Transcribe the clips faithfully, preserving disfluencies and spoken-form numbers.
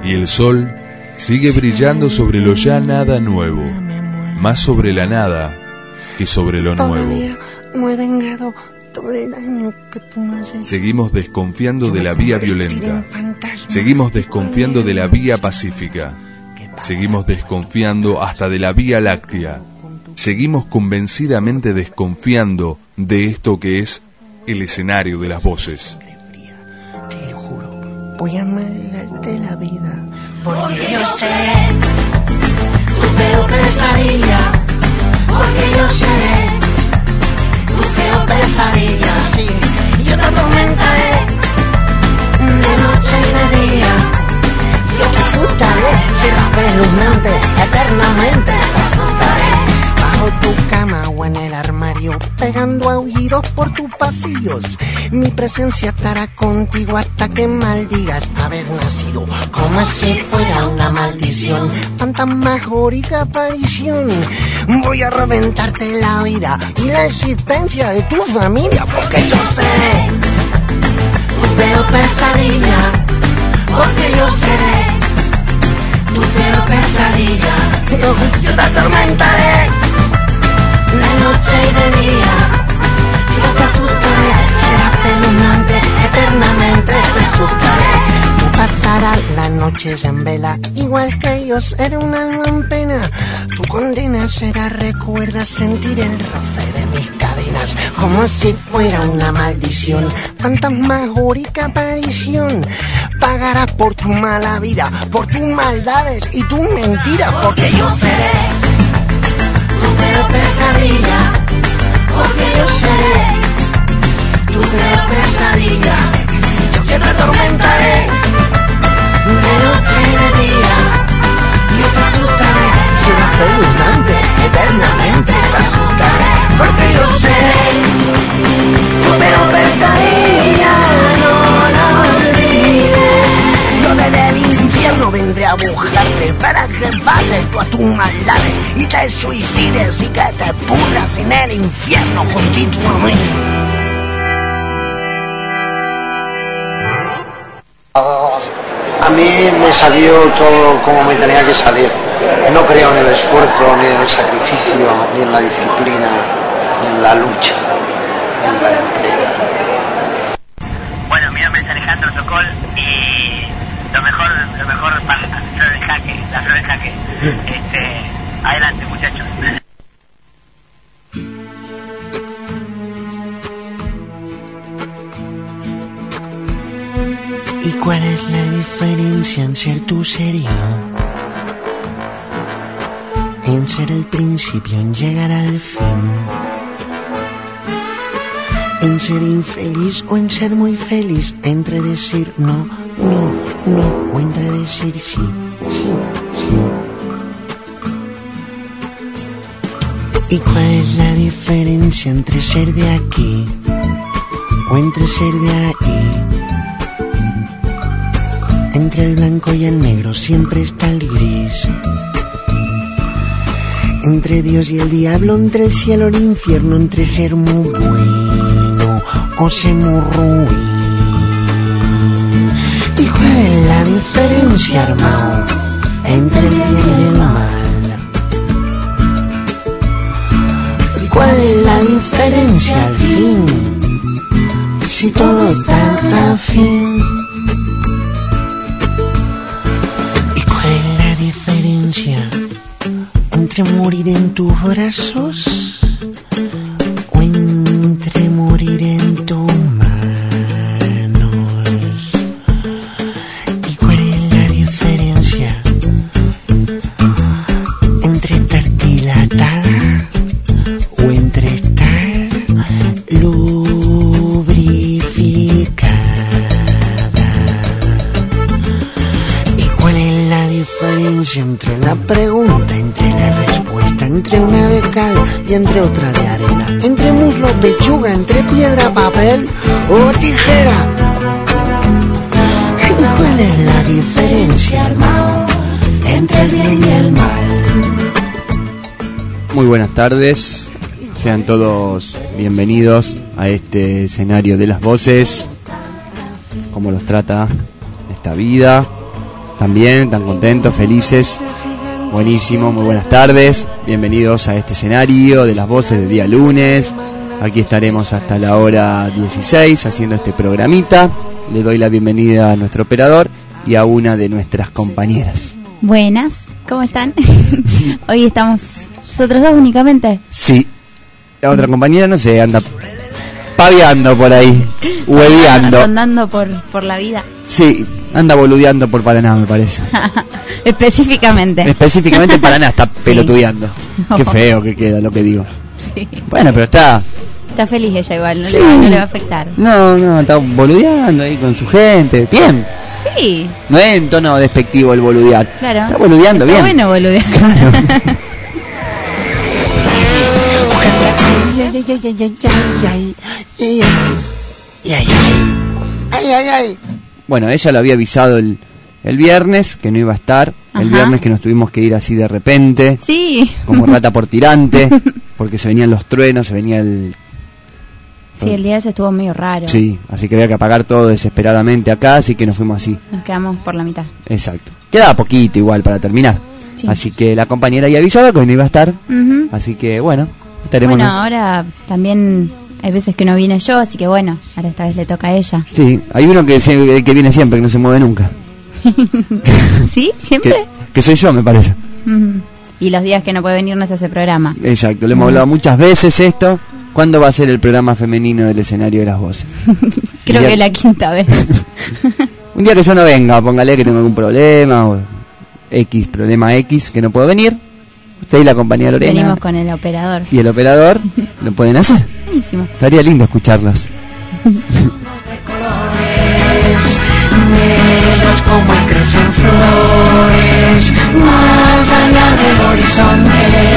y el sol sigue brillando sobre lo ya nada nuevo, más sobre la nada que sobre lo nuevo. No he vengado todo el daño que tú me has hecho. Seguimos desconfiando de la vía violenta, seguimos desconfiando de la vía pacífica, seguimos desconfiando hasta de la vía láctea, seguimos convencidamente desconfiando de esto que es el escenario de las voces. Te lo juro, voy a amargarte la vida, porque yo seré tu peor pesadilla, porque yo seré tu peor pesadilla, sí. Yo te atormentaré de noche y de día, yo te asustaré, serás espeluznante, eternamente te asustaré. Bajo tu cama o en el armario, pegando aullidos por tus pasillos, mi presencia estará contigo hasta que maldigas haber nacido, como si fuera una maldición, fantasmagórica aparición. Voy a reventarte la vida y la existencia de tu familia, porque yo seré tu peor pesadilla, porque yo seré tu peor pesadilla. Yo, yo te atormentaré de noche y de día, yo te asustaré, serás espeluznante, eternamente te asustaré. Tú pasarás las noches en vela, igual que ellos, era un alma en pena. Tu condena será, recuerda sentir el roce de mis cadenas, como si fuera una maldición, fantasmagórica aparición. Pagarás por tu mala vida, por tus maldades y tus mentiras, porque yo seré tu peor pesadilla, porque yo seré tu peor pesadilla. Yo que te atormentaré de noche y de día, yo te asustaré, serás espeluznante, eternamente te asustaré, porque yo seré tu peor pesadilla, no lo olvides. Yo desde el infierno vendré a buscarte para que pagues tú a tus maldades y te suicides y que te pudras en el infierno juntito a mí. A mí me salió todo como me tenía que salir. No creo en el esfuerzo, ni en el sacrificio, ni en la disciplina, ni en la lucha, ni en la entrega. Bueno, mi nombre es Alejandro Sokol y lo mejor, lo mejor para la flor del jaque, la flor del jaque. Este, adelante, muchachos. ¿Y cuál es la diferencia en ser tú serio? En ser el principio, en llegar al fin. En ser infeliz o en ser muy feliz. Entre decir no, no, no, o entre decir sí, sí, sí. ¿Y cuál es la diferencia entre ser de aquí o entre ser de ahí? Entre el blanco y el negro siempre está el gris. Entre Dios y el diablo, entre el cielo y el infierno, entre ser muy bueno o ser muy ruin. ¿Y cuál es la diferencia, hermano, entre el bien y el mal? ¿Y cuál es la diferencia al fin? Si todo está afín. Entre morir en tus brazos o entre morir en tus manos. ¿Y cuál es la diferencia entre estar dilatada o entre estar lubrificada? ¿Y cuál es la diferencia entre la pregunta, entre la respuesta, entre una de cal y entre otra de arena, entre muslo, pechuga, entre piedra, papel o tijera? ¿Y cuál es la diferencia, hermano, entre el bien y el mal? Muy buenas tardes, sean todos bienvenidos a este escenario de las voces. Cómo los trata esta vida, también, tan contentos, felices. Buenísimo, muy buenas tardes. Bienvenidos a este escenario de las voces de día lunes. Aquí estaremos hasta la hora dieciséis haciendo este programita. Le doy la bienvenida a nuestro operador y a una de nuestras compañeras. Buenas, ¿cómo están? Hoy estamos nosotros dos únicamente. Sí, la otra compañera no sé, anda paviando por ahí, hueveando. Rondando por, por la vida. Sí, anda boludeando por Paraná, me parece. Específicamente. Específicamente en Paraná está pelotudeando. Sí. Qué feo que queda lo que digo. Sí. Bueno, pero está... Está feliz ella igual, no, sí. le va, no le va a afectar. No, no, está boludeando ahí con su gente. Bien. Sí. No es en tono despectivo el boludear. Claro. Está boludeando está bien. Está bueno boludear. Claro. Bueno, ella lo había avisado el, el viernes que no iba a estar. Ajá. El viernes que nos tuvimos que ir así de repente. Sí. Como rata por tirante. Porque se venían los truenos, se venía el... Sí, el día ese estuvo medio raro. Sí, así que había que apagar todo desesperadamente acá, así que nos fuimos así. Nos quedamos por la mitad. Exacto. Quedaba poquito igual para terminar. Sí. Así que la compañera ya avisaba que hoy no iba a estar. Uh-huh. Así que bueno, estaremos... Bueno, ahora también hay veces que no viene yo, así que bueno, ahora esta vez le toca a ella. Sí, hay uno que, que viene siempre, que no se mueve nunca. ¿Sí? ¿Siempre? Que, que soy yo, me parece. Uh-huh. Y los días que no puede venir no se hace programa. Exacto, le hemos uh-huh. hablado muchas veces esto. ¿Cuándo va a ser el programa femenino del escenario de las voces? Creo día... que la quinta vez. Un día que yo no venga, póngale que tengo algún problema o X, problema X, que no puedo venir. Usted y la compañía Lorena. Venimos con el operador. Y el operador lo pueden hacer. Buenísimo. Estaría lindo escucharlas. Velos como crecen flores más allá del horizonte.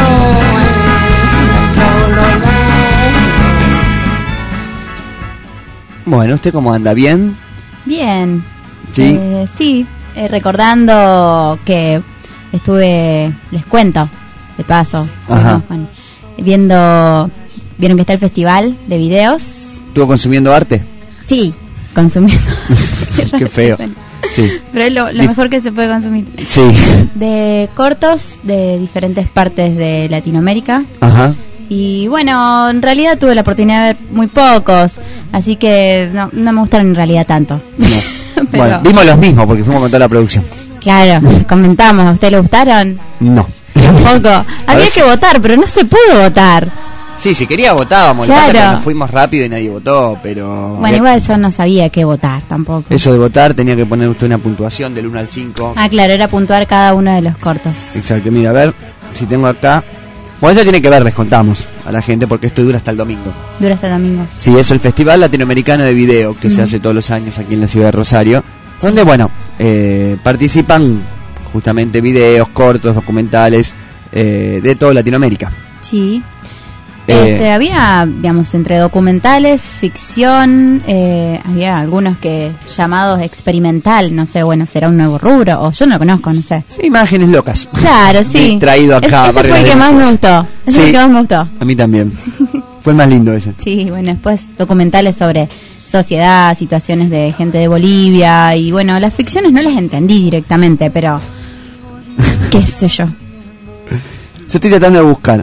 Bueno, ¿usted cómo anda? ¿Bien? Bien. Sí. Eh, sí, eh, recordando que estuve, les cuento, de paso, Ajá. Bueno, viendo, vieron que está el festival de videos. ¿Estuvo consumiendo arte? Sí, consumiendo. Qué feo. Sí. Pero es lo, lo mejor que se puede consumir. Sí. De cortos de diferentes partes de Latinoamérica. Ajá. Y bueno, en realidad tuve la oportunidad de ver muy pocos, así que no, no me gustaron en realidad tanto. No. Pero, bueno, vimos los mismos porque fuimos con toda la producción. Claro, comentamos, ¿a usted le gustaron? No. Tampoco. Había que votar, pero no se pudo votar. Sí, si quería votábamos, claro. Lo que pasa es que nos fuimos rápido y nadie votó, pero... Bueno, igual yo no sabía qué votar tampoco. Eso de votar tenía que poner usted una puntuación del uno al cinco. Ah, claro, era puntuar cada uno de los cortos. Exacto, mira, a ver, si tengo acá... Bueno, eso tiene que ver, les contamos a la gente, porque esto dura hasta el domingo. Dura hasta el domingo. Sí, es el Festival Latinoamericano de Video, que uh-huh. se hace todos los años aquí en la ciudad de Rosario, donde, bueno, eh, participan justamente videos, cortos, documentales, eh, de toda Latinoamérica. Sí. Este, eh, había, digamos, entre documentales, ficción, eh, había algunos que llamados experimental, no sé, bueno, será un nuevo rubro, o yo no lo conozco, no sé. Sí, imágenes locas. Claro, sí. Traído acá. Es, ese fue el que más me gustó. Ese sí, fue el que más me gustó. A mí también. Fue el más lindo ese. Sí, bueno, después documentales sobre sociedad, situaciones de gente de Bolivia, y bueno, las ficciones no las entendí directamente, pero qué sé yo. Yo estoy tratando de buscar.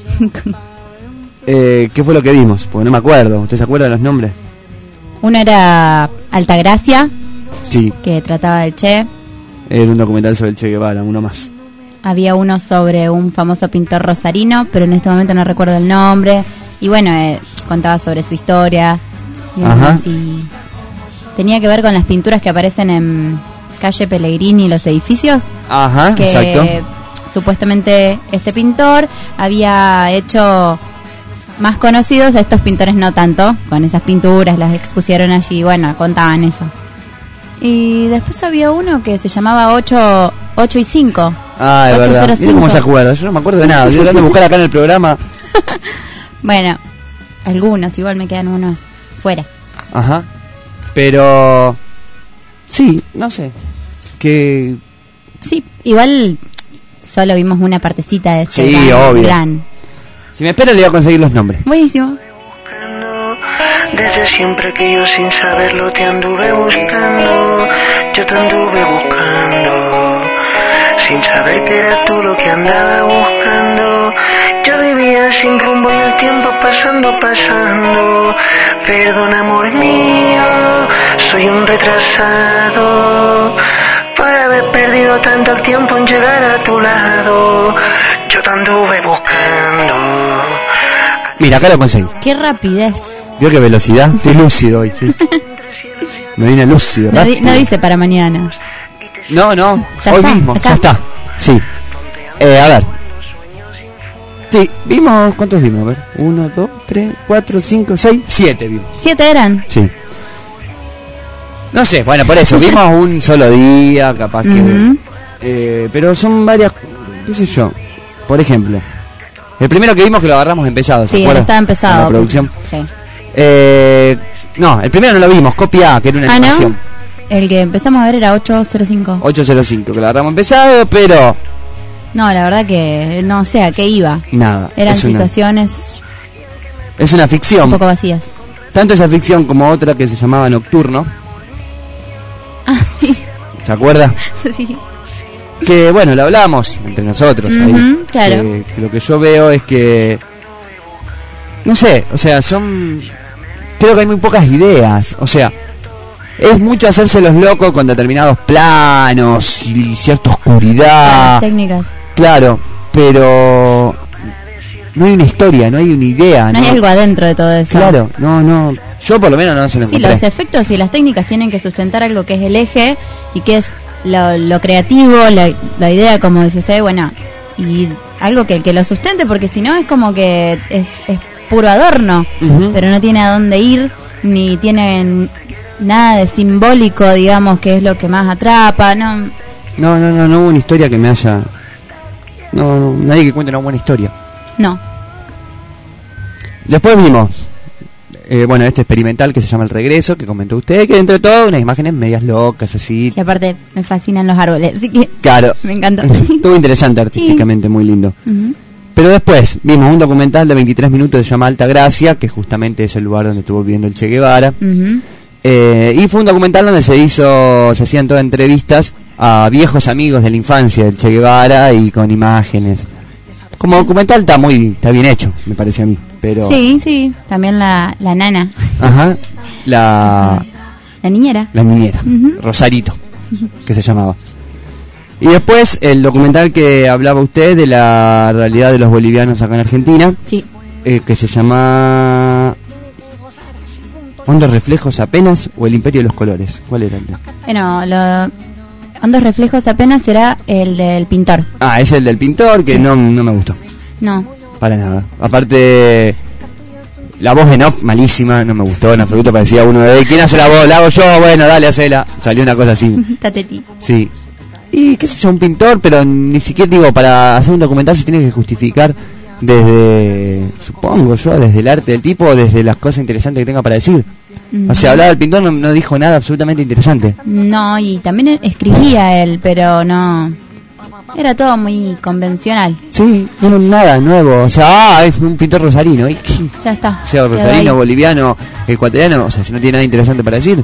Eh, ¿Qué fue lo que vimos? Porque no me acuerdo. ¿Usted se acuerda de los nombres? Uno era Altagracia, sí, que trataba del Che. Era un documental sobre el Che Guevara, uno más. Había uno sobre un famoso pintor rosarino, pero en este momento no recuerdo el nombre. Y bueno, eh, contaba sobre su historia. Y Ajá. Y tenía que ver con las pinturas que aparecen en calle Pellegrini y los edificios. Ajá, que exacto. Supuestamente este pintor había hecho más conocidos a estos pintores, no tanto, con esas pinturas, las expusieron allí, bueno, contaban eso. Y después había uno que se llamaba ocho y cinco. Ah, es verdad. Mira cómo se acuerda, yo no me acuerdo de nada, estoy tratando de buscar acá en el programa. Bueno, algunos, igual me quedan unos fuera. Ajá, pero... Sí, no sé, que... Sí, igual solo vimos una partecita de ese sí, gran, obvio. gran. Si me espera le voy a conseguir los nombres. Buenísimo. Desde siempre que yo sin saberlo te anduve buscando. Yo yo te anduve buscando, sin saber que eras tú lo que andaba buscando. Yo vivía sin rumbo y el tiempo pasando, pasando. Perdona, amor mío, soy un retrasado por haber perdido tanto el tiempo en llegar a tu lado. Yo te anduve buscando. Mira, acá lo conseguí. Qué rapidez. ¿Vio qué velocidad? Estoy lúcido hoy, sí. Me vine lúcido. No, di- no dice para mañana. No, no, Ya hoy está, mismo, acá. ya está. Sí. Eh, a ver. Sí, vimos, ¿cuántos vimos? A ver, uno, dos, tres, cuatro, cinco, seis, siete vimos. ¿Siete eran? Sí. No sé, bueno, por eso, vimos un solo día, capaz que... Ujú. eh, pero son varias, qué sé yo. Por ejemplo, el primero que vimos que lo agarramos empezado, ¿se Sí, acuerdan? estaba empezado. En la producción. Sí. Eh, no, el primero no lo vimos, Copia A, que era una Ah, animación. ¿no? El que empezamos a ver era ocho cero cinco. ocho cero cinco, que lo agarramos empezado, pero... No, la verdad que no sé a qué iba. Nada. Eran es una, situaciones es una ficción. un poco vacías. Tanto esa ficción como otra que se llamaba Nocturno. Ah, sí. ¿Se acuerda? Sí. Que bueno, lo hablamos entre nosotros. Ujú, ahí, claro. que, que lo que yo veo es que... No sé, o sea, son... Creo que hay muy pocas ideas. O sea, es mucho hacerse los locos con determinados planos y cierta oscuridad. Las técnicas. Claro, pero... No hay una historia, no hay una idea. No hay algo adentro de todo eso. Claro, no, no. Yo por lo menos no se lo Sí, encontré. los efectos y las técnicas tienen que sustentar algo que es el eje y que es lo, lo creativo, la, la idea, como dice usted, bueno, y algo que el que lo sustente, porque si no es como que es, es puro adorno, Ujú. pero no tiene a dónde ir, ni tiene n- nada de simbólico, digamos, que es lo que más atrapa, no, No, no, no, no hubo una historia que me haya... No, no, nadie que cuente una buena historia. no. Después vimos, eh, bueno, este experimental que se llama El Regreso, que comentó usted, que dentro de todo unas imágenes medias locas, así. Y aparte me fascinan los árboles, así que Claro. me encantó. Estuvo interesante artísticamente, muy lindo. Ujú. Pero después vimos un documental de veintitrés minutos que se llama Alta Gracia, que justamente es el lugar donde estuvo viviendo el Che Guevara. Ujú. Eh, y fue un documental donde se hizo, se hacían todas entrevistas a viejos amigos de la infancia del Che Guevara y con imágenes. Como documental está muy, está bien hecho, me parece a mí. Pero, Sí, sí, también la, la nana, ajá, la, la niñera. la niñera, Ujú. Rosarito, que se llamaba. Y después el documental que hablaba usted de la realidad de los bolivianos acá en Argentina, Sí. eh, que se llama Hondos Reflejos Apenas o El Imperio de los Colores. ¿Cuál era el de? Bueno, lo, Hondos Reflejos apenas será el del pintor. Ah, es el del pintor, que Sí. no, no me gustó, No, para nada. Aparte, la voz en off, malísima, no me gustó en absoluto, parecía uno de, ¿quién hace la voz? La hago yo, bueno, dale, hacela. Salió una cosa así, Tateti. sí. Y qué sé yo, un pintor, pero ni siquiera, digo, para hacer un documental se tiene que justificar desde, supongo yo, desde el arte del tipo, o desde las cosas interesantes que tenga para decir. O sea, hablaba del pintor, no, no dijo nada absolutamente interesante. No, y también escribía él, pero no. Era todo muy convencional. Sí, no, nada nuevo. O sea, ah, es un pintor rosarino. ¿Y qué? Ya está. O sea, quedó rosarino, ahí. boliviano, ecuatoriano. O sea, si no tiene nada interesante para decir,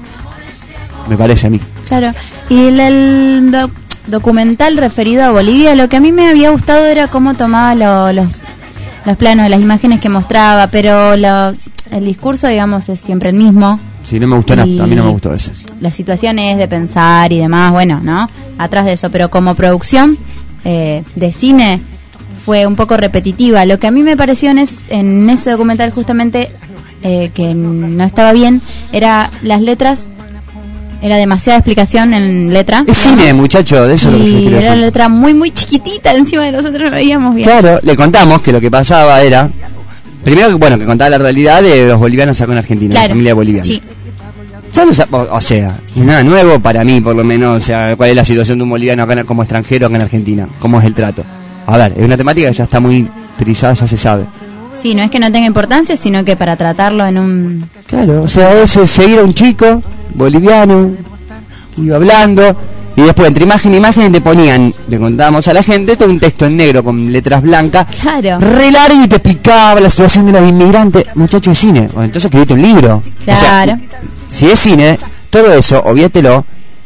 me parece a mí. Claro. Y el, el doc- documental referido a Bolivia, lo que a mí me había gustado era cómo tomaba lo- los, los planos, las imágenes que mostraba, pero los- el discurso, digamos, es siempre el mismo. Si no me gustó, Y- nada, a mí no me gustó ese. Las situaciones de pensar y demás, bueno, ¿no? Atrás de eso, pero como producción eh, de cine fue un poco repetitiva. Lo que a mí me pareció en, es- en ese documental justamente eh, que no estaba bien, era las letras, era demasiada explicación en letra. Es cine, muchacho, de eso es lo que yo Y quería era la decir. letra muy, muy chiquitita, encima de nosotros no veíamos bien. Claro, le contamos que lo que pasaba era... Primero, que bueno, que contaba la realidad de los bolivianos acá en Argentina, la Claro, familia boliviana. sí. Ya no sa- o, o sea, nada nuevo para mí, por lo menos. O sea, cuál es la situación de un boliviano acá en- como extranjero acá en Argentina, cómo es el trato. A ver, es una temática que ya está muy trillada, ya se sabe. Sí, no es que no tenga importancia, sino que para tratarlo en un... Claro, o sea, es eh, seguir a un chico boliviano, iba hablando, y después entre imagen e imagen te ponían, le contábamos a la gente, todo un texto en negro con letras blancas, Claro. re largo, y te explicaba la situación de los inmigrantes. Muchacho, de cine, bueno, entonces escribiste un libro. O sea, Claro. si es cine, todo eso, obviátelo,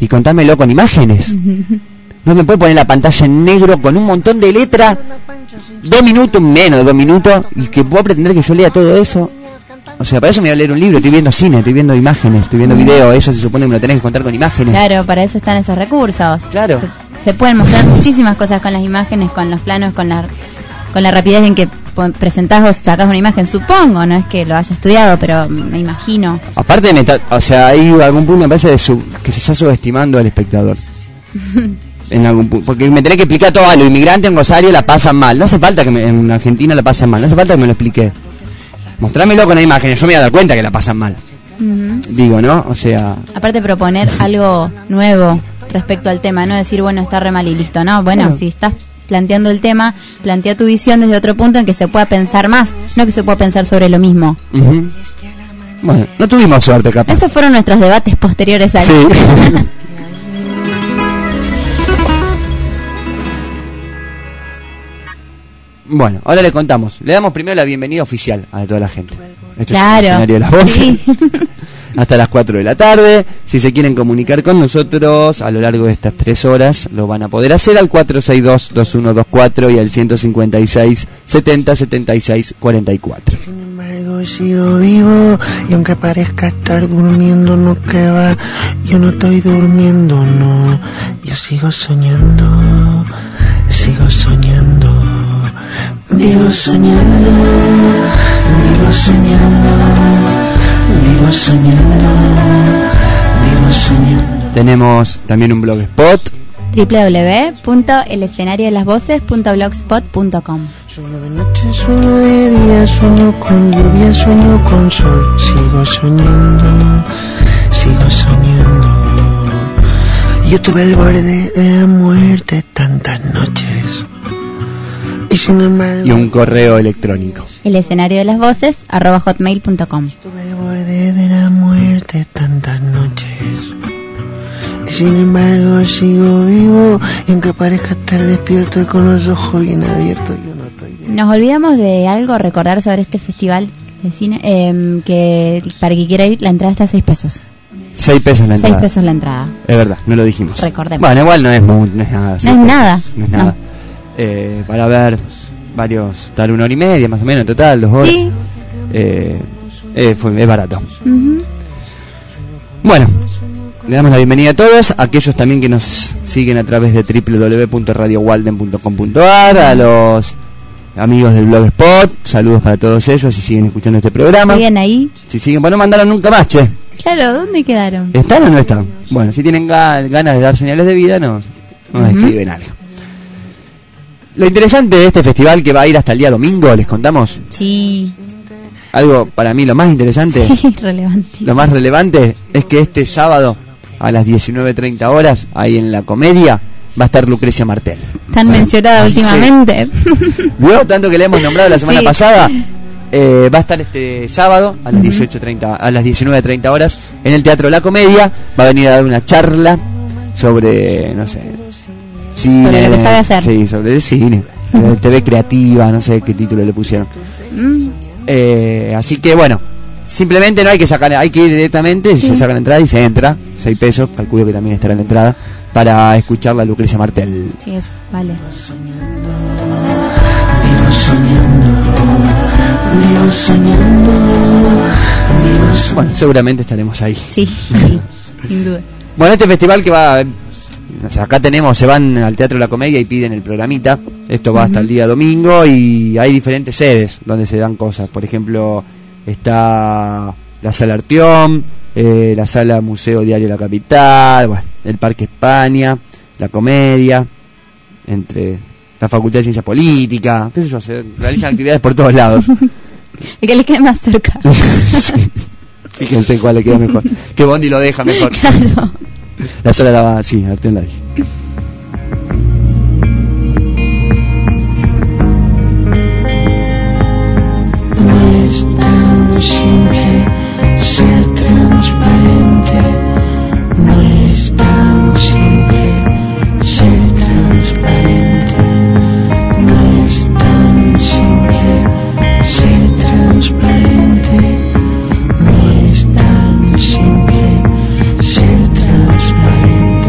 y contámelo con imágenes. No me puede poner la pantalla en negro con un montón de letra, dos minutos, menos de dos minutos, y que puedo pretender que yo lea todo eso. O sea, para eso me voy a leer un libro, estoy viendo cine, estoy viendo imágenes, estoy viendo video, eso se supone que me lo tenés que contar con imágenes. Claro, para eso están esos recursos. Claro. Se, se pueden mostrar muchísimas cosas con las imágenes, con los planos, con la con la rapidez en que presentás o sacás una imagen, supongo, no es que lo haya estudiado, pero me imagino. Aparte, me está, o sea, hay algún punto me parece de su, que se está subestimando al espectador. En algún punto, porque me tenés que explicar todo, a los inmigrantes en Rosario la pasan mal, no hace falta que me, en Argentina la pasen mal, no hace falta que me lo explique, mostrámelo con las imágenes, yo me voy a dar cuenta que la pasan mal. Uh-huh. Digo, ¿no? O sea, aparte proponer algo nuevo respecto al tema, no decir, bueno, está re mal y listo, no, bueno, claro. Si estás planteando el tema, plantea tu visión desde otro punto en que se pueda pensar más, no que se pueda pensar sobre lo mismo. Uh-huh. Bueno, no tuvimos suerte, capaz. Estos fueron nuestros debates posteriores a sí. Bueno, ahora le contamos. Le damos primero la bienvenida oficial a toda la gente. Este claro. Es el escenario de las voces. Sí. Hasta las cuatro de la tarde. Si se quieren comunicar con nosotros a lo largo de estas tres horas, lo van a poder hacer al cuatro seis dos, dos uno dos cuatro y al ciento cincuenta y seis, setenta, setenta y seis, cuarenta y cuatro. Sin embargo sigo vivo y aunque parezca estar durmiendo no que va, yo no estoy durmiendo, no, yo sigo soñando, sigo soñando, vivo soñando, vivo soñando, vivo soñando, vivo soñando. Tenemos también un blogspot doble u doble u doble u punto el escenario de las voces punto blogspot punto com. Sueño de noche, sueño de día, sueño con lluvia, sueño con sol. Sigo soñando, sigo soñando. Yo tuve el borde de la muerte tantas noches. Y sin embargo, y un correo electrónico. El escenario de las voces arroba hotmail punto com. Tuve el borde de la muerte tantas noches. Y sin embargo sigo vivo y aunque parezca estar despierto y con los ojos bien abiertos, yo no estoy bien. Nos olvidamos de algo, recordar sobre este festival de cine, eh, que para que quiera ir la entrada está a seis pesos. Seis pesos la entrada. Seis pesos la entrada. Es verdad, no lo dijimos. Recordemos. Bueno, igual no es, muy, no es nada. No es nada. No es nada. No. Eh, para ver varios, tal una hora y media más o menos en total, dos horas. Sí. Eh, eh, fue, es barato. Uh-huh. Bueno, le damos la bienvenida a todos, a aquellos también que nos siguen a través de doble u doble u doble u punto radio walden punto com punto a r, a los amigos del Blogspot, saludos para todos ellos si siguen escuchando este programa. ¿Siguen ahí? Si siguen, pues no mandaron nunca más, che. Claro, ¿dónde quedaron? ¿Están o no están? Bueno, si tienen ga- ganas de dar señales de vida, no, no nos uh-huh. escriben algo. Lo interesante de este festival, que va a ir hasta el día domingo, les contamos. Sí. Algo para mí lo más interesante, sí, relevante. Lo más relevante es que este sábado a las diecinueve treinta horas, ahí en La Comedia, va a estar Lucrecia Martel. Tan mencionada últimamente. Sí. ¿Vio? Tanto que le hemos nombrado la semana sí. pasada. Eh, va a estar este sábado a las dieciocho treinta, a las diecinueve treinta horas en el Teatro La Comedia. Va a venir a dar una charla sobre, no sé, cine, sobre lo que sabe hacer. Sí, sobre el cine, uh-huh. T V creativa, no sé qué título le pusieron. Uh-huh. Eh, así que bueno, simplemente no hay que sacar, hay que ir directamente, sí. Se saca la entrada y se entra, seis pesos, calculo que también estará en la entrada, para escuchar a Lucrecia Martel. Sí, eso, vale. Vivo soñando, vivo soñando, vivo soñando. Bueno, seguramente estaremos ahí. Sí, sí, sin duda. Bueno, este festival que va, o sea, acá tenemos, se van al Teatro La Comedia y piden el programita. Esto va uh-huh. hasta el día domingo y hay diferentes sedes donde se dan cosas. Por ejemplo, está la Sala Artiom, eh, la Sala Museo Diario La Capital, bueno, el Parque España, La Comedia, entre la Facultad de Ciencia Política, qué sé yo, se realizan actividades por todos lados. El que le quede más cerca. Sí. Fíjense cuál le queda mejor. Que Bondi lo deja mejor. Claro. La Sala la sí, Artiom la dije. Simple ser transparente, no es tan simple ser transparente, no es tan simple ser transparente, no es tan simple ser transparente.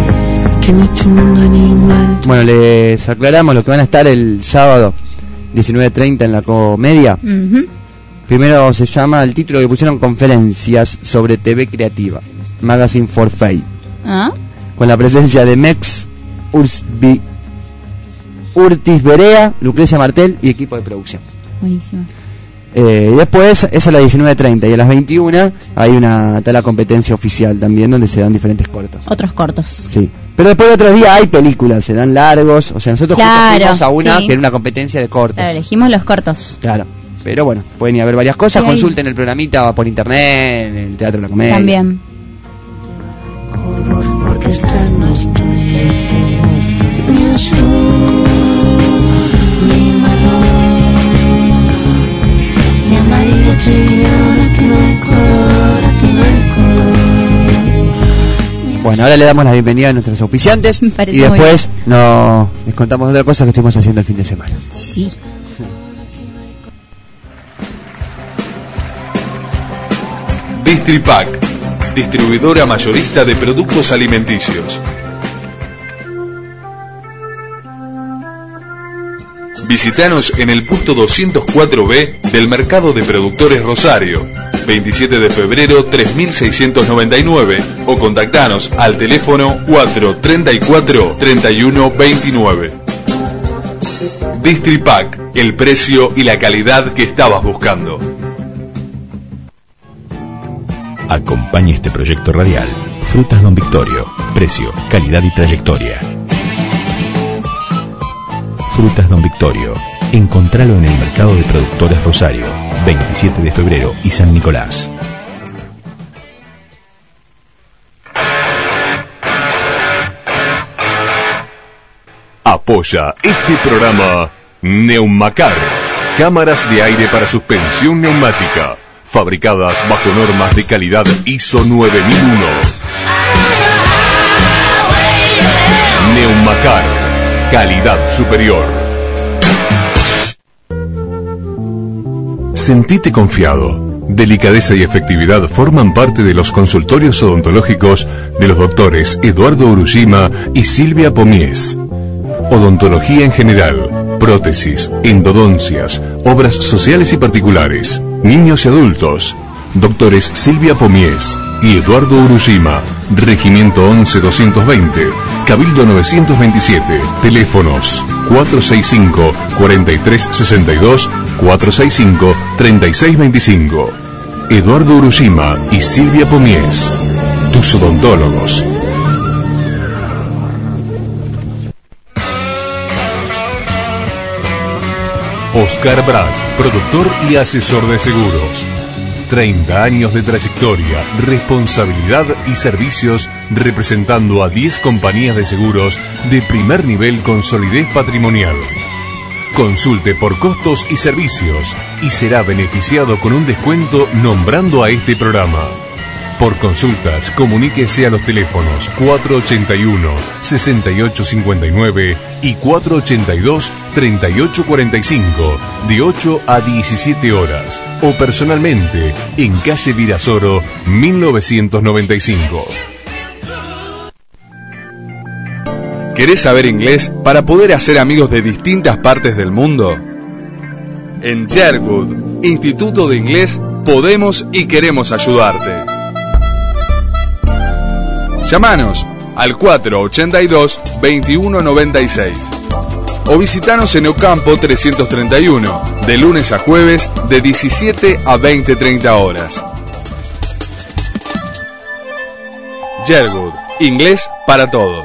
en este mundo animal. Bueno, les aclaramos lo que van a estar el sábado diecinueve treinta en la Comedia. Uh-huh. Primero se llama, el título que pusieron, Conferencias sobre T V Creativa, Magazine for Fate, ¿Ah? con la presencia de Mex, Ursby, Urtis Berea, Lucrecia Martel y equipo de producción. Buenísimo. Eh, y después, esa es a las diecinueve treinta, y a las veintiuna hay una tal competencia oficial también donde se dan diferentes cortos. Otros cortos. Sí. Pero después de otros días hay películas, se dan largos, o sea, nosotros Claro, justo fuimos a una sí. que era una competencia de cortos. Claro, elegimos los cortos. Claro. Pero bueno, pueden ir a ver varias cosas, Sí. consulten el programita por internet, en el Teatro de la Comedia. También. Porque está nuestro ni azul, ni marrón, ni amarillo chillón. Aquí no hay color, aquí no hay color. Bueno, ahora le damos la bienvenida a nuestros auspiciantes Me parece y muy después nos les contamos otra cosa que estuvimos haciendo el fin de semana. Sí. Distripac, distribuidora mayorista de productos alimenticios. Visítanos en el puesto doscientos cuatro B del Mercado de Productores Rosario, veintisiete de febrero tres mil seiscientos noventa y nueve, o contactanos al teléfono cuatro treinta y cuatro treinta y uno veintinueve. Distripac, el precio y la calidad que estabas buscando. Acompaña este proyecto radial. Frutas Don Victorio. Precio, calidad y trayectoria. Frutas Don Victorio. Encontralo en el Mercado de Productores Rosario, veintisiete de febrero y San Nicolás. Apoya este programa Neumacar, cámaras de aire para suspensión neumática, fabricadas bajo normas de calidad I S O nueve mil uno. Neumacar, calidad superior. Sentite confiado. Delicadeza y efectividad forman parte de los consultorios odontológicos de los doctores Eduardo Urushima y Silvia Pomies. Odontología en general, prótesis, endodoncias, obras sociales y particulares, niños y adultos. Doctores Silvia Pomies y Eduardo Urushima. Regimiento once doscientos veinte, Cabildo novecientos veintisiete. Teléfonos cuatro seis cinco, cuatro tres seis dos, cuatro seis cinco, tres seis dos cinco. Eduardo Urushima y Silvia Pomies, tus odontólogos. Oscar Brad, productor y asesor de seguros. treinta años de trayectoria, responsabilidad y servicios representando a diez compañías de seguros de primer nivel con solidez patrimonial. Consulte por costos y servicios y será beneficiado con un descuento nombrando a este programa. Por consultas, comuníquese a los teléfonos cuatro ochenta y uno, sesenta y ocho cincuenta y nueve y cuatro ochenta y dos, treinta y ocho cuarenta y cinco, de ocho a diecisiete horas, o personalmente en calle Virasoro, mil novecientos noventa y cinco. ¿Querés saber inglés para poder hacer amigos de distintas partes del mundo? En Sherwood, Instituto de Inglés, podemos y queremos ayudarte. Llámanos al cuatro ochenta y dos, veintiuno noventa y seis o visitanos en Ocampo trescientos treinta y uno, de lunes a jueves de diecisiete a veinte treinta horas. Sherwood, inglés para todos.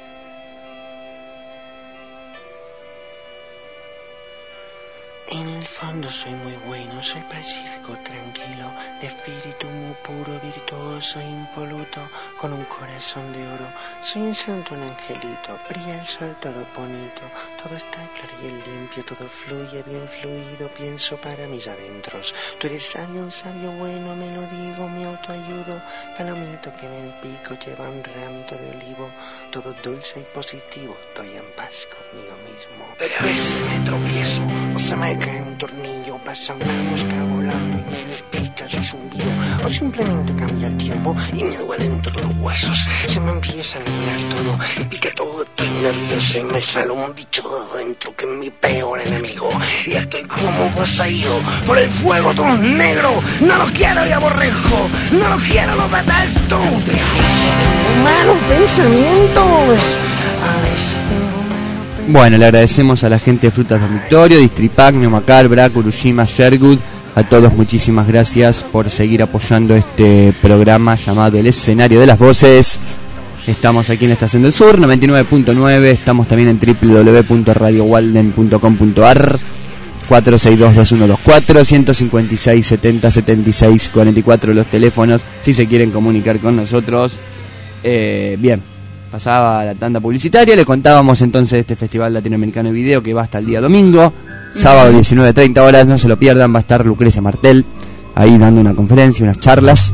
En el fondo soy muy bueno, soy pacífico, tranquilo, de espíritu muy puro, virtuoso, impoluto, con un corazón de oro. Soy un santo, un angelito, brilla el sol, todo bonito, todo está claro y limpio, todo fluye bien fluido, pienso para mis adentros. Tú eres sabio, un sabio bueno, me lo digo, me autoayudo, palomito que en el pico lleva un ramito de olivo, todo dulce y positivo, estoy en paz conmigo mismo. Pero a veces me tropiezo, o se me cae un tornillo, pasa una mosca volando y me despista su zumbido, o simplemente cambia el tiempo y me duelen todos los huesos, se me empieza a nublar todo, y pica todo, estoy nervioso y me sale un bicho de dentro que es mi peor enemigo, y estoy como poseído por el fuego, todo es negro, no los quiero y aborrezco, no los quiero, los detesto, a veces tengo malos pensamientos, a veces tengo. Bueno, le agradecemos a la gente de Frutas Dormitorio, Distripac, Neomacar, Brac, Urushima, Sherwood. A todos muchísimas gracias por seguir apoyando este programa llamado El Escenario de las Voces. Estamos aquí en la Estación del Sur, noventa y nueve punto nueve. Estamos también en doble u doble u doble u punto radio walden punto com punto a r. cuatro seis dos, dos uno dos cuatro, ciento cincuenta y seis, setenta, setenta y seis, cuarenta y cuatro los teléfonos si se quieren comunicar con nosotros. Eh, bien. Pasaba la tanda publicitaria, le contábamos entonces de este Festival Latinoamericano de Video que va hasta el día domingo, sábado diecinueve treinta horas, no se lo pierdan, va a estar Lucrecia Martel ahí dando una conferencia, unas charlas.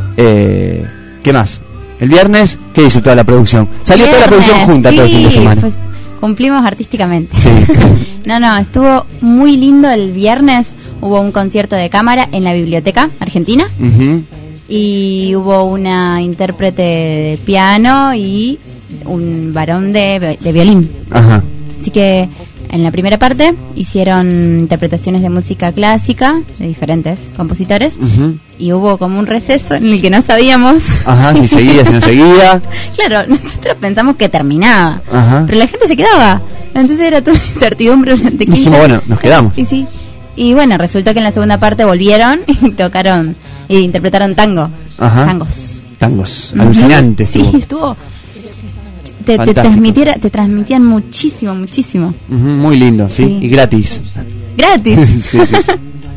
Eh, ¿Qué más? El viernes, ¿qué dice toda la producción? Salió viernes, toda la producción junta, sí, todo el fin de semana. Pues cumplimos artísticamente. Sí. no, no, estuvo muy lindo el viernes, hubo un concierto de cámara en la Biblioteca Argentina. Uh-huh. Y hubo una intérprete de piano y un varón de, de violín. Ajá. Así que en la primera parte hicieron interpretaciones de música clásica de diferentes compositores. Uh-huh. Y hubo como un receso en el que no sabíamos. Ajá, si seguía, si no seguía. Claro, nosotros pensamos que terminaba. Ajá. Pero la gente se quedaba. Entonces era toda incertidumbre durante quince. Dijimos, bueno, nos quedamos. Y sí. Y bueno, resultó que en la segunda parte volvieron y tocaron y interpretaron tango. Ajá. Tangos. Tangos. Uh-huh. Alucinante. Sí, estuvo. estuvo te, te, transmitiera, te transmitían muchísimo, muchísimo. Uh-huh, muy lindo, ¿sí? Sí. Y gratis. Gratis. sí, sí, sí.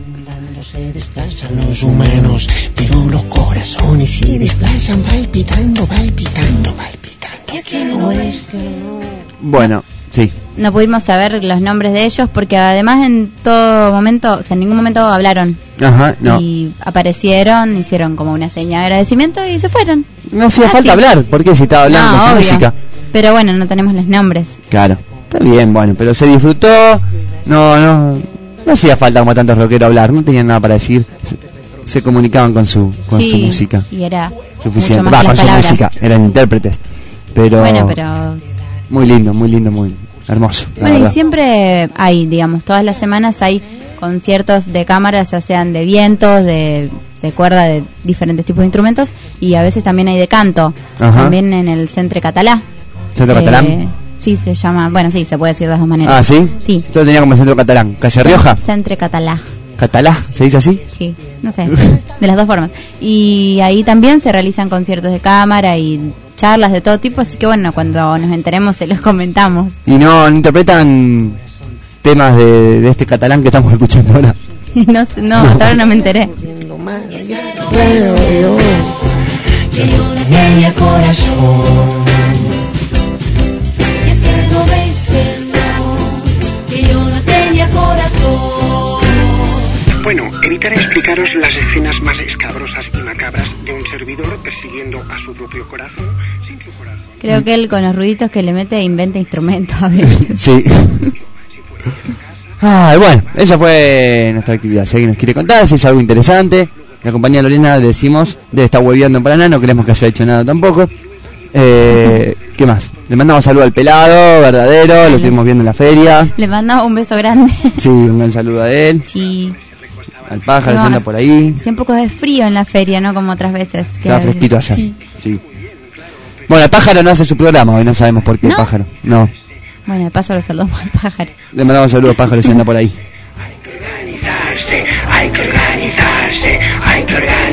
Se desplazan los humanos, pero los corazones se desplazan palpitando, palpitando, palpitando. Es que no es que no. Bueno, sí. No pudimos saber los nombres de ellos porque además en todo momento, o sea, en ningún momento hablaron. Ajá, no. Y aparecieron, hicieron como una seña de agradecimiento y se fueron. No hacía ah, falta sí. hablar, porque si estaba hablando no, con su obvio. música. Pero bueno, no tenemos los nombres. Claro, está bien, bueno, pero se disfrutó, no, no, no hacía falta como tantos rockeros hablar, no tenían nada para decir, se, se comunicaban con su, con sí, su música. Y era suficiente, mucho más va, con palabras. su música, eran intérpretes, pero, bueno, pero muy lindo, muy lindo, muy hermoso. Bueno, verdad. Y siempre hay, digamos, todas las semanas hay conciertos de cámara, ya sean de vientos, de, de cuerda, de diferentes tipos de instrumentos, y a veces también hay de canto. Ajá. También en el Centre Catalá. ¿Centro eh, Catalán? Sí, se llama, bueno, sí, se puede decir de las dos maneras. Ah, ¿sí? Sí. Todo tenía como el Centro Catalán. ¿Calle Rioja? Centre Catalá. ¿Catalá? ¿Se dice así? Sí, no sé, de las dos formas. Y ahí también se realizan conciertos de cámara y charlas de todo tipo, así que bueno, cuando nos enteremos se los comentamos. ¿Y no, no interpretan temas de, de este catalán que estamos escuchando ahora? no, no, hasta ahora no me enteré. Que yo no tenía corazón. Y es que no ves que no, que yo no tenía corazón. Bueno, evitaré explicaros las escenas más escabrosas y macabras de un servidor persiguiendo a su propio corazón sin su corazón. Creo que él con los ruiditos que le mete inventa instrumentos a veces. Sí. Ah, bueno, esa fue nuestra actividad. Si alguien nos quiere contar, si es algo interesante, la compañía Lorena, le decimos, debe estar hueveando en Paraná, no creemos que haya hecho nada tampoco. Eh, ¿Qué más? Le mandamos saludo al pelado, verdadero, vale. Lo estuvimos viendo en la feria. Le mandamos un beso grande. Sí, un gran saludo a él. Sí. Al pájaro, no, anda por ahí. Sí, un poco de frío en la feria, ¿no? Como otras veces. Que Estaba fresquito allá. Sí. Sí. Bueno, el pájaro no hace su programa hoy, no sabemos por qué. ¿No? El pájaro. No. Bueno, de paso lo saludamos al pájaro. Le mandamos saludos al pájaro si anda por ahí. Hay que organizarse, hay que organizarse, hay que organizarse.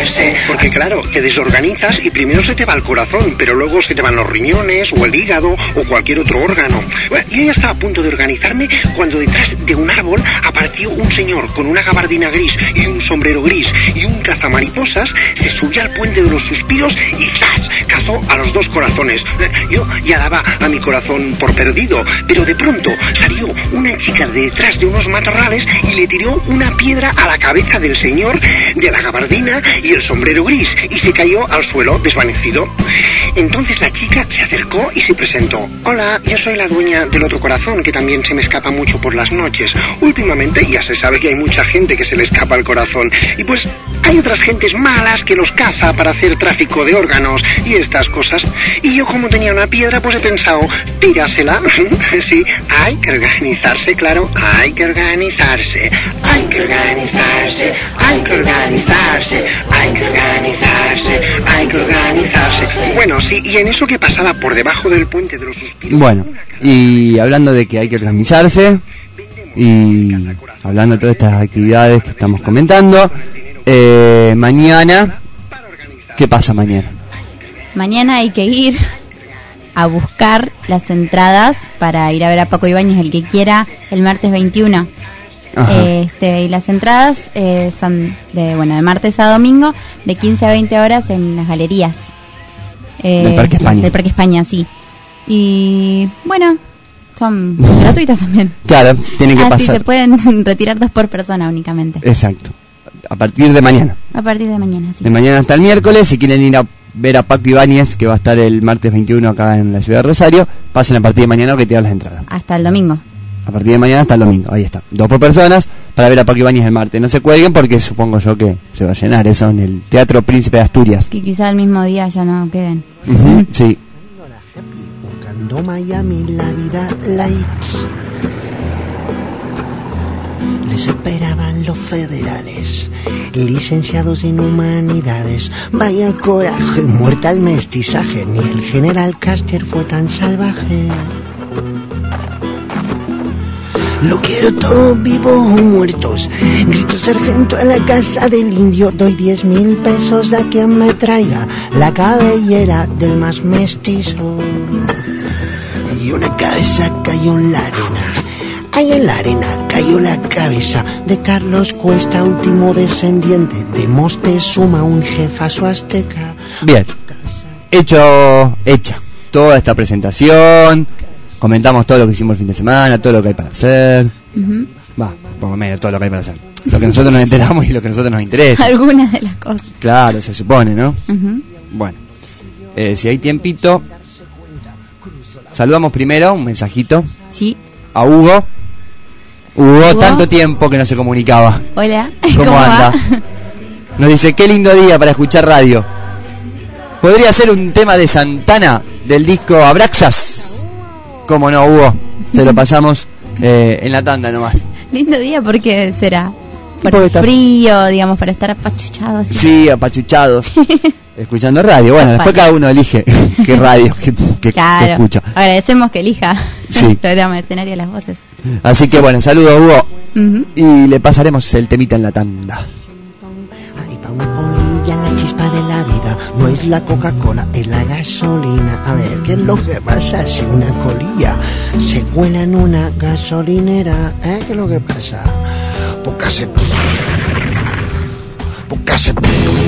organizarse. Porque claro, te desorganizas y primero se te va el corazón, pero luego se te van los riñones o el hígado o cualquier otro órgano. Bueno, yo ya estaba a punto de organizarme cuando detrás de un árbol apareció un señor con una gabardina gris y un sombrero gris y un cazamariposas, se subió al puente de los suspiros y ¡zas! Cazó a los dos corazones. Yo ya daba a mi corazón por perdido, pero de pronto salió una chica de detrás de unos matorrales y le tiró una piedra a la cabeza del señor de la gabardina y el sombrero gris y se cayó al suelo desvanecido. Entonces la chica se acercó y se presentó. Hola, yo soy la dueña del otro corazón que también se me escapa mucho por las noches. Últimamente ya se sabe que hay mucha gente que se le escapa el corazón y pues hay otras gentes malas que los caza para hacer tráfico de órganos y estas cosas. Y yo como tenía una piedra pues he pensado, tírasela. Sí, hay que organizarse, claro, hay que organizarse, hay que organizarse, hay que organizarse, hay que organizarse, hay que organizarse. Bueno, sí, y en eso que pasaba por debajo del puente de los suspiros. Bueno, y hablando de que hay que organizarse y hablando de todas estas actividades que estamos comentando, eh, mañana, ¿qué pasa mañana? Mañana hay que ir a buscar las entradas para ir a ver a Paco Ibáñez, el que quiera, el martes veintiuno. Este, y las entradas eh, son de bueno de martes a domingo, de quince a veinte horas en las galerías. Eh, del Parque España. Del Parque España, sí. Y bueno, son gratuitas también. Claro, tienen que Así pasar. se pueden retirar dos por persona únicamente. Exacto. A partir de mañana. A partir de mañana, sí. De mañana hasta el miércoles. Si quieren ir a ver a Paco Ibáñez, que va a estar el martes veintiuno acá en la ciudad de Rosario, pasen a partir de mañana que te dan las entradas. Hasta el domingo. A partir de mañana hasta el domingo, ahí está. Dos por personas para ver a Paco Ibáñez el martes. No se cuelguen porque supongo yo que se va a llenar eso en el Teatro Príncipe de Asturias. Que quizá el mismo día ya no queden. Uh-huh, sí. Buscando Miami la vida likes. Les esperaban los federales, licenciados en humanidades. Vaya coraje, muerta el mestizaje. Ni el general Caster fue tan salvaje. Lo quiero todo vivo o muertos. Grito sargento en la casa del indio. Doy diez mil pesos a quien me traiga la cabellera del más mestizo. Y una cabeza cayó en la arena. Ahí en la arena cayó la cabeza de Carlos Cuesta, último descendiente de Moctezuma, un jefazo azteca. Bien, hecho, hecha toda esta presentación. Comentamos todo lo que hicimos el fin de semana, todo lo que hay para hacer. Uh-huh. Va, por lo menos todo lo que hay para hacer. Lo que nosotros nos enteramos y lo que a nosotros nos interesa. Algunas de las cosas. Claro, se supone, ¿no? Uh-huh. Bueno, eh, si hay tiempito, saludamos primero, un mensajito. Sí. A Hugo. Hugo, Hugo, tanto tiempo que no se comunicaba. Hola. ¿Cómo, ¿Cómo anda? va? Nos dice, qué lindo día para escuchar radio. ¿Podría ser un tema de Santana del disco Abraxas? Cómo no, Hugo. Se lo pasamos eh, en la tanda nomás. Lindo día, ¿por qué será? Por Porque el está- frío, digamos, para estar apachuchados. Sí, apachuchados. Escuchando radio. Bueno, después cada uno elige qué radio que, que- Claro. que escucha. Agradecemos que elija Sí. el programa de escenario de las voces. Así que bueno, saludos, Hugo. Ujú. Y le pasaremos el temita en la tanda. Ahí va una colilla, la chispa de la vida. No es la Coca-Cola, es la gasolina. A ver, ¿qué es lo que pasa si una colilla se cuela en una gasolinera? ¿Eh? ¿Qué es lo que pasa? Porque se... Porque se...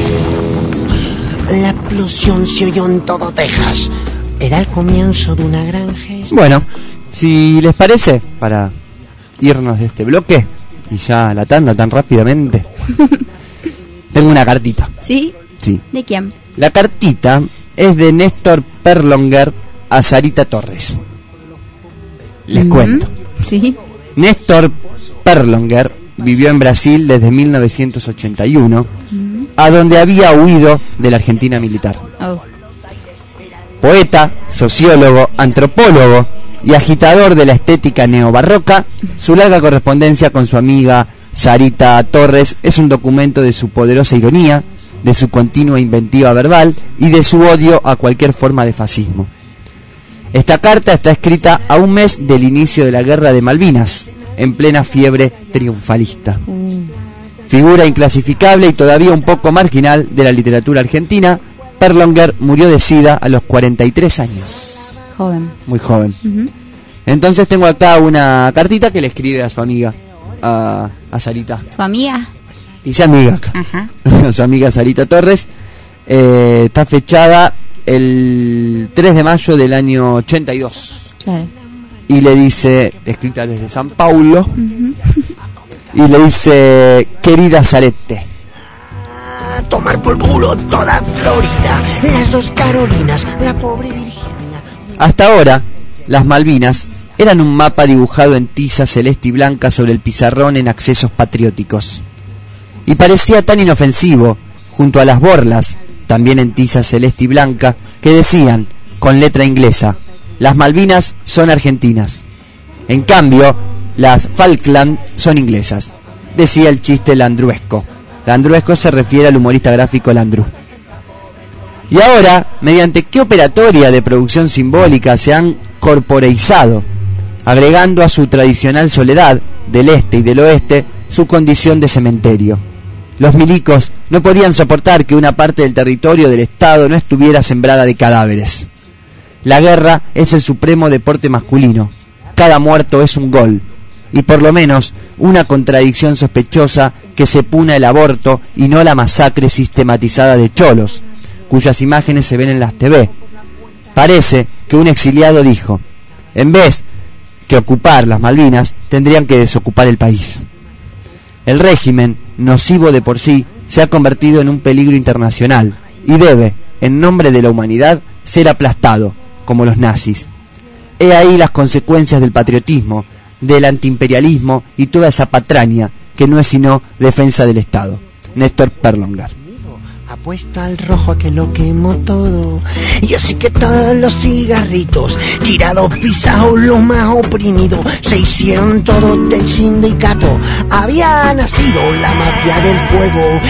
La explosión se oyó en todo Texas. Era el comienzo de una gran gesta. Bueno, si les parece, para irnos de este bloque y ya a la tanda tan rápidamente, tengo una cartita. ¿Sí? Sí. ¿De quién? La cartita es de Néstor Perlonger a Sarita Torres. Les Ujú. cuento. Sí. Néstor Perlonger vivió en Brasil desde mil novecientos ochenta y uno, a donde había huido de la Argentina militar. Oh. Poeta, sociólogo, antropólogo y agitador de la estética neobarroca, su larga correspondencia con su amiga Sarita Torres es un documento de su poderosa ironía, de su continua inventiva verbal y de su odio a cualquier forma de fascismo. Esta carta está escrita a un mes del inicio de la Guerra de Malvinas, en plena fiebre triunfalista. Uh. Figura inclasificable y todavía un poco marginal de la literatura argentina, Perlonger murió de SIDA a los cuarenta y tres años. Joven. Muy joven. Uh-huh. Entonces tengo acá una cartita que le escribe a su amiga, a, a Sarita. ¿Su amiga? Dice amiga acá. Ajá. A su amiga Sarita Torres. Eh, está fechada el tres de mayo del año ochenta y dos. Claro. Y le dice, escrita desde San Paulo, Uh-huh. y le dice, querida Sarete. A tomar por culo toda Florida, las dos Carolinas, la pobre Virginia. Hasta ahora, las Malvinas eran un mapa dibujado en tiza celeste y blanca sobre el pizarrón en accesos patrióticos. Y parecía tan inofensivo, junto a las borlas, también en tiza celeste y blanca, que decían, con letra inglesa, las Malvinas son argentinas. En cambio, las Falkland son inglesas, decía el chiste landruesco. Landruesco se refiere al humorista gráfico Landru. Y ahora, mediante qué operatoria de producción simbólica se han corporeizado, agregando a su tradicional soledad del este y del oeste su condición de cementerio. Los milicos no podían soportar que una parte del territorio del Estado no estuviera sembrada de cadáveres. La guerra es el supremo deporte masculino. Cada muerto es un gol. Y por lo menos una contradicción sospechosa que se puna el aborto y no la masacre sistematizada de cholos, cuyas imágenes se ven en las T V. Parece que un exiliado dijo, en vez que ocupar las Malvinas, tendrían que desocupar el país. El régimen, nocivo de por sí, se ha convertido en un peligro internacional y debe, en nombre de la humanidad, ser aplastado, como los nazis. He ahí las consecuencias del patriotismo, del antiimperialismo y toda esa patraña que no es sino defensa del Estado. Néstor Perlonger. Apuesto al rojo a que lo quemo todo. Y así que todos los cigarritos tirados, pisados, los más oprimidos, se hicieron todos del sindicato. Había nacido la mafia del fuego,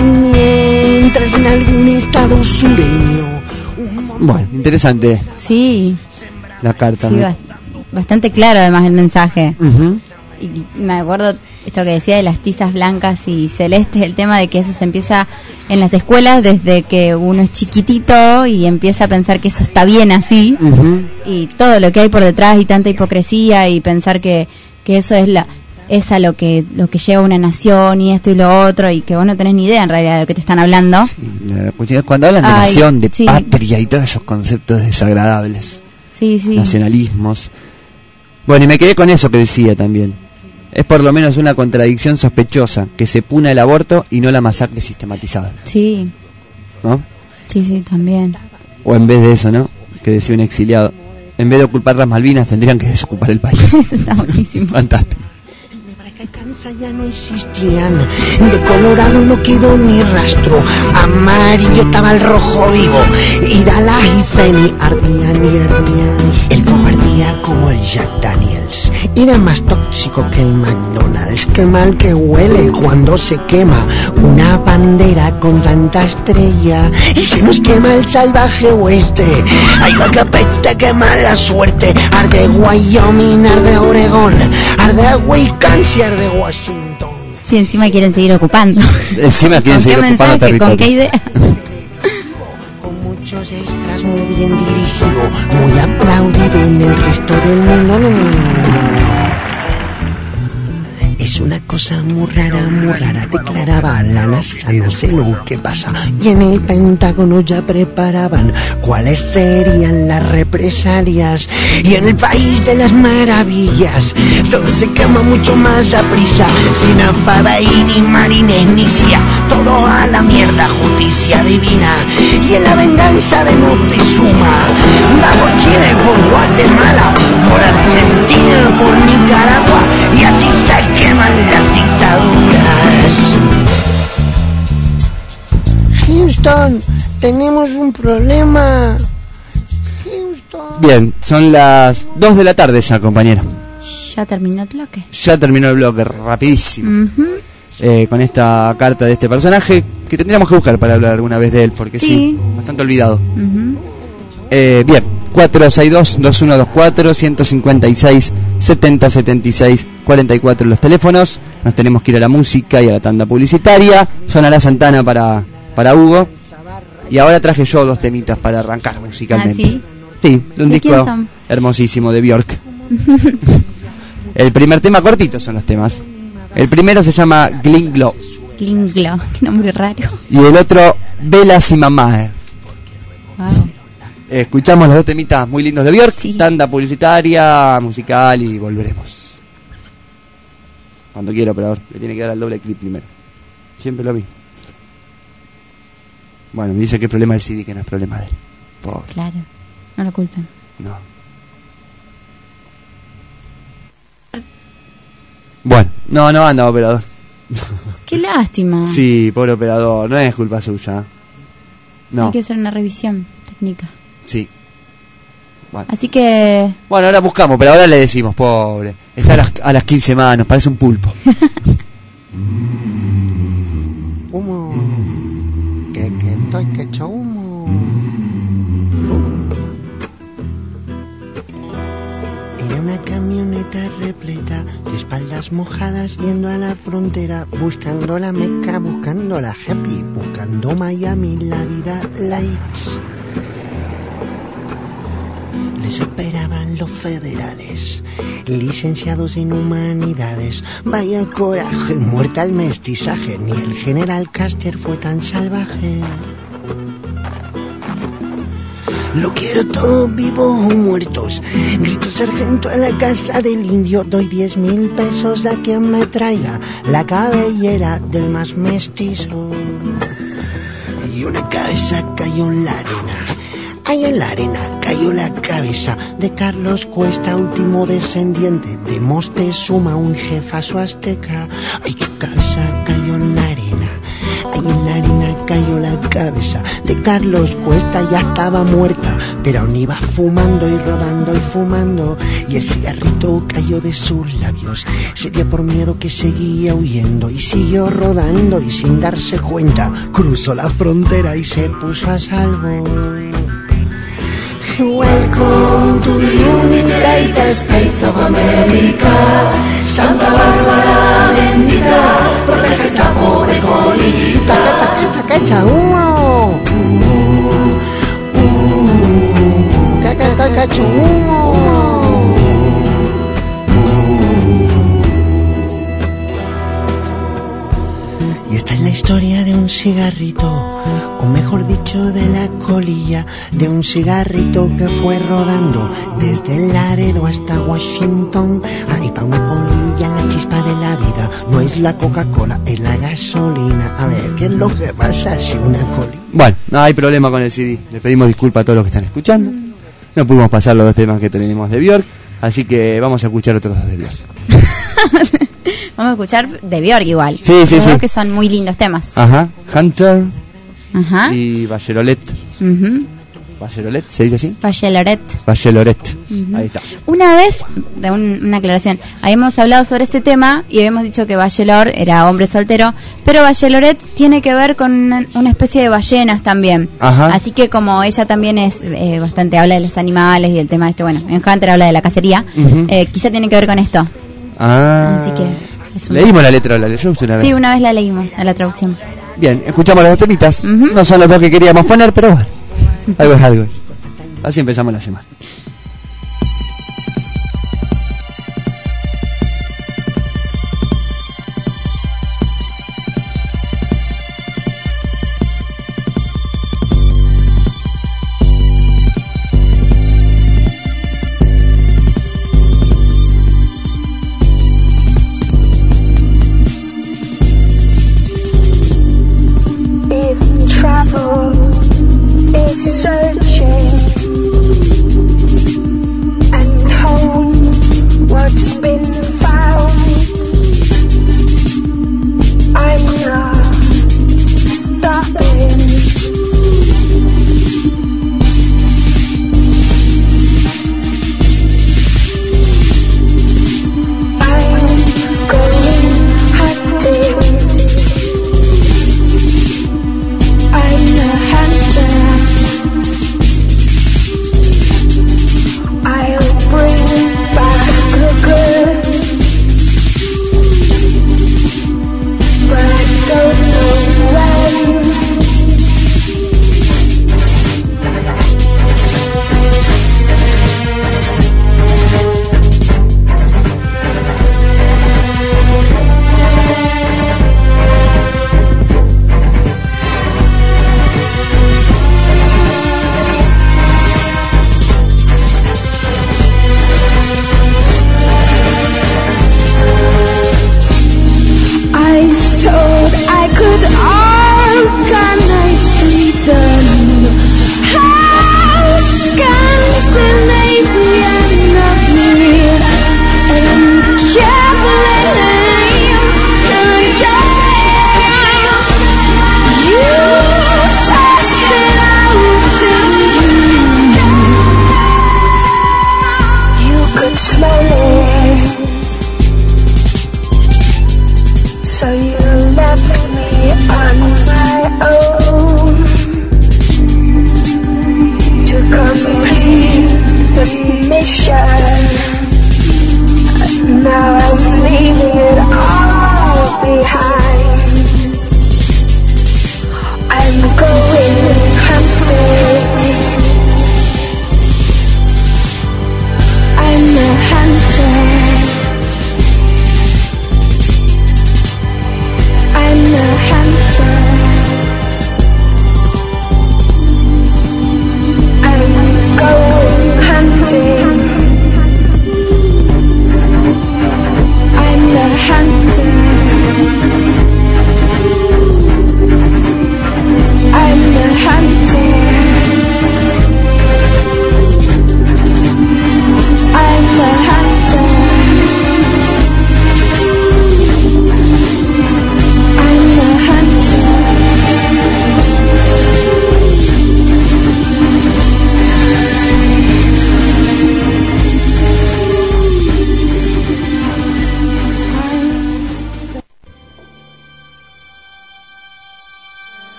y mientras en algún estado sureño. Bueno, interesante. Sí. La carta. Sí, ¿no? bast- bastante claro además el mensaje. Uh-huh. Y me acuerdo esto que decía de las tizas blancas y celestes, el tema de que eso se empieza en las escuelas desde que uno es chiquitito y empieza a pensar que eso está bien así, Uh-huh. y todo lo que hay por detrás y tanta hipocresía y pensar que, que eso es la es a lo que lo que lleva una nación y esto y lo otro, y que vos no tenés ni idea en realidad de lo que te están hablando. Sí, la cuestión es cuando hablan de Ay, nación, de sí. patria y todos esos conceptos desagradables, Sí, sí. nacionalismos. Bueno, y me quedé con eso que decía también. Es por lo menos una contradicción sospechosa que se puna el aborto y no la masacre sistematizada, Sí, ¿no? sí, sí, también. O en vez de eso, ¿no? Que decía un exiliado, en vez de ocupar las Malvinas tendrían que desocupar el país. Está buenísimo. Fantástico. Cansa ya no existían, de Colorado no quedó ni rastro, amarillo estaba el rojo vivo, y Dallas y Feni ardían y ardían. El fuego ardía como el Jack Daniels, era más tóxico que el McDonald's. Qué mal que huele cuando se quema una bandera con tanta estrella, y se nos quema el salvaje oeste. Ay, va que apete, qué mala suerte. Arde Wyoming, arde Oregón, arde Wisconsin, de Washington. Sí, encima quieren seguir ocupando. Encima quieren ¿Con seguir qué ocupando mensaje? ¿Con qué territorios. idea? Con muchos extras, muy bien dirigido, muy aplaudido en el resto del mundo. No, no, no, no. Es una cosa muy rara, muy rara, declaraba la NASA, no sé lo que pasa. Y en el Pentágono ya preparaban cuáles serían las represalias. Y en el país de las maravillas todo se quema mucho más a prisa, sin afada y ni marines ni C I A, todo a la mierda, justicia divina. Y en la venganza de Moctezuma va por Chile, por Guatemala, por Argentina, por Nicaragua, y así se queman las dictaduras. Houston, tenemos un problema. Houston. Bien, son las dos de la tarde ya, compañero. Ya terminó el bloque. Ya terminó el bloque, rapidísimo. Ujú. Eh, con esta carta de este personaje que tendríamos que buscar para hablar alguna vez de él, porque sí, Sí. bastante olvidado. Ujú. Eh, bien, cuatro seis dos, dos uno dos cuatro, uno cinco seis, siete cero siete seis, cuatro cuatro los teléfonos. Nos tenemos que ir a la música y a la tanda publicitaria. Sonará Santana para, para Hugo. Y ahora traje yo dos temitas para arrancar musicalmente. ¿Ah, sí? Sí, de un ¿De disco quién son? hermosísimo de Björk. El primer tema, cortito son los temas. El primero se llama Glinglo. Glinglo, qué nombre raro. Y el otro, Velas y Mamae. Wow. Escuchamos los dos temitas muy lindos de Björk. Sí. Tanda publicitaria, musical y volveremos. Cuando quiera, operador. Le tiene que dar al doble clic primero. Siempre lo mismo. Bueno, me dice que es problema del C D, que no es problema de él. Pobre. Claro, no lo culpen. No. Bueno, no, no anda, operador. Qué lástima. Sí, pobre operador, no es culpa suya. No. Hay que hacer una revisión técnica. Sí. Bueno. Así que... Bueno, ahora buscamos, pero ahora le decimos, pobre. Está a las, a las quince manos, parece un pulpo. Humo. Que, que estoy que echo humo. En una camioneta repleta de espaldas mojadas yendo a la frontera, buscando la Meca, buscando la happy, buscando Miami, la vida likes. Les esperaban los federales, licenciados en humanidades. Vaya coraje, muerta el mestizaje, ni el general Custer fue tan salvaje. Lo quiero todo vivo o muertos. Grito sargento a la casa del indio. Doy diez mil pesos a quien me traiga la cabellera del más mestizo. Y una cabeza cayó en la arena. Ahí en la arena cayó la cabeza de Carlos Cuesta, último descendiente de Moctezuma, un jefazo azteca. Ay, su cabeza cayó en la arena. Ahí en la arena cayó la cabeza de Carlos Cuesta, ya estaba muerta, pero aún iba fumando y rodando y fumando. Y el cigarrito cayó de sus labios. Sería por miedo que seguía huyendo y siguió rodando y sin darse cuenta cruzó la frontera y se puso a salvo. Welcome to the United States of America. Santa Bárbara bendita por la Gestapo de colita. ¡Cacha, cacha, humo! ¡Cacha, cacha, humo! Y esta es la historia de un cigarrito, o mejor dicho de la colilla, de un cigarrito que fue rodando desde Laredo hasta Washington. Ahí pa' una colilla la chispa de la vida, no es la Coca-Cola, es la gasolina. A ver, ¿qué es lo que pasa si una colilla? Bueno, no hay problema con el C D. Le pedimos disculpas a todos los que están escuchando. No pudimos pasar los dos temas que tenemos de Björk, así que vamos a escuchar otros dos de Björk. Vamos a escuchar de Björk igual. Sí, sí, Creo sí. que son muy lindos temas. Ajá, Hunter Ajá. y Bachelorette. Uh-huh. ¿Bachelorette se dice así? Bachelorette. Bachelorette. Uh-huh. Ahí está. Una vez, de un- una aclaración, habíamos hablado sobre este tema y habíamos dicho que Bachelor era hombre soltero, pero Bachelorette tiene que ver con una, una especie de ballenas también. Ajá. Así que como ella también es eh, bastante, habla de los animales y del tema este, bueno, en Hunter habla de la cacería, Ujú. eh, quizá tiene que ver con esto. Ah. Así que es un- Leímos la letra, la leyó usted una vez. Sí, una vez la leímos a la traducción. Bien, escuchamos los dos temitas. Ujú. No son los dos que queríamos poner, pero bueno. Algo es algo. Así empezamos la semana. If travel is searching you left me on my own to complete the mission. Now I'm leaving it all behind. I'm going hunting. I'm a hunter. I'm a hunter. I'm going hunting. I'm a hunter.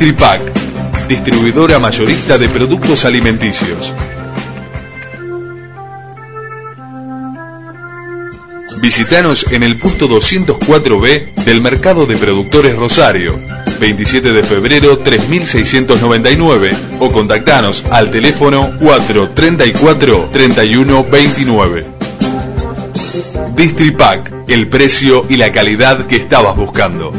Distripac, distribuidora mayorista de productos alimenticios. Visítanos en el puesto doscientos cuatro B del Mercado de Productores Rosario, veintisiete de febrero tres mil seiscientos noventa y nueve, o contactanos al teléfono cuatro treinta y cuatro treinta y uno veintinueve. Distripac, el precio y la calidad que estabas buscando.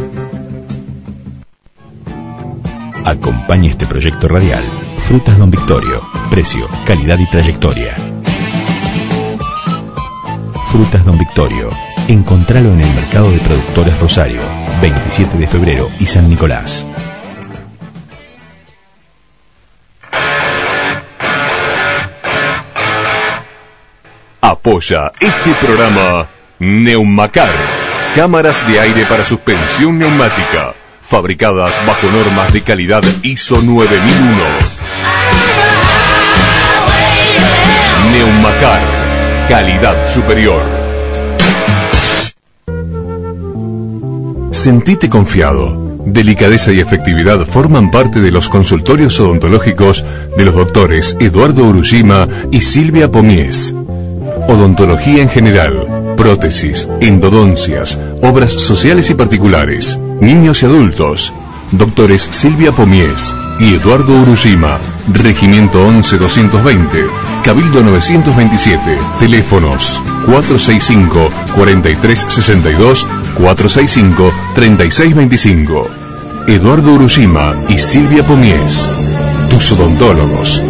Acompaña este proyecto radial. Frutas Don Victorio. Precio, calidad y trayectoria. Frutas Don Victorio. Encontralo en el Mercado de Productores Rosario, veintisiete de febrero y San Nicolás. Apoya este programa Neumacar, cámaras de aire para suspensión neumática, fabricadas bajo normas de calidad I S O nueve mil uno. Neumacar, calidad superior. Sentite confiado. Delicadeza y efectividad forman parte de los consultorios odontológicos de los doctores Eduardo Urushima y Silvia Pomies. Odontología en general, prótesis, endodoncias, obras sociales y particulares, niños y adultos. Doctores Silvia Pomies y Eduardo Urushima. Regimiento once doscientos veinte, Cabildo novecientos veintisiete. Teléfonos cuatro seis cinco, cuatro tres seis dos, cuatro seis cinco, tres seis dos cinco. Eduardo Urushima y Silvia Pomies, tus odontólogos.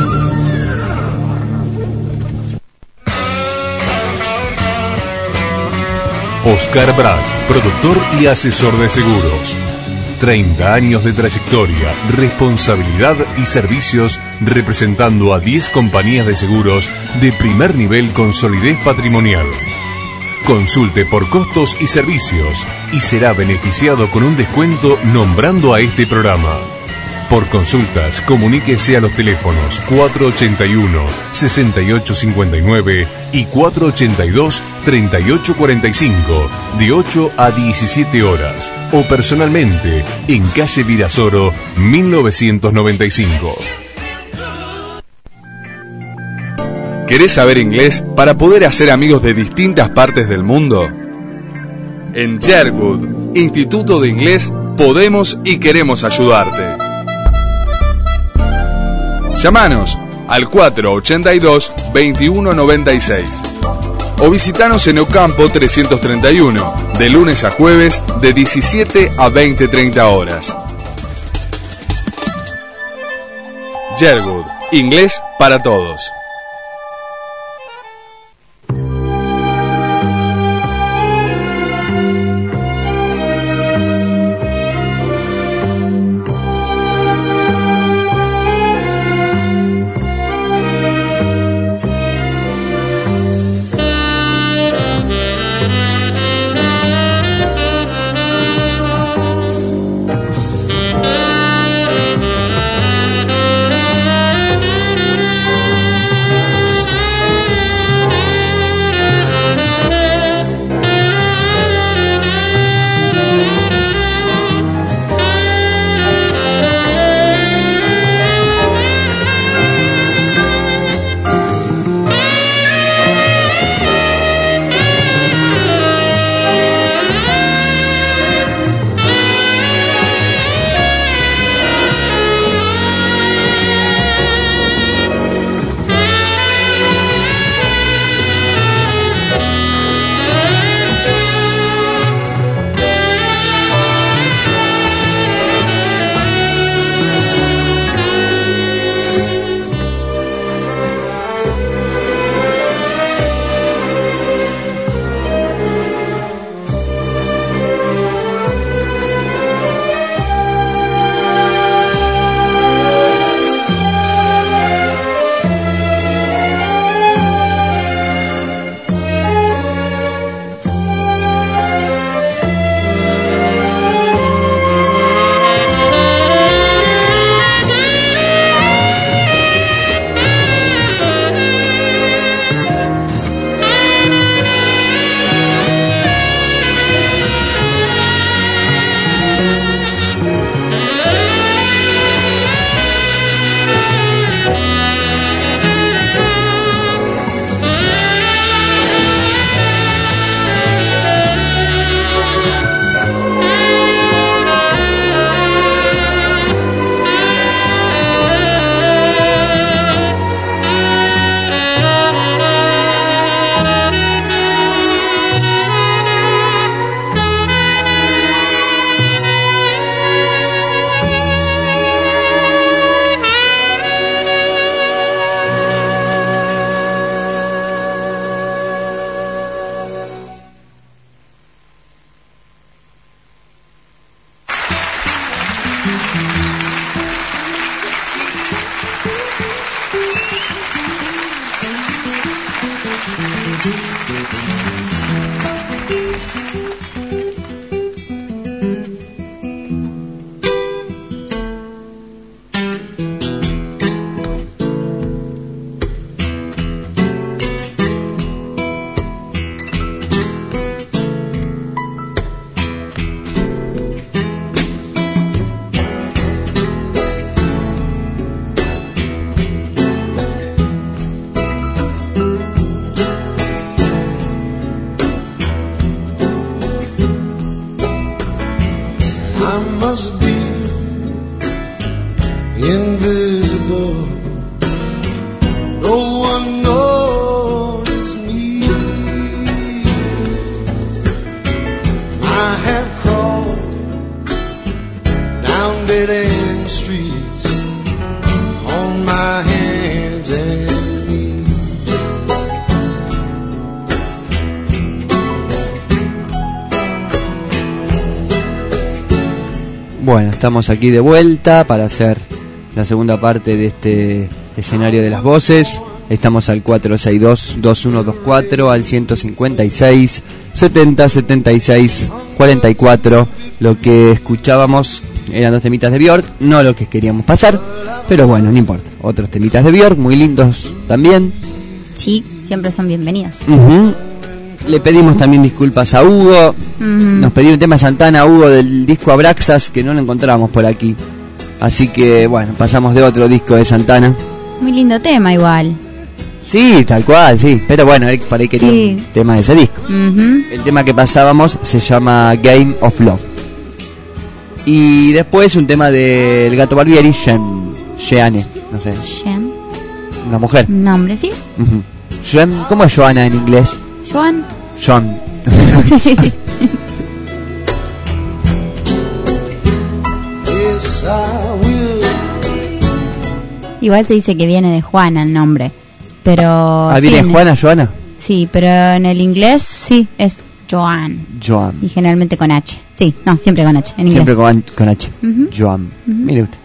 Oscar Brad, productor y asesor de seguros. treinta años de trayectoria, responsabilidad y servicios representando a diez compañías de seguros de primer nivel con solidez patrimonial. Consulte por costos y servicios y será beneficiado con un descuento nombrando a este programa. Por consultas, comuníquese a los teléfonos cuatro ochenta y uno, sesenta y ocho cincuenta y nueve y cuatro ochenta y dos, treinta y ocho cuarenta y cinco, de ocho a diecisiete horas, o personalmente en calle Virasoro, mil novecientos noventa y cinco. ¿Querés saber inglés para poder hacer amigos de distintas partes del mundo? En Sherwood, Instituto de Inglés, podemos y queremos ayudarte. Llámanos al cuatro ochenta y dos, veintiuno noventa y seis o visitanos en Ocampo trescientos treinta y uno, de lunes a jueves de diecisiete a veinte treinta horas. Sherwood, inglés para todos. Bueno, estamos aquí de vuelta para hacer la segunda parte de este escenario de las voces. Estamos al cuatro seis dos, dos uno dos cuatro, al ciento cincuenta y seis, setenta, setenta y seis, cuarenta y cuatro. Lo que escuchábamos eran dos temitas de Björk, no lo que queríamos pasar, pero bueno, no importa. Otros temitas de Björk, muy lindos también. Sí, siempre son bienvenidos. Uh-huh. Le pedimos también disculpas a Hugo. Uh-huh. Nos pidió un tema Santana a Hugo del disco Abraxas, que no lo encontramos por aquí. Así que bueno, pasamos de otro disco de Santana. Muy lindo tema igual. Sí, tal cual, sí. Pero bueno, él por ahí quería sí. un tema de ese disco. Uh-huh. El tema que pasábamos se llama Game of Love. Y después un tema del Gato Barbieri, Jen, Jeanne, no sé. Jen. Una mujer. Nombre, sí. Uh-huh. Jen, ¿cómo es Joana en inglés? Joan. John. Igual se dice que viene de Juana el nombre, pero... Ah, ¿viene sí, Juana, Joana? Sí, pero en el inglés sí, es Joan. Joan. Y generalmente con H. Sí, no, siempre con H, en inglés. Siempre con, con H. Uh-huh. Joan. Uh-huh. Mire usted.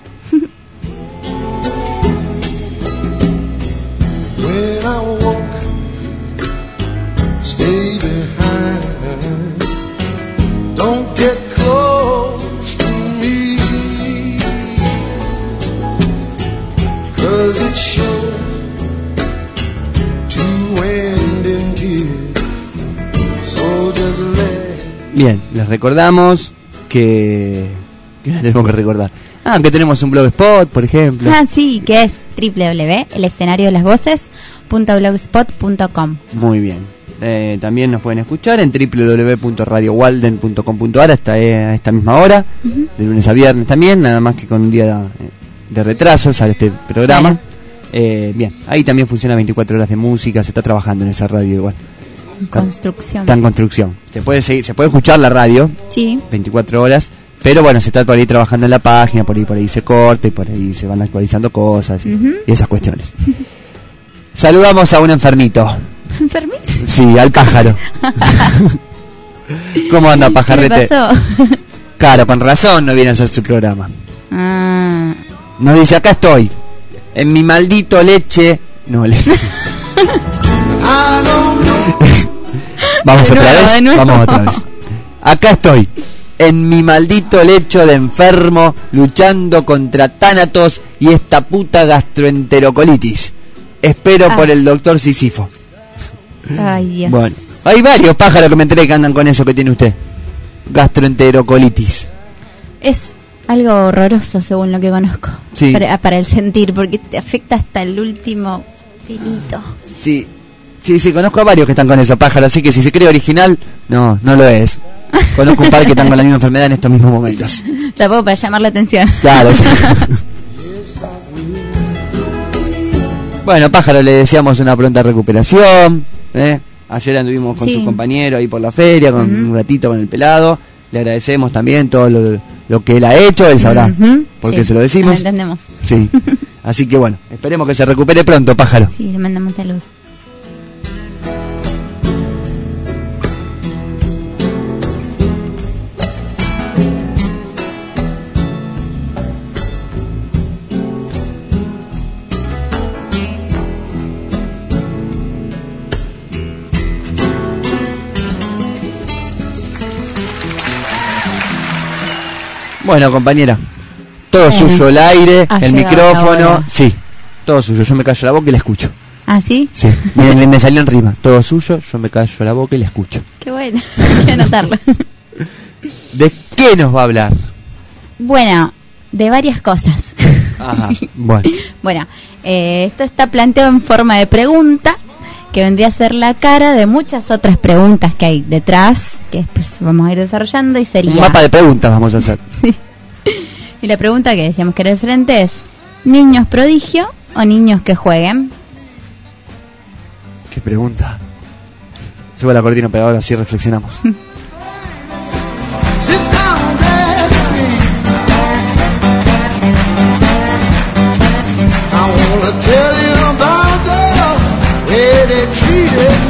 Bien, les recordamos que... que les tenemos que recordar. Ah, que tenemos un blogspot, por ejemplo. Ah, sí, que es doble u doble u doble u punto el escenario de las voces punto blogspot punto com. Muy bien. Eh, también nos pueden escuchar en doble u doble u doble u punto radio walden punto com punto a r hasta eh, esta misma hora, uh-huh. de lunes a viernes también, nada más que con un día de, de retraso sale este programa. Claro. Eh, bien, ahí también funciona veinticuatro horas de música, se está trabajando en esa radio igual. Está, construcción. Está en construcción. Se puede seguir, se puede escuchar la radio. Sí. veinticuatro horas, pero bueno, se está por ahí trabajando en la página, por ahí por ahí se corta y por ahí se van actualizando cosas y, uh-huh. y esas cuestiones. Saludamos a un enfermito. ¿Enfermito? Sí, al pájaro. ¿Cómo anda, pajarrete? ¿Qué pasó? Claro, con razón no viene a hacer su programa. Ah. Nos dice, acá estoy, en mi maldito leche... No, leche... Vamos otra vez, vamos otra vez. Acá estoy, en mi maldito lecho de enfermo, luchando contra tánatos y esta puta gastroenterocolitis. Espero ah. por el doctor Sísifo. Ay, Dios. Bueno, hay varios pájaros que me enteré que andan con eso que tiene usted. Gastroenterocolitis. Es algo horroroso según lo que conozco. Sí. Para, para el sentir, porque te afecta hasta el último pelito. Sí. Sí, sí, conozco a varios que están con eso, pájaro, así que si se cree original, no, no lo es. Conozco un par que están con la misma enfermedad en estos mismos momentos. Tampoco para llamar la atención. Claro. Sí. Bueno, pájaro, le deseamos una pronta recuperación. ¿eh? Ayer anduvimos con sí. su compañero ahí por la feria, con uh-huh. un ratito con el pelado. Le agradecemos también todo lo, lo que él ha hecho, él sabrá uh-huh. por qué sí. se lo decimos. Lo entendemos. Sí. Así que bueno, esperemos que se recupere pronto, pájaro. Sí, le mandamos salud. Bueno, compañera, todo eh, suyo, el aire, el micrófono, sí, todo suyo, yo me callo la boca y la escucho. ¿Ah, sí? Sí, me, me, me salió en rima, todo suyo, yo me callo la boca y la escucho. Qué bueno, hay que anotarlo. ¿De qué nos va a hablar? Bueno, de varias cosas. Ajá, bueno. Bueno, eh, esto está planteado en forma de pregunta, que vendría a ser la cara de muchas otras preguntas que hay detrás, que después vamos a ir desarrollando y sería... Un mapa de preguntas vamos a hacer. Y la pregunta que decíamos que era el frente es, ¿niños prodigio o niños que jueguen? ¿Qué pregunta? Suba la cortina pegadora, así reflexionamos.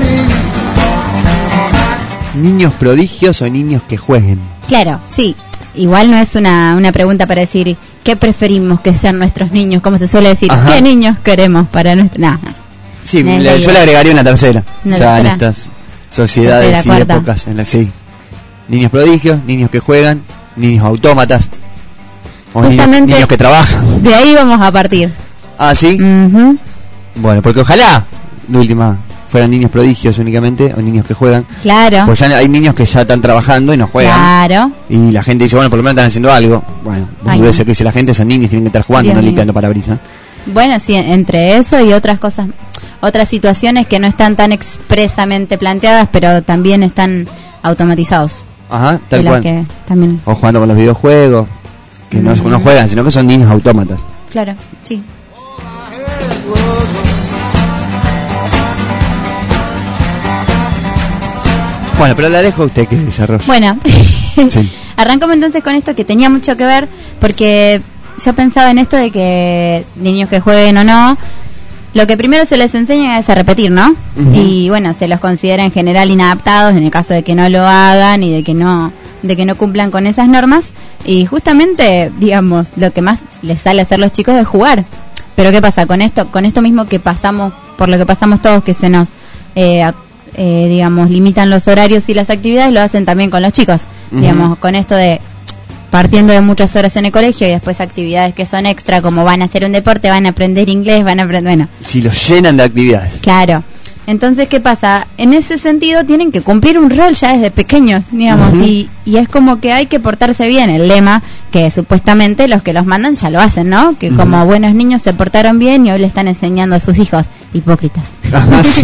¿Niños prodigios o niños que jueguen? Claro, sí. igual no es una, una pregunta para decir ¿qué preferimos que sean nuestros niños? Como se suele decir, Ajá. ¿qué niños queremos para nuestros? No, no. Sí, No es le- la yo idea. le agregaría una tercera. ¿Una ya en tercera? estas sociedades Tercera, y cuarta. épocas. En la, sí. Niños prodigios, niños que juegan, niños autómatas. O niños, Justamente- niños que trabajan. De ahí vamos a partir. Ah, sí. Ujú. Bueno, porque ojalá, de última, fueran niños prodigios únicamente, o niños que juegan. Claro. Pues ya hay niños que ya están trabajando y no juegan. Claro. Y la gente dice, bueno, por lo menos están haciendo algo. Bueno, Ay, debe no. ser que dice la gente, son niños, tienen que estar jugando, Dios no mío. limpiando parabrisas. Bueno, sí, entre eso y otras cosas, otras situaciones que no están tan expresamente planteadas, pero también están automatizados. Ajá, de tal las cual. que también, O jugando con los videojuegos, que no, Mm. no juegan, sino que son niños autómatas. claro, sí. Bueno, pero la dejo a usted que desarrolle. Bueno, Sí. arrancamos entonces con esto que tenía mucho que ver, porque yo pensaba en esto de que niños que jueguen o no, lo que primero se les enseña es a repetir, ¿no? Ujú. Y bueno, se los considera en general inadaptados en el caso de que no lo hagan y de que no de que no cumplan con esas normas. Y justamente, digamos, lo que más les sale a hacer los chicos es jugar. Pero ¿qué pasa con esto? Con esto mismo que pasamos, por lo que pasamos todos, que se nos, eh, ac- eh, digamos, limitan los horarios y las actividades, lo hacen también con los chicos. Ujú. Digamos, con esto de partiendo de muchas horas en el colegio y después actividades que son extra, como van a hacer un deporte, van a aprender inglés, van a aprender, bueno, Si los llenan de actividades. claro. Entonces, ¿qué pasa? En ese sentido tienen que cumplir un rol ya desde pequeños, digamos, Ujú. y, y es como que hay que portarse bien. El lema que supuestamente los que los mandan ya lo hacen, ¿no? Que Ujú. como buenos niños se portaron bien y hoy le están enseñando a sus hijos. Hipócritas. Ajá, sí.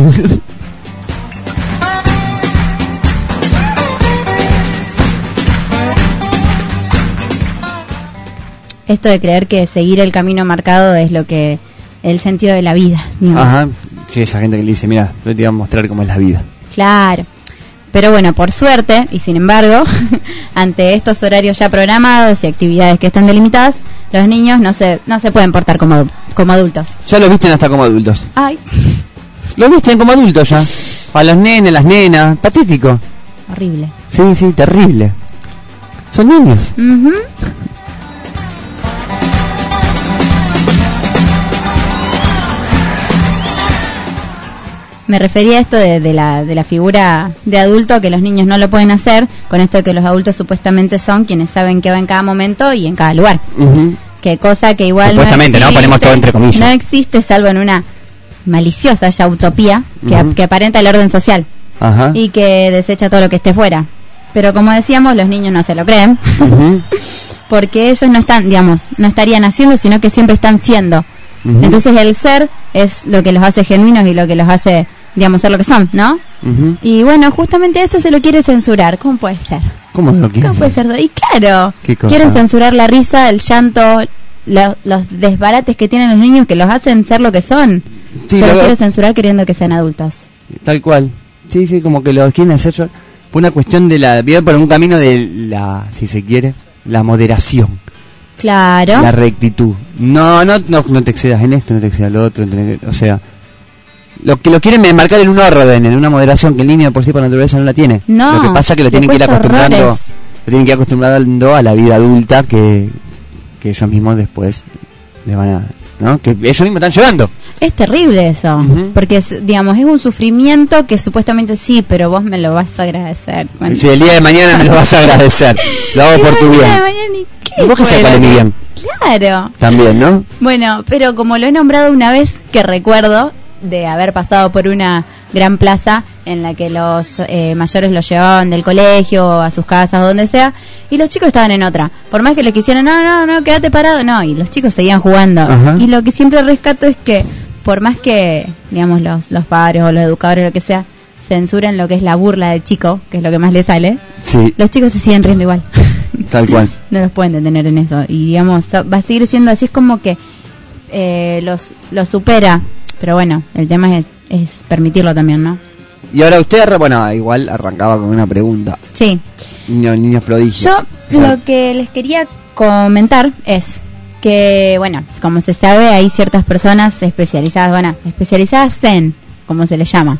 Esto de creer que seguir el camino marcado es lo que el sentido de la vida, digamos. Ajá. Sí, esa gente que le dice, mira, yo te voy a mostrar cómo es la vida. Claro. Pero bueno, por suerte, y sin embargo, ante estos horarios ya programados y actividades que están delimitadas, los niños no se no se pueden portar como, adu- como adultos. Ya los visten hasta como adultos. Ay, Los visten como adultos ya. A los nenes, las nenas. Patético. horrible. Sí, sí, terrible. Son niños. Ujú. Me refería a esto de, de la, de la figura de adulto, que los niños no lo pueden hacer, con esto de que los adultos supuestamente son quienes saben qué va en cada momento y en cada lugar. Ujú. Que cosa que igual Supuestamente, ¿no? existe, Ponemos todo entre comillas. No existe salvo en una maliciosa ya utopía que, Ujú. que aparenta el orden social Ajá. y que desecha todo lo que esté fuera. Pero como decíamos, los niños no se lo creen Ujú. porque ellos no están, digamos, no estarían haciendo, sino que siempre están siendo. Ujú. Entonces el ser es lo que los hace genuinos y lo que los hace, digamos, ser lo que son, ¿no? Ujú. Y bueno, justamente esto se lo quiere censurar. ¿Cómo puede ser? ¿Cómo lo quieren ¿Cómo puede hacer? ser? Y claro, ¿Qué cosa? quieren censurar la risa, el llanto, lo- los desbarates que tienen los niños que los hacen ser lo que son. Sí, se lo los veo. quiere censurar queriendo que sean adultos. Tal cual. Sí, sí, como que lo quieren hacer yo- por una cuestión de la... Voy por un camino de la, si se quiere, la moderación, Claro. la rectitud. No, no, no, no te excedas en esto, no te excedas en lo otro. tenés que- O sea, lo que lo quieren enmarcar en un orden, en una moderación que el niño de por sí por naturaleza no la tiene. No, Lo que pasa es que lo le tienen que ir cuesta acostumbrando, horrores. lo tienen que ir acostumbrando a la vida adulta que, que ellos mismos después le van a... ¿no? Que ellos mismos están llevando. Es terrible eso, Ujú. porque es, digamos, es un sufrimiento que supuestamente sí, pero vos me lo vas a agradecer. Bueno. Si el día de mañana me lo vas a agradecer, lo hago por tu Y bien. mañana, ¿y qué ¿Y vos qué fue sabés cuál lo es mi que- bien? Claro. También, ¿no? Bueno, pero como lo he nombrado una vez que recuerdo de haber pasado por una gran plaza en la que los eh, mayores los llevaban del colegio a sus casas o donde sea y los chicos estaban en otra. Por más que les quisieran, no, no, no, quédate parado, no, y los chicos seguían jugando. Ajá. Y lo que siempre rescato es que por más que, digamos, los, los padres o los educadores o lo que sea, censuren lo que es la burla del chico, que es lo que más le sale, Sí, los chicos se siguen riendo igual. tal cual. No los pueden detener en eso. Y digamos, so- va a seguir siendo así, es como que eh, los, los supera. Pero bueno, el tema es, es permitirlo también, ¿no? Y ahora usted, arra- bueno, igual arrancaba con una pregunta. Sí. Niños, niños prodigios. Yo O sea, lo que les quería comentar es que, bueno, como se sabe, hay ciertas personas especializadas, bueno, especializadas en, como se les llama,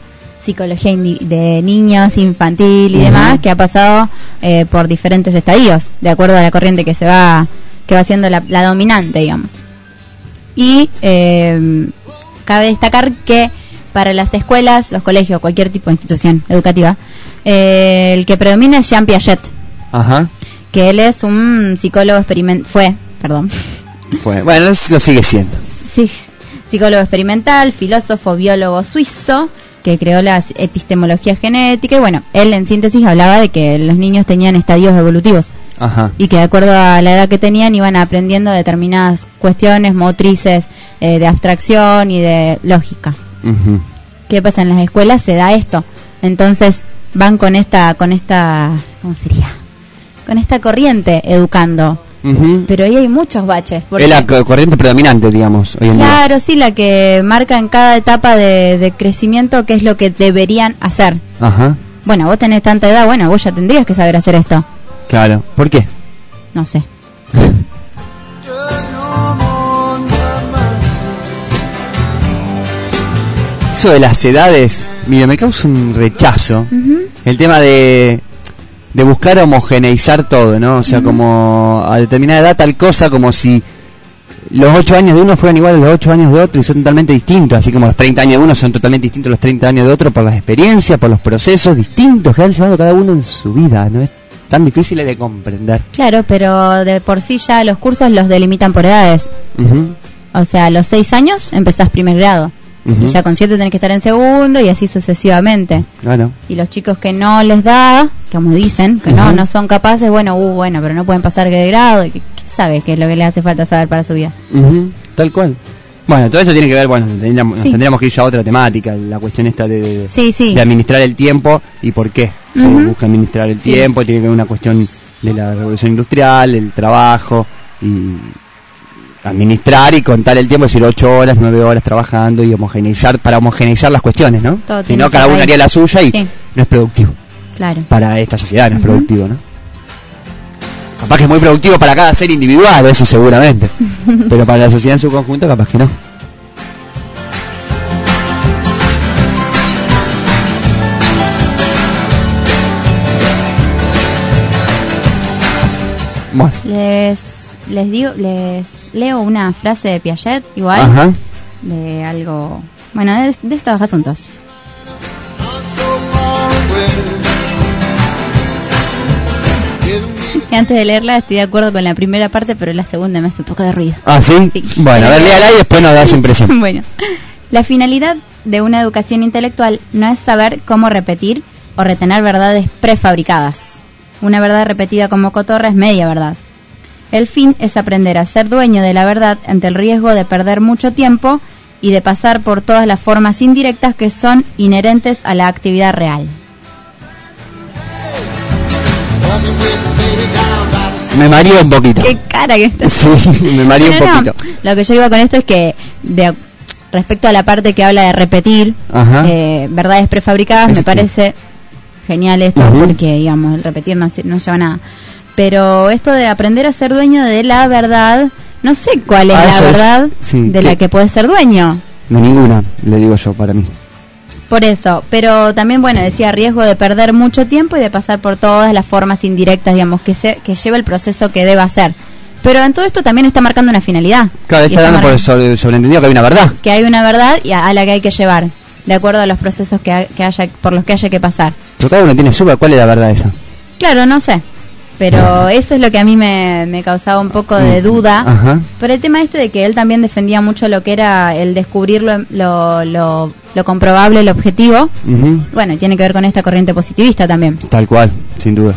psicología indi- de niños, infantil y uh-huh. demás, que ha pasado eh, por diferentes estadios, de acuerdo a la corriente que se va que va siendo la, la dominante, digamos. Y eh, cabe destacar que para las escuelas, los colegios, cualquier tipo de institución educativa, eh, el que predomina es Jean Piaget, Ajá. que él es un psicólogo experimental, fue, perdón. Fue, bueno, lo sigue siendo. Sí, psicólogo experimental, filósofo, biólogo suizo, que creó la epistemología genética, y bueno, él en síntesis hablaba de que los niños tenían estadios evolutivos. Ajá. Y que de acuerdo a la edad que tenían iban aprendiendo determinadas cuestiones motrices, eh, de abstracción y de lógica. Uh-huh. ¿Qué pasa en las escuelas? Se da esto. Entonces van con esta, con esta, ¿cómo sería? Con esta corriente educando. Uh-huh. Pero ahí hay muchos baches. Es la corriente predominante, digamos, hoy en día. Claro, sí, la que marca en cada etapa de, de crecimiento qué es lo que deberían hacer. Ajá. Bueno, vos tenés tanta edad, bueno, vos ya tendrías que saber hacer esto. Claro, ¿por qué? No sé. Eso de las edades, mira, me causa un rechazo. Uh-huh. El tema de de buscar homogeneizar todo, ¿no? O sea, uh-huh. como a determinada edad tal cosa, como si los ocho años de uno fueran iguales a los ocho años de otro y son totalmente distintos, así como los treinta años de uno son totalmente distintos a los treinta años de otro por las experiencias, por los procesos distintos que han llevado cada uno en su vida, ¿no? Es tan difícil de comprender. Claro, pero de por sí ya los cursos los delimitan por edades. Uh-huh. O sea, a los seis años empezás primer grado. Uh-huh. Y ya con siete tenés que estar en segundo y así sucesivamente. Claro. Y los chicos que no les da, como dicen, que uh-huh. no no son capaces, bueno, uh, bueno, pero no pueden pasar de grado. ¿Qué, qué sabe qué es lo que les hace falta saber para su vida? Uh-huh. Tal cual. Bueno, todo eso tiene que ver, bueno, tendríamos, sí. tendríamos que ir ya a otra temática, la cuestión esta de, de, sí, sí. de administrar el tiempo y por qué uh-huh. se busca administrar el sí. tiempo, tiene que ver una cuestión de la revolución industrial, el trabajo y administrar y contar el tiempo, es decir, ocho horas, nueve horas trabajando y homogeneizar, para homogeneizar las cuestiones, ¿no? Todo si no, cada uno haría la suya y sí. no es productivo. Claro. Para esta sociedad no es uh-huh. productivo, ¿no? Capaz que es muy productivo para cada ser individual, eso seguramente. Pero para la sociedad en su conjunto, capaz que no. Bueno. Les, les digo, les leo una frase de Piaget, igual, Ajá. de algo, bueno, de, de estos asuntos. Antes de leerla estoy de acuerdo con la primera parte, pero la segunda me hace un poco de ruido. ¿Ah, sí? sí. Bueno, a ver, léala y después nos da su impresión. Bueno, la finalidad de una educación intelectual no es saber cómo repetir o retener verdades prefabricadas. Una verdad repetida como cotorra es media verdad. El fin es aprender a ser dueño de la verdad ante el riesgo de perder mucho tiempo y de pasar por todas las formas indirectas que son inherentes a la actividad real. Me mareó un poquito. Qué cara que está. Sí, me mareó un poquito. No, lo que yo iba con esto es que de, respecto a la parte que habla de repetir eh, verdades prefabricadas, es me parece genial esto, uh-huh. porque digamos el repetir no, no lleva a nada. Pero esto de aprender a ser dueño de la verdad, no sé cuál es ah, la verdad es, sí, de ¿qué? La que puedes ser dueño. No, ninguna, le digo yo, para mí. Por eso, pero también, bueno, decía riesgo de perder mucho tiempo y de pasar por todas las formas indirectas, digamos, que se, que lleva el proceso que debe hacer. Pero en todo esto también está marcando una finalidad. Claro, está, está dando por sobre, sobreentendido que hay una verdad. Que hay una verdad y a, a la que hay que llevar, de acuerdo a los procesos que, ha, que haya, por los que haya que pasar. Pero cada uno tiene su, ¿cuál es la verdad esa? Claro, no sé. Pero eso es lo que a mí me, me causaba un poco de duda. Ajá. Por el tema este de que él también defendía mucho lo que era el descubrir lo, lo, lo, lo comprobable, lo objetivo. Uh-huh. Bueno, tiene que ver con esta corriente positivista también. Tal cual, sin duda.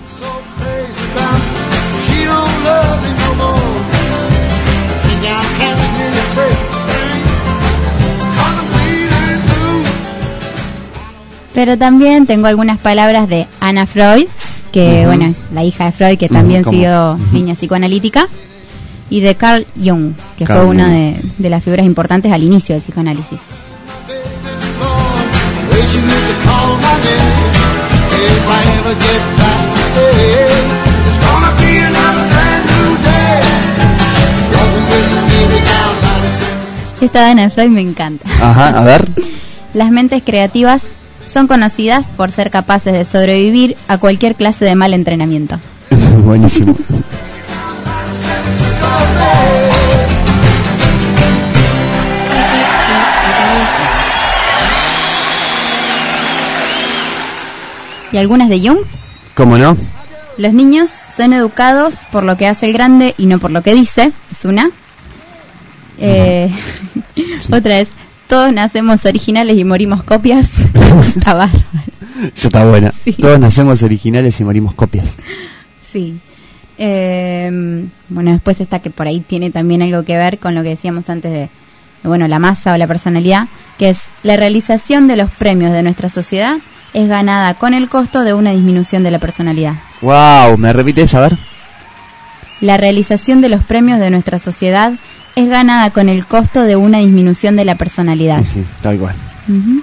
Pero también tengo algunas palabras de Anna Freud, que uh-huh. bueno, es la hija de Freud, que también uh-huh. siguió uh-huh. línea psicoanalítica, y de Carl Jung, que Carl fue una de, de las figuras importantes al inicio del psicoanálisis. Esta de Anna Freud me encanta. Ajá, a ver. Las mentes creativas son conocidas por ser capaces de sobrevivir a cualquier clase de mal entrenamiento. Buenísimo. ¿Y algunas de Jung? ¿Cómo no? Los niños son educados por lo que hace el grande y no por lo que dice, es una. Eh, sí. Otra es, todos nacemos originales y morimos copias. Está bárbaro. Eso está buena. Sí. Todos nacemos originales y morimos copias. Sí. Eh, bueno, después está que por ahí tiene también algo que ver con lo que decíamos antes de, de, bueno, la masa o la personalidad, que es la realización de los premios de nuestra sociedad es ganada con el costo de una disminución de la personalidad. Wow, ¿me repites? A ver. La realización de los premios de nuestra sociedad es ganada con el costo de una disminución de la personalidad. Sí, sí, tal cual. Uh-huh.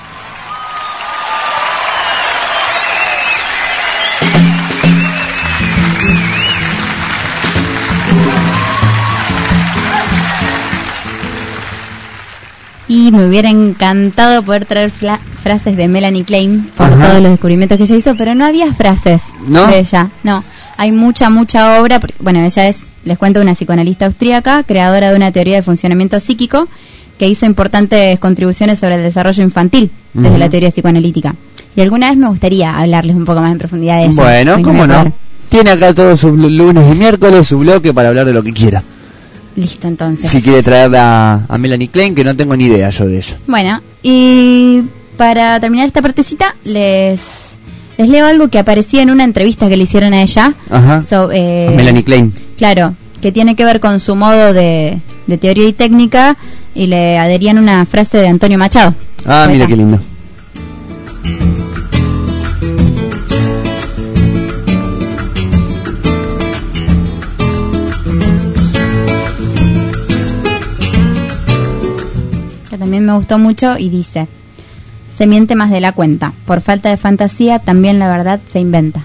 Y me hubiera encantado poder traer fla- frases de Melanie Klein por Ajá. todos los descubrimientos que ella hizo, pero no había frases ¿No? de ella. No, hay mucha, mucha obra. Bueno, ella es, les cuento, una psicoanalista austríaca, creadora de una teoría de funcionamiento psíquico que hizo importantes contribuciones sobre el desarrollo infantil desde uh-huh. la teoría psicoanalítica. Y alguna vez me gustaría hablarles un poco más en profundidad de ella. Bueno, ¿cómo no? Tiene acá todos sus lunes y miércoles su bloque para hablar de lo que quiera. Listo, entonces. Si quiere traer a, a Melanie Klein, que no tengo ni idea yo de ella. Bueno, y para terminar esta partecita, les les leo algo que aparecía en una entrevista que le hicieron a ella. Ajá. So, eh, a Melanie Klein. Claro, que tiene que ver con su modo de, de teoría y técnica, y le adherían una frase de Antonio Machado. Ah, mira qué lindo. También me gustó mucho y dice: se miente más de la cuenta, por falta de fantasía también la verdad se inventa.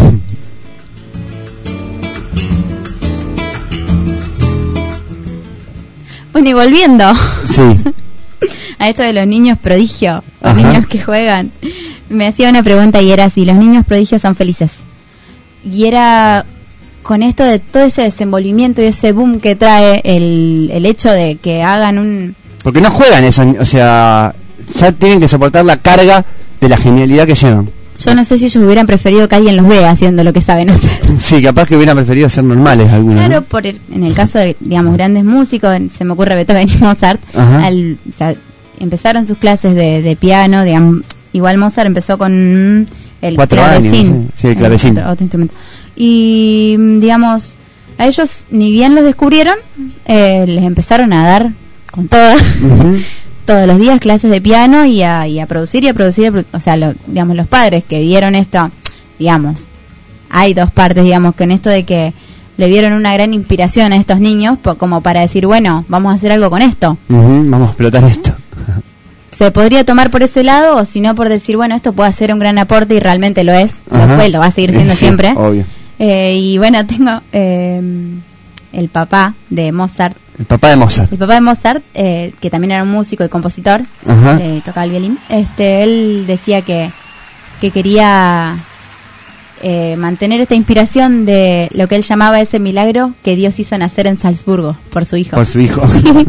Bueno, y volviendo sí. a esto de los niños prodigio, los niños que juegan, me hacía una pregunta y era si los niños prodigios son felices. Y era con esto de todo ese desenvolvimiento y ese boom que trae el, el hecho de que hagan un... Porque no juegan eso, o sea, ya tienen que soportar la carga de la genialidad que llevan. Yo no sé si ellos hubieran preferido que alguien los vea haciendo lo que saben hacer. Sí, capaz que hubieran preferido ser normales algunos. Claro, ¿no? por el, en el caso de, digamos, grandes músicos, se me ocurre Beethoven y Mozart, al, o sea, empezaron sus clases de, de piano, digamos, igual Mozart empezó con el Cuatro clavecín. Años, sí, sí, el clavecín. Otro, otro instrumento. Y, digamos, a ellos ni bien los descubrieron, eh, les empezaron a dar con todas, uh-huh. todos los días clases de piano y a, y a producir y a producir, a produ- o sea, lo, digamos, los padres que vieron esto, digamos, hay dos partes, digamos, que en esto de que le vieron una gran inspiración a estos niños, po, como para decir, bueno, vamos a hacer algo con esto. Uh-huh, vamos a explotar esto. Se podría tomar por ese lado, o si no por decir, bueno, esto puede ser un gran aporte y realmente lo es, uh-huh. lo fue, lo va a seguir siendo sí, siempre. Obvio. Eh, y bueno, tengo eh, el papá de Mozart. El papá de Mozart. El papá de Mozart, eh, que también era un músico y compositor, eh, tocaba el violín. Este, él decía que, que quería eh, mantener esta inspiración de lo que él llamaba ese milagro que Dios hizo nacer en Salzburgo por su hijo. Por su hijo.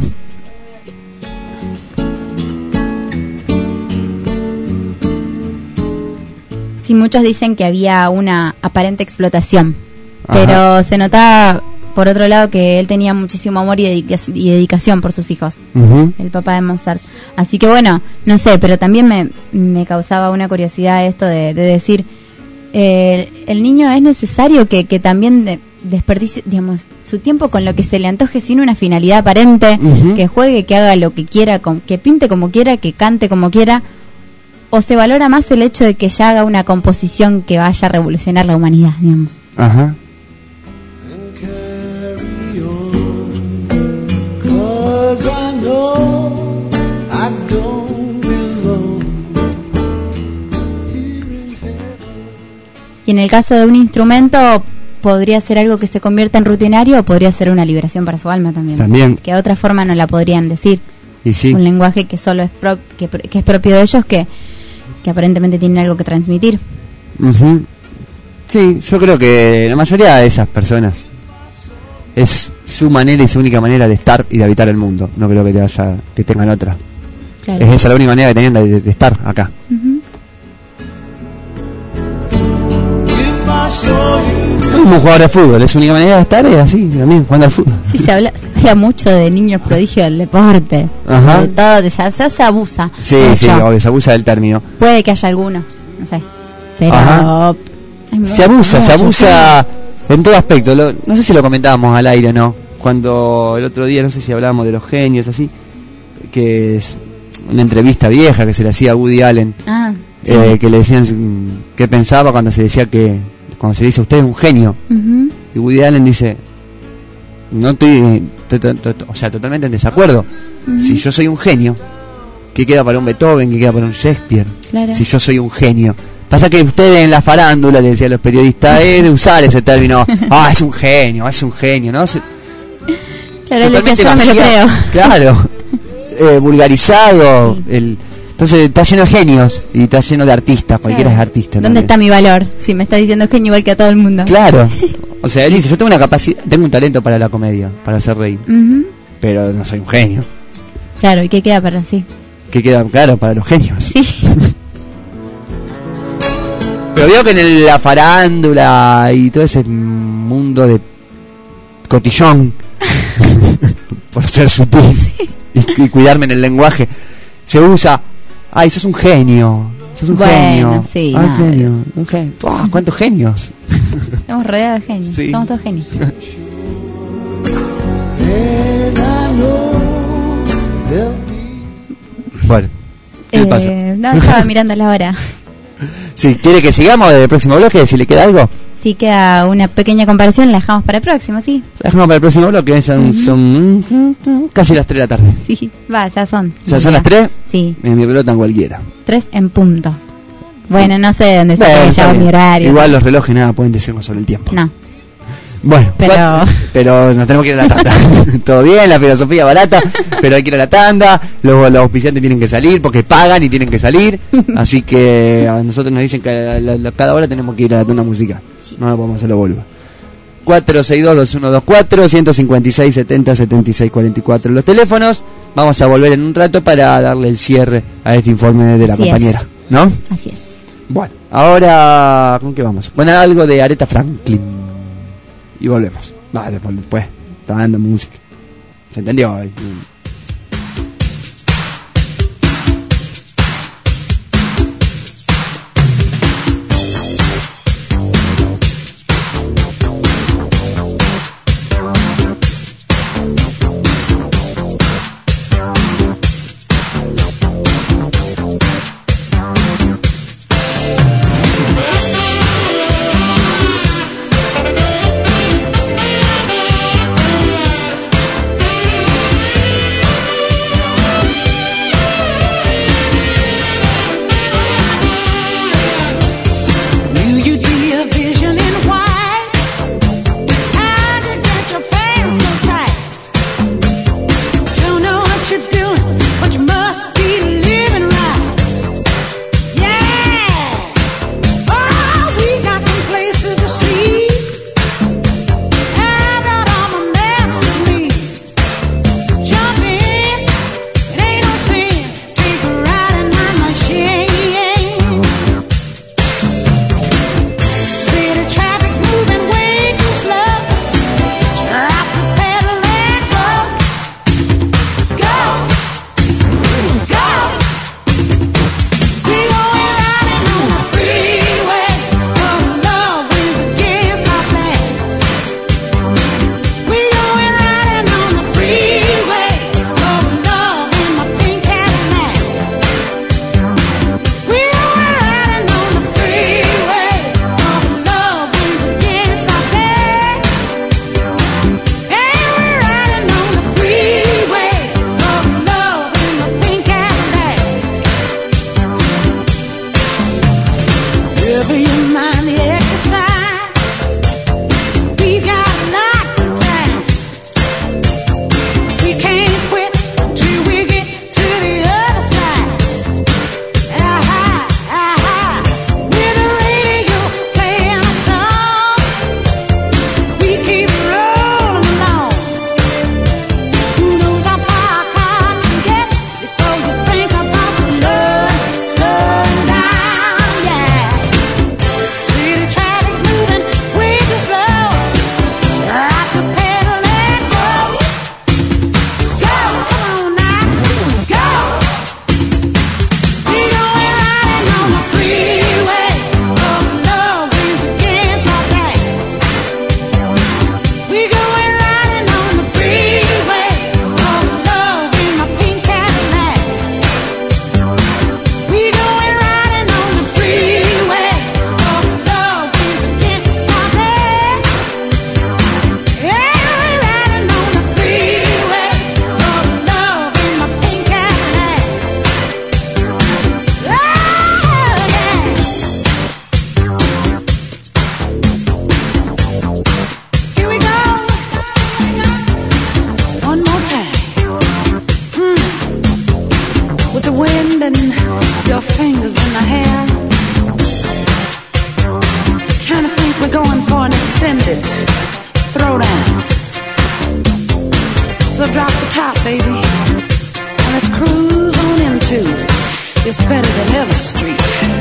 Sí, muchos dicen que había una aparente explotación, Ajá. pero se notaba, por otro lado, que él tenía muchísimo amor y, dedica- y dedicación por sus hijos, uh-huh. el papá de Mozart. Así que bueno, no sé, pero también me, me causaba una curiosidad esto de, de decir, eh, el niño es necesario que, que también de, desperdicie, digamos, su tiempo con lo que se le antoje sin una finalidad aparente, uh-huh. que juegue, que haga lo que quiera, con, que pinte como quiera, que cante como quiera. ¿O se valora más el hecho de que ya haga una composición que vaya a revolucionar la humanidad, digamos? Ajá. Y en el caso de un instrumento, podría ser algo que se convierta en rutinario o podría ser una liberación para su alma también. También. Que de otra forma no la podrían decir. Y sí. Un lenguaje que solo es pro, que, que es propio de ellos, que que aparentemente tienen algo que transmitir. Uh-huh. Sí, yo creo que la mayoría de esas personas es su manera y su única manera de estar y de habitar el mundo. No creo que, te haya, que tengan otra. Claro. Es esa la única manera que tenían de, de estar acá. Uh-huh. Como un jugador de fútbol, es su única manera de estar, es así, también, jugando al fútbol. Sí, se habla, se habla mucho de niños prodigios del deporte. Ajá. De todo, ya, ya se abusa. Sí, mucho. sí, obvio, se abusa del término. Puede que haya algunos, no sé. Pero mucho, se abusa, mucho, se abusa sí. En todo aspecto. Lo, no sé si lo comentábamos al aire o no. Cuando el otro día, no sé si hablábamos de los genios, así, que es una entrevista vieja que se le hacía a Woody Allen. Ah, sí. eh, que le decían mm, qué pensaba cuando se decía que, cuando se dice usted es un genio. Uh-huh. Y Woody Allen dice, no estoy, to, to, to, to, o sea, totalmente en desacuerdo. Uh-huh. Si yo soy un genio, ¿qué queda para un Beethoven? ¿Qué queda para un Shakespeare? Claro. Si yo soy un genio. Pasa que ustedes en la farándula, le decía a los periodistas, es de usar ese término, ah, es un genio, es un genio, ¿no? Se, claro, él decía, yo me lo creo. Claro, eh, vulgarizado, sí. el, entonces está lleno de genios y está lleno de artistas, cualquiera claro. es artista. ¿Dónde también está mi valor? Si me está diciendo genio igual que a todo el mundo. Claro, o sea, él dice, yo tengo una capacidad, tengo un talento para la comedia, para hacer reír, uh-huh. pero no soy un genio. Claro, ¿y qué queda para sí? ¿Qué queda claro para los genios? Sí. Pero veo que en el, la farándula y todo ese mundo de cotillón, por ser sutil y, y cuidarme en el lenguaje, se usa, ay, sos un genio, sos un bueno, genio, sí, ay, nada, genio, un genio. Oh, ¿cuántos genios? Estamos rodeados de genios, sí. Somos todos genios. Bueno, ¿qué eh, pasa? No, estaba mirando la hora. Sí, ¿quiere que sigamos del próximo bloque? Si le queda algo. Sí, queda una pequeña comparación, la dejamos para el próximo, sí. La dejamos para el próximo bloque, son, uh-huh. son casi las tres de la tarde. Sí, va, ya son. ¿Ya son las tres? Sí. Me, me pelotan cualquiera. Tres en punto. Bueno, no sé de dónde se bueno, ya mi horario. Igual los relojes nada pueden decirnos sobre el tiempo. No. Bueno, pero cuatro, pero nos tenemos que ir a la tanda. Todo bien, la filosofía barata, pero hay que ir a la tanda. Luego los auspiciantes tienen que salir porque pagan y tienen que salir. Así que a nosotros nos dicen que a la, la, cada hora tenemos que ir a la tanda musical. Sí. No nos podemos hacerlo boludo. cuatro seis dos, dos uno dos cuatro, uno cinco seis, setenta, setenta y seis, cuarenta y cuatro los teléfonos. Vamos a volver en un rato para darle el cierre a este informe de la Así compañera, es. ¿no? Así es. Bueno, ahora ¿con qué vamos? Con algo de Aretha Franklin. Y volvemos. Va, después, después. Está dando música. ¿Se entendió? the wind and your fingers in the hair. Kinda think we're going for an extended throwdown. So drop the top, baby, and let's cruise on into It's Better Than Ever Street.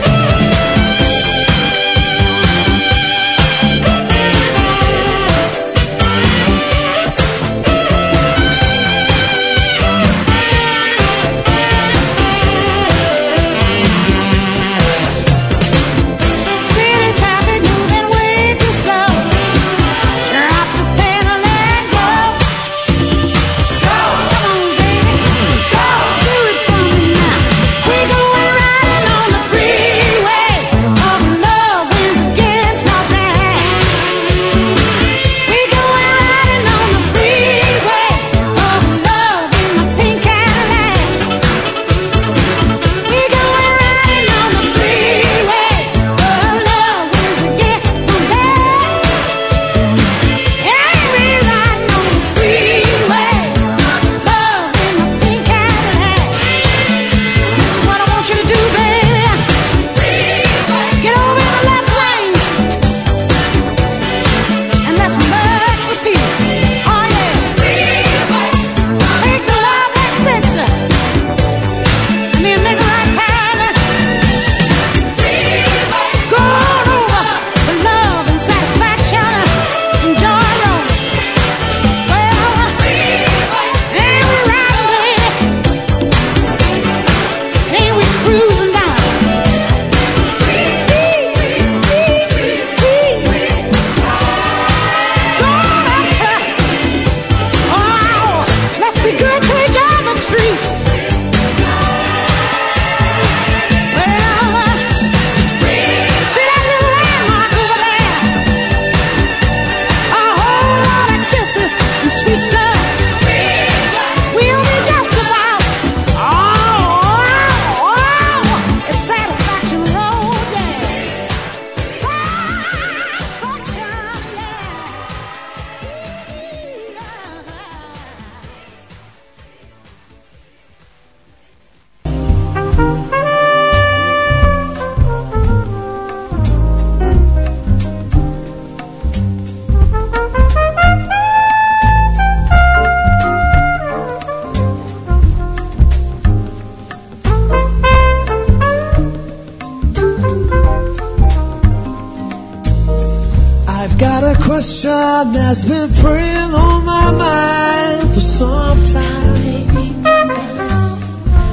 That's been preying on my mind for some time. Maybe reckless,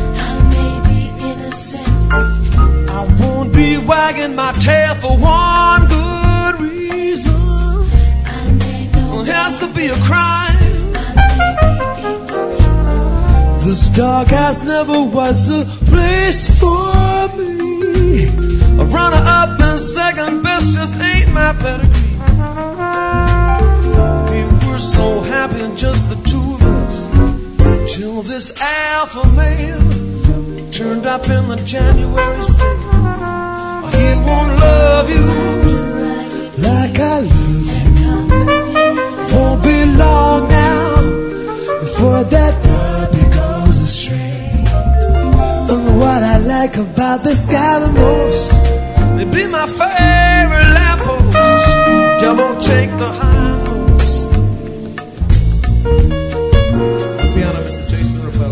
I may be innocent. I won't be wagging my tail for one good reason. I may go. It has to be a crime. I may be ignorant. This dark house never was a place for me. A runner up and second best just ain't my pedigree. So happy, just the two of us, till this alpha male turned up in the January sale. He won't love you like I love you. Won't be long now before that love becomes a strain. And what I like about this guy the most, they be my favorite lamppost. Devil take the high. Piano, Mister Jason Ravel.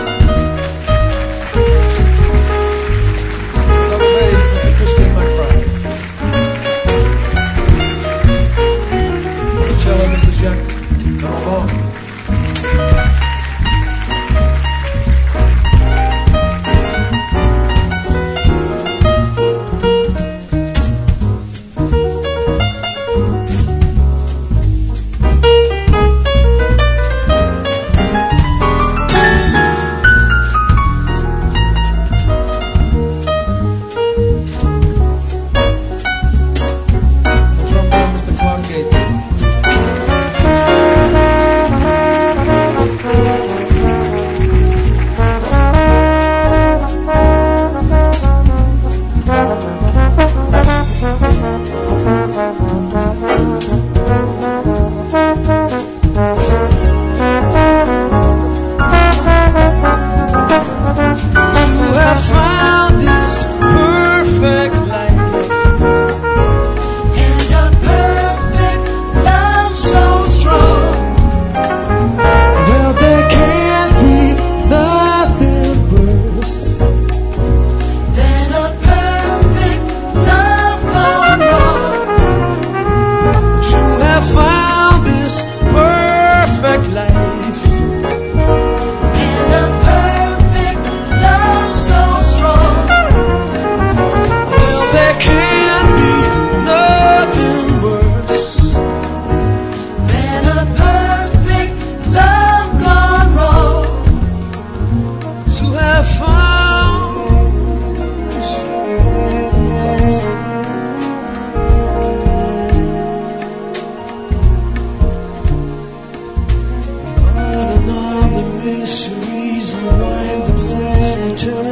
Double bass, Mister Christian McBride. Cello, Mister Jack Vaughn.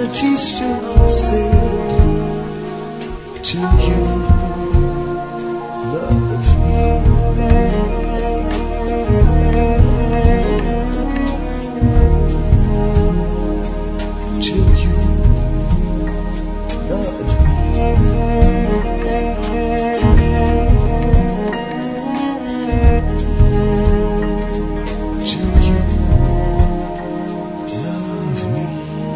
eternity still said till you love me. Till you love me. Till you love me.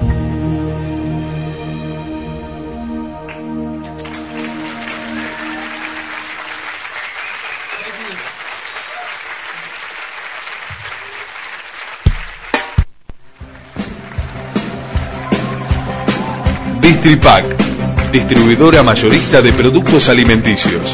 Distripac, distribuidora mayorista de productos alimenticios.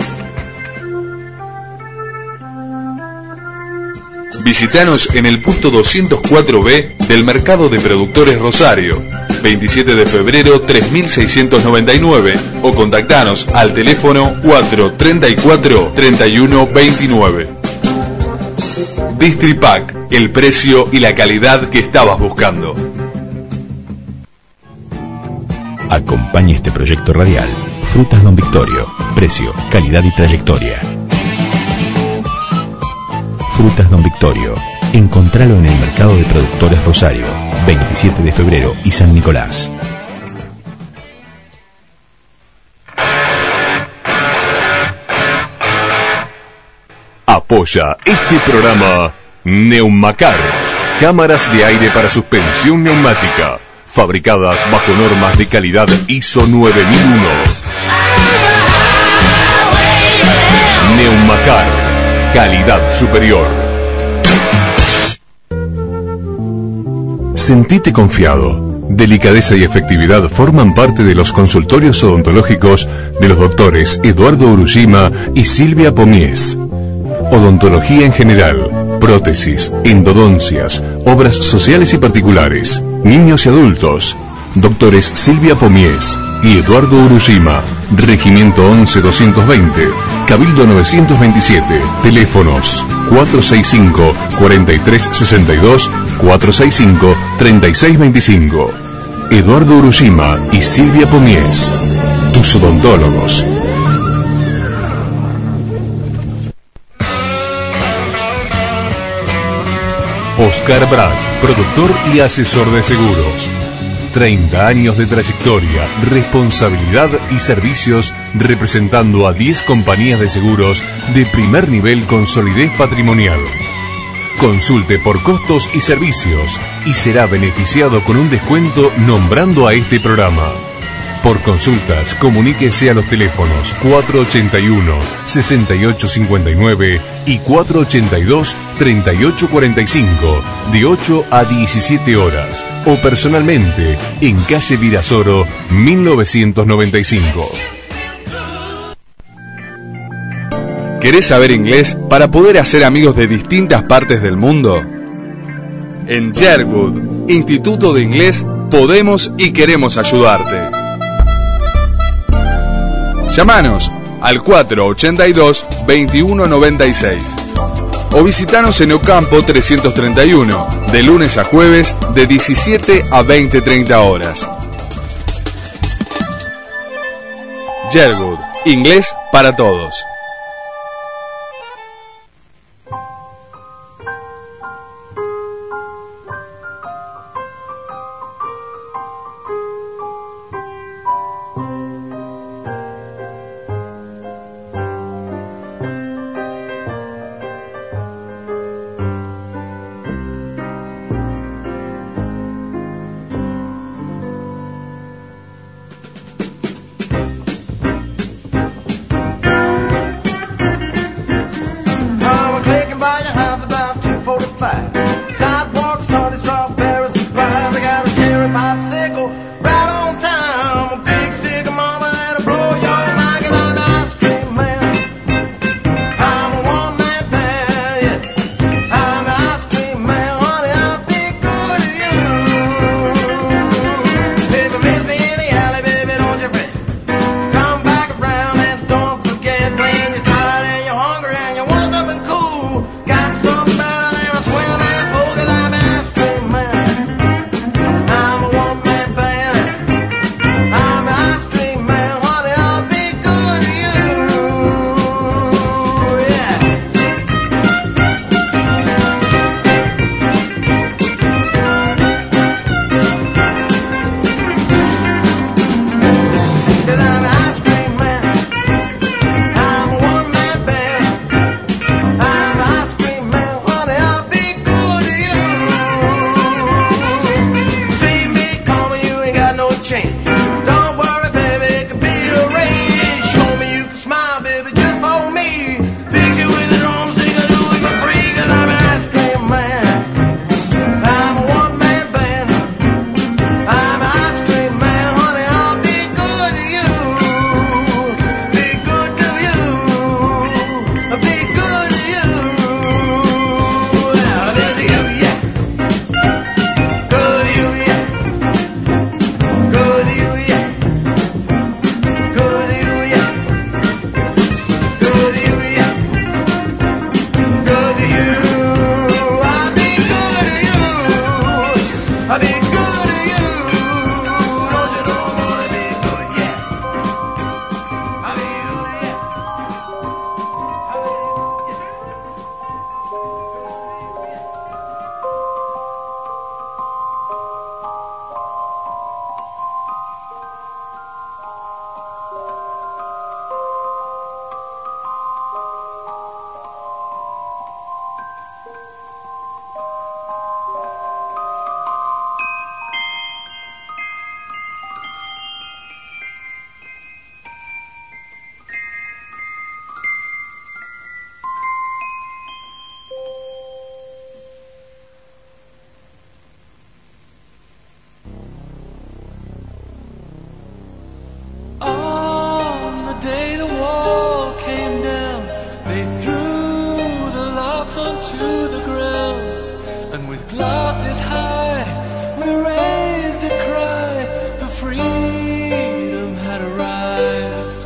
Visítanos en el puesto doscientos cuatro B del Mercado de Productores Rosario, veintisiete de febrero tres mil seiscientos noventa y nueve, o contactanos al teléfono cuatro treinta y cuatro treinta y uno veintinueve. Distripac, el precio y la calidad que estabas buscando. Acompaña este proyecto radial. Frutas Don Victorio. Precio, calidad y trayectoria. Frutas Don Victorio. Encontralo en el Mercado de Productores Rosario, veintisiete de febrero y San Nicolás. Apoya este programa Neumacar, cámaras de aire para suspensión neumática, fabricadas bajo normas de calidad I S O nueve mil uno. Neumacar, calidad superior. Sentite confiado. Delicadeza y efectividad forman parte de los consultorios odontológicos de los doctores Eduardo Urushima y Silvia Pomies. Odontología en general, prótesis, endodoncias, obras sociales y particulares, niños y adultos. Doctores Silvia Pomies y Eduardo Urushima. Regimiento once doscientos veinte, Cabildo novecientos veintisiete. Teléfonos cuatro seis cinco, cuatro tres seis dos, cuatro seis cinco, tres seis dos cinco. Eduardo Urushima y Silvia Pomies, tus odontólogos. Oscar Brad, productor y asesor de seguros. treinta años de trayectoria, responsabilidad y servicios representando a diez compañías de seguros de primer nivel con solidez patrimonial. Consulte por costos y servicios y será beneficiado con un descuento nombrando a este programa. Por consultas, comuníquese a los teléfonos cuatro ochenta y uno, sesenta y ocho cincuenta y nueve y cuatro ochenta y dos, treinta y ocho cuarenta y cinco, de ocho a diecisiete horas, o personalmente en calle Virasoro, mil novecientos noventa y cinco. ¿Querés saber inglés para poder hacer amigos de distintas partes del mundo? En Sherwood, Instituto de Inglés, podemos y queremos ayudarte. Llámanos al cuatro ochenta y dos, veintiuno noventa y seis o visitanos en Ocampo trescientos treinta y uno, de lunes a jueves de diecisiete a veinte treinta horas. Sherwood, inglés para todos. Don't worry, baby, it can be arranged. Show me you can smile, baby, just for me. Fix you with an arm, sing a do it for free, 'cause I'm an ice cream man. I'm a one-man band. I'm an ice cream man, honey, I'll be good to you. Be good to you. Be good to you. Well, good to you, yeah. Good to you, yeah. Good to you, yeah. Good to you, yeah. Good to you, yeah. Good to you. I'll be good to you. I'll be good to you. Don't you know I'm gonna be good, yeah. I'll be good, yeah. I'll be good, yeah. On the day the wall came down, they threw the locks onto the ground, and with glasses high, we raised a cry, for freedom had arrived.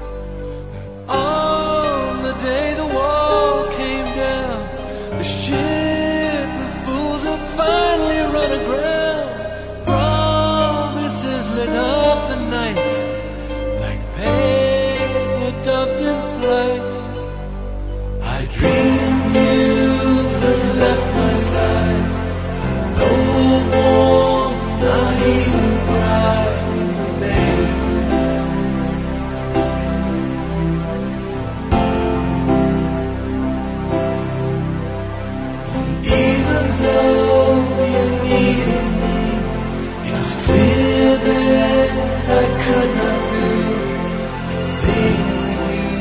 On the day the wall came down, the ship with fools had finally run aground. Promises lit up the night like paper doves in flight. I dreamed you had left my side. No warmth, not even pride remained. Even though you needed me, it was clear that I could not do a thing with you.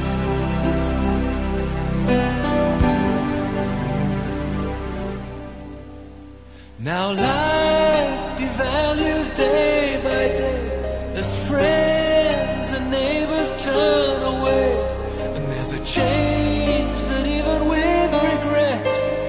Now life devalues day by day as friends and neighbors turn away, and there's a change that even with regret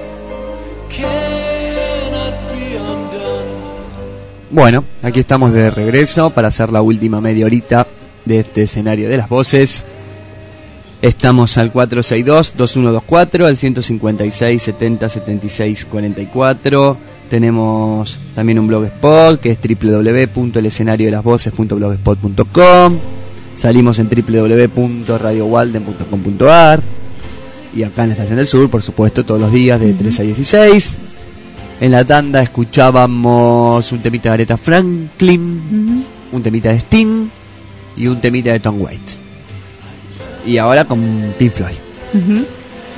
cannot be undone. Bueno, aquí estamos de regreso para hacer la última media horita de este escenario de las voces. Estamos al cuatro seis dos, dos uno dos cuatro, al ciento cincuenta y seis, setenta, setenta y seis, cuarenta y cuatro. Tenemos también un blogspot que es doble u doble u doble u punto el escenario de las voces punto blogspot punto com. Salimos en doble u doble u doble u punto radio walden punto com punto a r. Y acá en la Estación del Sur, por supuesto, todos los días de tres a dieciséis. En la tanda escuchábamos un temita de Aretha Franklin, uh-huh. un temita de Sting y un temita de Tom Waits. Y ahora con Pink Floyd. Uh-huh.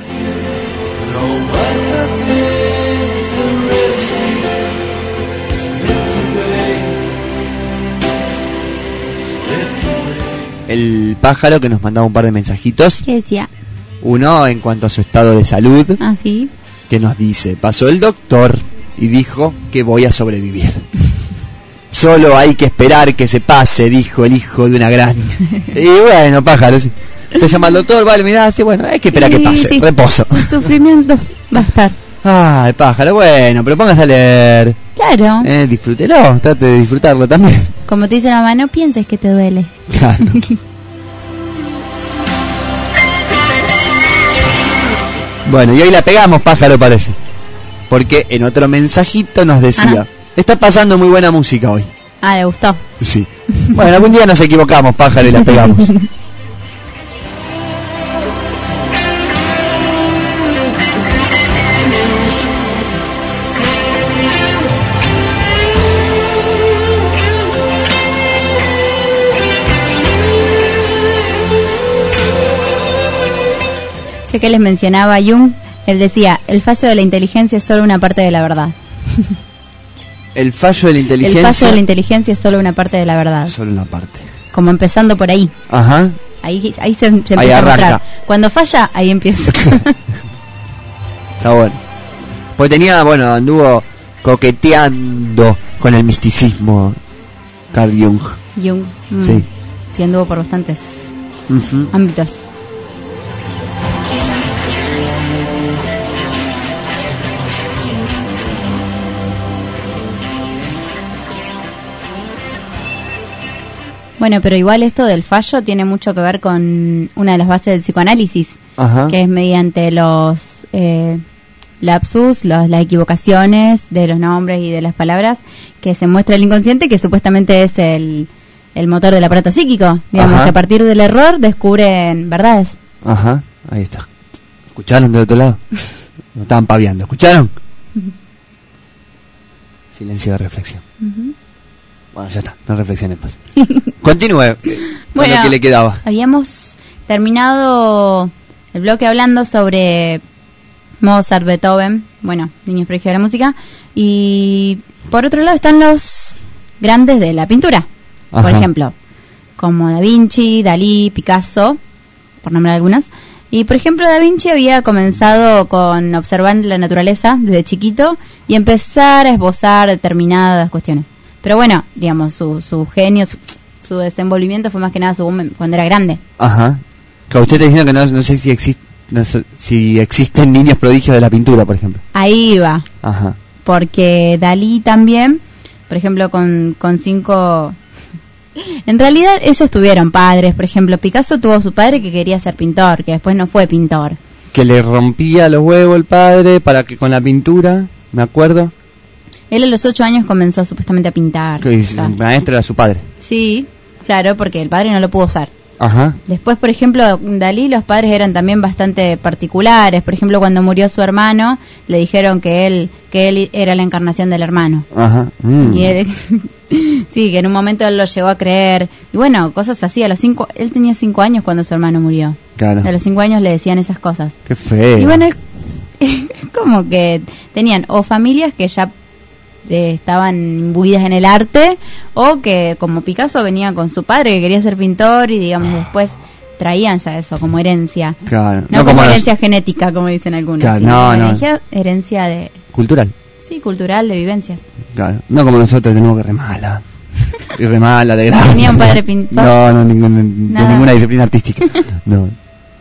El pájaro que nos mandaba un par de mensajitos. ¿Qué decía? Uno en cuanto a su estado de salud. Ah, sí. Que nos dice: pasó el doctor y dijo que voy a sobrevivir. Solo hay que esperar que se pase, dijo el hijo de una gran. Y bueno, pájaro, sí. Te llama el doctor, vale, mirá, sí, bueno, hay que esperar sí, que pase, sí. Reposo. El sufrimiento va a estar. Ay, pájaro, bueno, pero póngase a leer. Claro. Eh, disfrútelo, trate de disfrutarlo también. Como te dice la mamá, no pienses que te duele. Claro. Bueno, y hoy la pegamos, pájaro, parece. Porque en otro mensajito nos decía: ajá, está pasando muy buena música hoy. Ah, le gustó. Sí. Bueno, algún día nos equivocamos, pájaro, y la pegamos. Ya que les mencionaba a Jung, él decía: el fallo de la inteligencia es solo una parte de la verdad. El fallo de la inteligencia. El fallo de la inteligencia es solo una parte de la verdad. Solo una parte. Como empezando por ahí. Ajá. Ahí, ahí se, se empieza Ahí a arranca. mostrar. Cuando falla, ahí empieza. Está bueno. Pues tenía, bueno, anduvo coqueteando con el misticismo Carl Jung. Jung. Mm, Sí. Sí, anduvo por bastantes Ujú. ámbitos. Bueno, pero igual esto del fallo tiene mucho que ver con una de las bases del psicoanálisis, Ajá. que es mediante los eh, lapsus, los, las equivocaciones de los nombres y de las palabras, que se muestra el inconsciente, que supuestamente es el, el motor del aparato psíquico. Digamos Ajá. que a partir del error descubren verdades. Ajá. Ahí está. ¿Escucharon del otro lado? No estaban paviando. ¿Escucharon? Silencio de reflexión. Ujú. Bueno, ya está. No reflexiones más. Continúe. Con Bueno, lo que le quedaba. Habíamos terminado el bloque hablando sobre Mozart, Beethoven, bueno, niños prodigios de la música, y por otro lado están los grandes de la pintura, por Ajá. ejemplo, como Da Vinci, Dalí, Picasso, por nombrar algunos. Y por ejemplo, Da Vinci había comenzado con observar la naturaleza desde chiquito y empezar a esbozar determinadas cuestiones. Pero bueno, digamos, su, su genio, su, su desenvolvimiento fue más que nada su boom cuando era grande. Ajá. Claro, usted está diciendo que no, no sé si existe, no sé si existen niños prodigios de la pintura, por ejemplo. Ahí va, Ajá. porque Dalí también, por ejemplo, con, con cinco... En realidad ellos tuvieron padres, por ejemplo, Picasso tuvo su padre que quería ser pintor, que después no fue pintor. Que le rompía los huevos el padre para que con la pintura, me acuerdo, Él a los ocho años comenzó supuestamente a pintar. que O sea, el maestro era su padre. sí, claro, porque el padre no lo pudo usar. Ajá. Después, por ejemplo, Dalí, los padres eran también bastante particulares. Por ejemplo, cuando murió su hermano, le dijeron que él que él era la encarnación del hermano. Ajá. Mm. Y él, sí, que en un momento él lo llegó a creer. Y bueno, cosas así. A los cinco, él tenía cinco años cuando su hermano murió. Claro. A los cinco años le decían esas cosas. Qué feo. Y bueno, es, es como que tenían o familias que ya eh, estaban imbuidas en el arte, o que como Picasso venía con su padre que quería ser pintor y digamos después traían ya eso como herencia. Claro. No, No como, como los- herencia genética, como dicen algunos. Claro, sino no, no. herencia, herencia de, Cultural. sí, cultural, de vivencias. Claro. No como nosotros tenemos que remala. Y remala de grande. Tenía un padre pintor. No, no, ningún, de Nada. ninguna disciplina artística. No.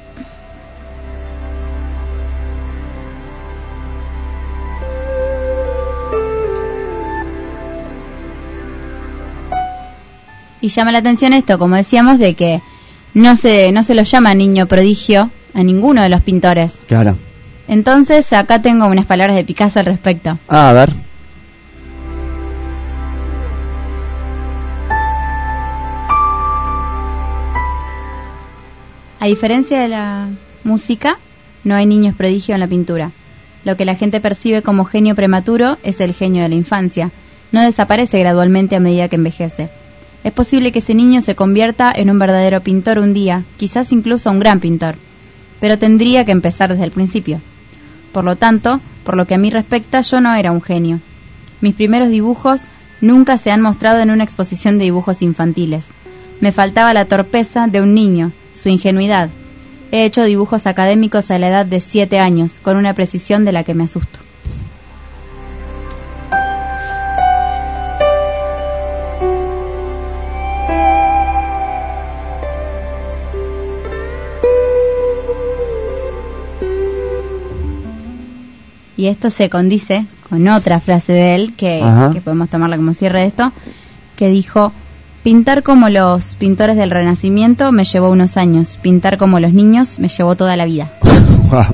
Y llama la atención esto, como decíamos, de que no se, no se lo llama niño prodigio a ninguno de los pintores. Claro. Entonces, acá tengo unas palabras de Picasso al respecto. Ah, a ver. A diferencia de la música, no hay niños prodigio en la pintura. Lo que la gente percibe como genio prematuro es el genio de la infancia. No desaparece gradualmente a medida que envejece. Es posible que ese niño se convierta en un verdadero pintor un día, quizás incluso un gran pintor. Pero tendría que empezar desde el principio. Por lo tanto, por lo que a mí respecta, yo no era un genio. Mis primeros dibujos nunca se han mostrado en una exposición de dibujos infantiles. Me faltaba la torpeza de un niño, su ingenuidad. He hecho dibujos académicos a la edad de siete años, con una precisión de la que me asusto. Y esto se condice con otra frase de él, que, Ajá. que podemos tomarla como cierre de esto, que dijo: pintar como los pintores del Renacimiento me llevó unos años, pintar como los niños me llevó toda la vida. Wow.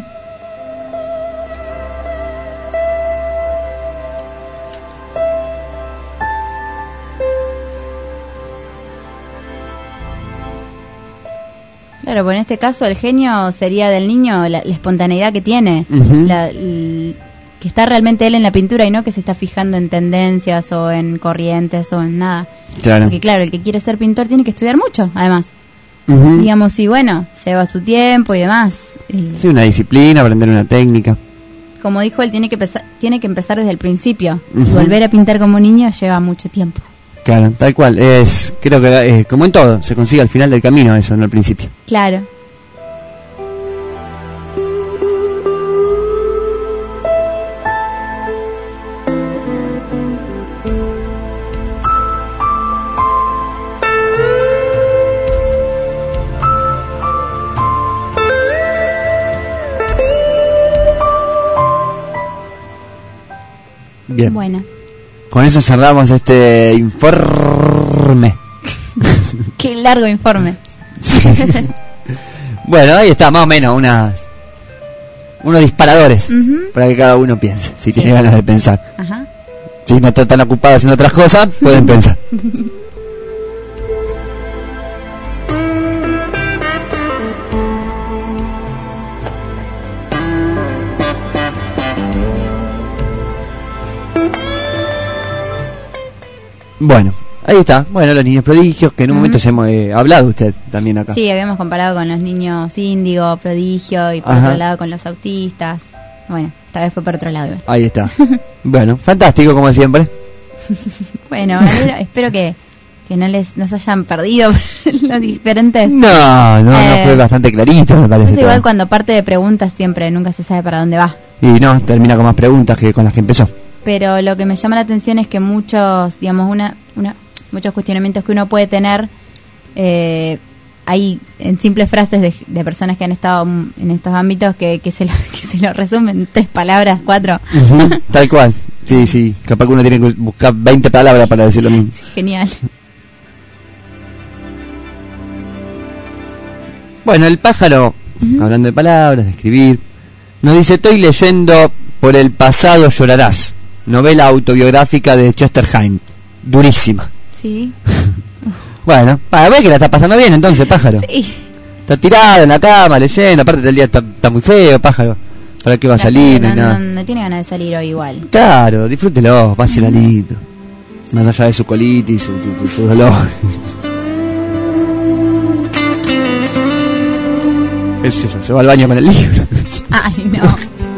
Claro, pues en este caso el genio sería del niño la, la espontaneidad que tiene, Ujú. la- l- que está realmente él en la pintura y no que se está fijando en tendencias o en corrientes o en nada. Claro. Porque claro, el que quiere ser pintor tiene que estudiar mucho, además. Ujú. Digamos, y bueno, lleva su tiempo y demás. Y- Sí, una disciplina, aprender una técnica. como dijo él, tiene que empezar, tiene que empezar desde el principio. Uh-huh. Y volver a pintar como niño lleva mucho tiempo. Claro, tal cual. Es, creo que eh, como en todo, se consigue al final del camino eso, no al principio. Claro. Bien. Bueno. Con eso cerramos este informe. Qué largo informe. Bueno, ahí está, más o menos, unas, unos disparadores Uh-huh. para que cada uno piense, si tiene ganas de pensar. Ajá. Si no están tan ocupados haciendo otras cosas, pueden pensar. Bueno, ahí está. Bueno, los niños prodigios, que en un Uh-huh. momento se hemos eh, hablado usted también acá. Sí, habíamos comparado con los niños índigo, prodigio, y por Ajá. otro lado con los autistas. Bueno, esta vez fue por otro lado. Ahí está. Bueno, fantástico como siempre. Bueno, espero, espero que, que no les nos hayan perdido los diferentes. No, no, Eh, no fue bastante clarito, me parece. Es igual todo. cuando parte de preguntas siempre nunca se sabe para dónde va. Y no, termina con más preguntas que con las que empezó. Pero lo que me llama la atención es que muchos, digamos, una, una, muchos cuestionamientos que uno puede tener, eh, hay en simples frases de, de personas que han estado en estos ámbitos que, que, se lo, que se lo resumen en tres palabras, cuatro. Ujú, tal cual. Sí, sí. Capaz que uno tiene que buscar veinte palabras para decir lo mismo. Genial. Bueno, el pájaro, hablando de palabras, de escribir, nos dice: estoy leyendo Por el pasado llorarás, novela autobiográfica de Chester Himes. Durísima. Sí. Bueno, para ver que la está pasando bien entonces, pájaro. Sí. Está tirado en la cama leyendo, aparte del día está, está muy feo, pájaro. ¿Para qué va a salir? No, Ni no, nada. no, no tiene ganas de salir hoy igual. Claro, disfrútelo, pásela lindo. Más allá de su colitis, su, su, su dolor. Es eso, se va al baño con el libro. Ay, no.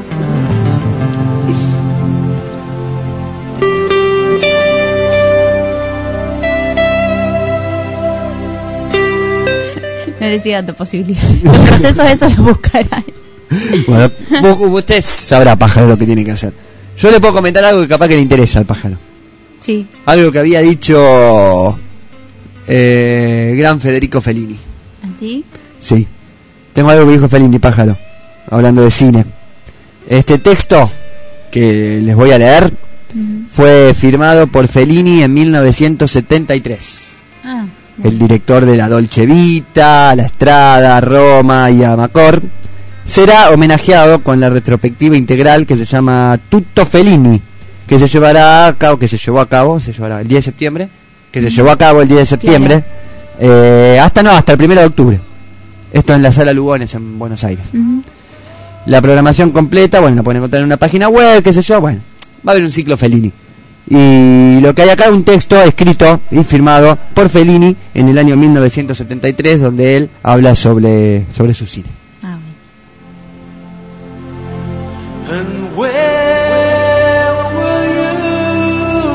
No les estoy dando posibilidades. Los procesos esos los buscarán. Bueno, vos- usted sabrá, pájaro, lo que tiene que hacer. Yo le puedo comentar algo que capaz que le interesa al pájaro. Sí. Algo que había dicho eh, gran Federico Fellini. ¿Sí? Sí. Tengo algo que dijo Fellini, pájaro, hablando de cine. Este texto que les voy a leer Uh-huh. fue firmado por Fellini en mil novecientos setenta y tres. Ah, El director de la Dolce Vita, La Strada, Roma y Amacor será homenajeado con la retrospectiva integral que se llama Tutto Fellini, que se llevará a cabo, que se llevó a cabo, se llevará el diez de septiembre, que se llevó a cabo el diez de septiembre, eh, hasta no, hasta el primero de octubre. Esto en la Sala Lugones en Buenos Aires. uh-huh. La programación completa, bueno, la pueden encontrar en una página web, qué sé yo, bueno, va a haber un ciclo Fellini. Y lo que hay acá es un texto escrito y firmado por Fellini en el año mil novecientos setenta y tres, donde él habla sobre, sobre su cine. Ah, bueno. And where were you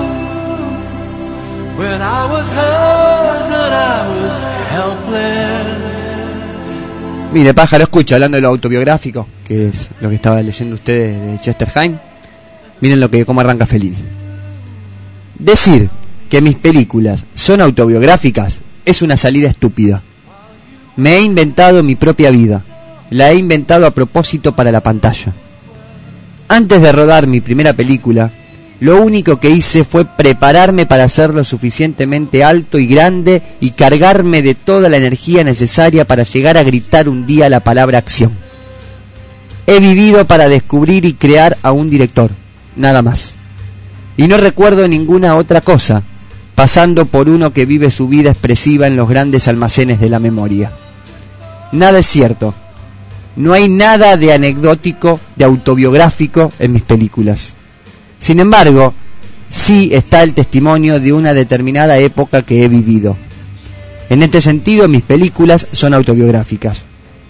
when I was hurt and I was helpless? Mire, pájaro, escucha, hablando de lo autobiográfico, que es lo que estaba leyendo ustedes de Chester Himes. Miren lo que cómo arranca Fellini. Decir que mis películas son autobiográficas es una salida estúpida. Me he inventado mi propia vida. La he inventado a propósito para la pantalla. Antes de rodar mi primera película, lo único que hice fue prepararme para ser lo suficientemente alto y grande y cargarme de toda la energía necesaria para llegar a gritar un día la palabra acción. He vivido para descubrir y crear a un director, nada más. Y no recuerdo ninguna otra cosa, pasando por uno que vive su vida expresiva en los grandes almacenes de la memoria. Nada es cierto. No hay nada de anecdótico, de autobiográfico en mis películas. Sin embargo, sí está el testimonio de una determinada época que he vivido. En este sentido, mis películas son autobiográficas.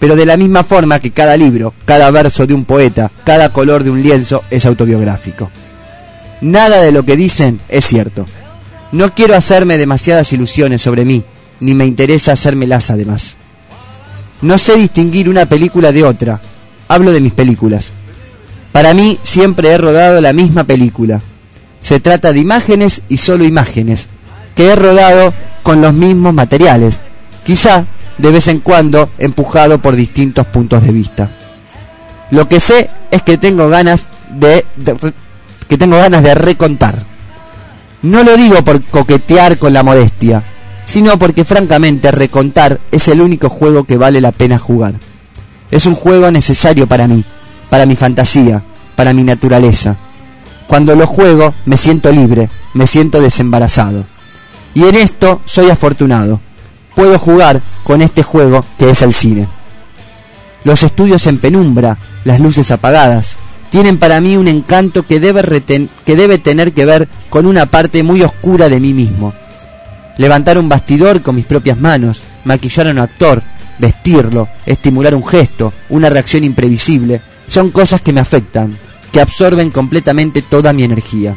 pero de la misma forma que cada libro, cada verso de un poeta, cada color de un lienzo es autobiográfico. Nada de lo que dicen es cierto. No quiero hacerme demasiadas ilusiones sobre mí, ni me interesa hacérmelas además. No sé distinguir una película de otra. Hablo de mis películas. Para mí siempre he rodado la misma película. Se trata de imágenes y solo imágenes, que he rodado con los mismos materiales, quizá de vez en cuando empujado por distintos puntos de vista. Lo que sé es que tengo ganas de, de que tengo ganas de recontar. No lo digo por coquetear con la modestia, sino porque francamente recontar es el único juego que vale la pena jugar. Es un juego necesario para mí, para mi fantasía, para mi naturaleza. Cuando lo juego me siento libre, me siento desembarazado. Y en esto soy afortunado. Puedo jugar con este juego que es el cine. Los estudios en penumbra, las luces apagadas, tienen para mí un encanto que debe, reten- que debe tener que ver con una parte muy oscura de mí mismo. Levantar un bastidor con mis propias manos, maquillar a un actor, vestirlo, estimular un gesto, una reacción imprevisible, son cosas que me afectan, que absorben completamente toda mi energía.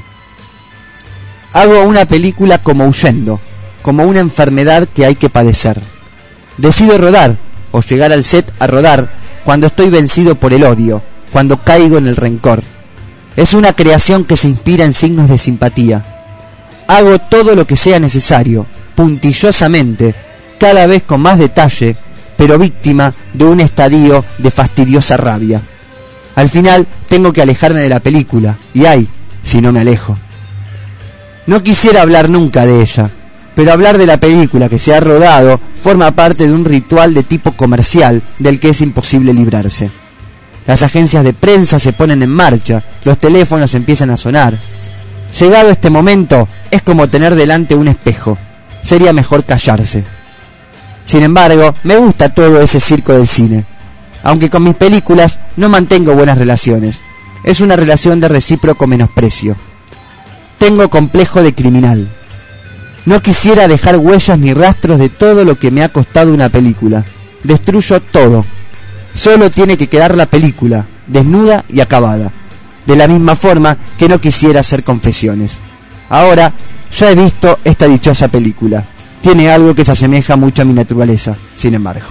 Hago una película como huyendo, como una enfermedad que hay que padecer. Decido rodar, o llegar al set a rodar, cuando estoy vencido por el odio, cuando caigo en el rencor. Es una creación que se inspira en signos de simpatía. Hago todo lo que sea necesario, puntillosamente, cada vez con más detalle, pero víctima de un estadio de fastidiosa rabia. Al final tengo que alejarme de la película, y ay, si no me alejo. No quisiera hablar nunca de ella, pero hablar de la película que se ha rodado forma parte de un ritual de tipo comercial del que es imposible librarse. Las agencias de prensa se ponen en marcha, los teléfonos empiezan a sonar. Llegado este momento, es como tener delante un espejo. Sería mejor callarse. Sin embargo, me gusta todo ese circo del cine. Aunque con mis películas no mantengo buenas relaciones. Es una relación de recíproco menosprecio. Tengo complejo de criminal. No quisiera dejar huellas ni rastros de todo lo que me ha costado una película. Destruyo todo. Solo tiene que quedar la película, desnuda y acabada. De la misma forma que no quisiera hacer confesiones. Ahora, ya he visto esta dichosa película. Tiene algo que se asemeja mucho a mi naturaleza, sin embargo.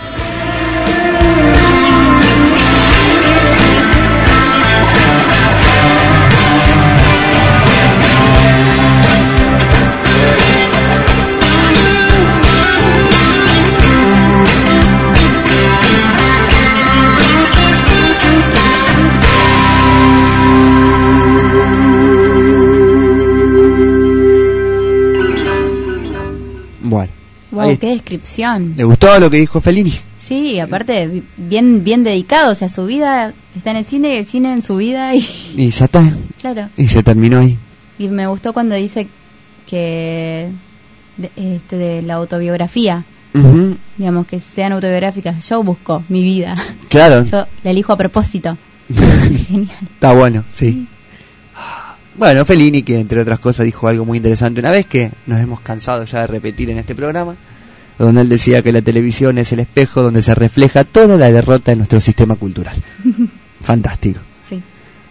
Wow, qué descripción. ¿Le gustó lo que dijo Fellini? Sí, aparte, bien bien dedicado. O sea, su vida está en el cine, el cine en su vida. Y, y ya está. Claro. Y se terminó ahí. Y me gustó cuando dice que de, este, de la autobiografía. Uh-huh. Digamos, que sean autobiográficas. Yo busco mi vida. Claro. Yo la elijo a propósito. Genial. Está bueno, sí. sí. Bueno, Fellini, que entre otras cosas dijo algo muy interesante una vez, que nos hemos cansado ya de repetir en este programa, donde él decía que la televisión es el espejo donde se refleja toda la derrota de nuestro sistema cultural. Fantástico. Sí.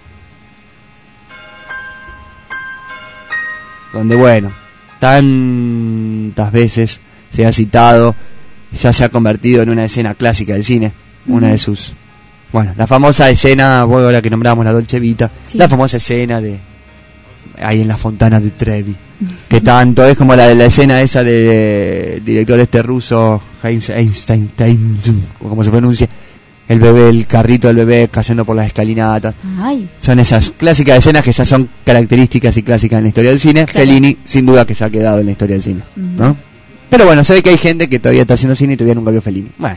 Donde, bueno, tantas veces se ha citado, ya se ha convertido en una escena clásica del cine, uh-huh. Una de sus... Bueno, la famosa escena, bueno, ahora que nombramos la Dolce Vita, sí. La famosa escena de... ahí en la fontana de Trevi, que tanto es como la de la escena esa del director este ruso Heinz Einstein, o como se pronuncia, el bebé, el carrito del bebé cayendo por las escalinatas. Ay. Son esas clásicas escenas que ya son características y clásicas en la historia del cine. Claro. Fellini sin duda que ya ha quedado en la historia del cine, uh-huh. ¿No? Pero bueno, se ve que hay gente que todavía está haciendo cine y todavía nunca vio Fellini. Bueno.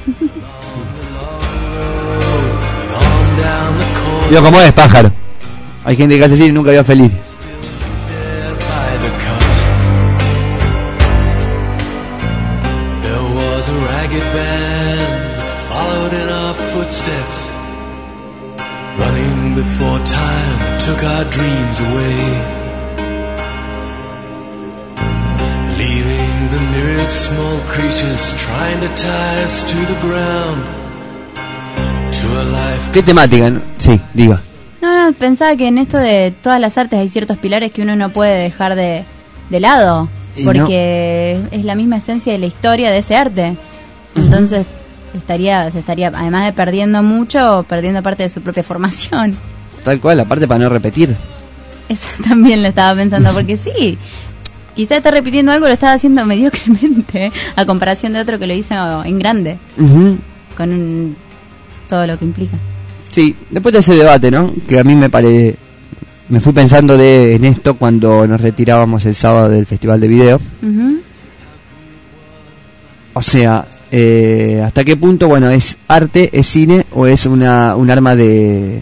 Digo, ¿cómo es, pájaro? Hay gente que hace cine y nunca vio a Fellini. Running before time took our dreams away, leaving the myriad small creatures trying to tie us to the ground, to a life. ¿Qué temática? no? Sí, diga. No, no, pensaba que en esto de todas las artes hay ciertos pilares que uno no puede dejar de, de lado, Y porque es la misma esencia de la historia de ese arte. Entonces estaría, se estaría, además de perdiendo mucho, perdiendo parte de su propia formación. Tal cual, aparte para no repetir. Eso también lo estaba pensando, porque sí, quizás está repitiendo algo, lo estaba haciendo mediocremente, a comparación de otro que lo hizo en grande, Uh-huh. con un, todo lo que implica. Sí, después de ese debate, ¿no? Que a mí me pare... me fui pensando de, en esto cuando nos retirábamos el sábado del Festival de Video. Uh-huh. O sea, eh, ¿hasta qué punto, bueno, es arte, es cine o es una un arma de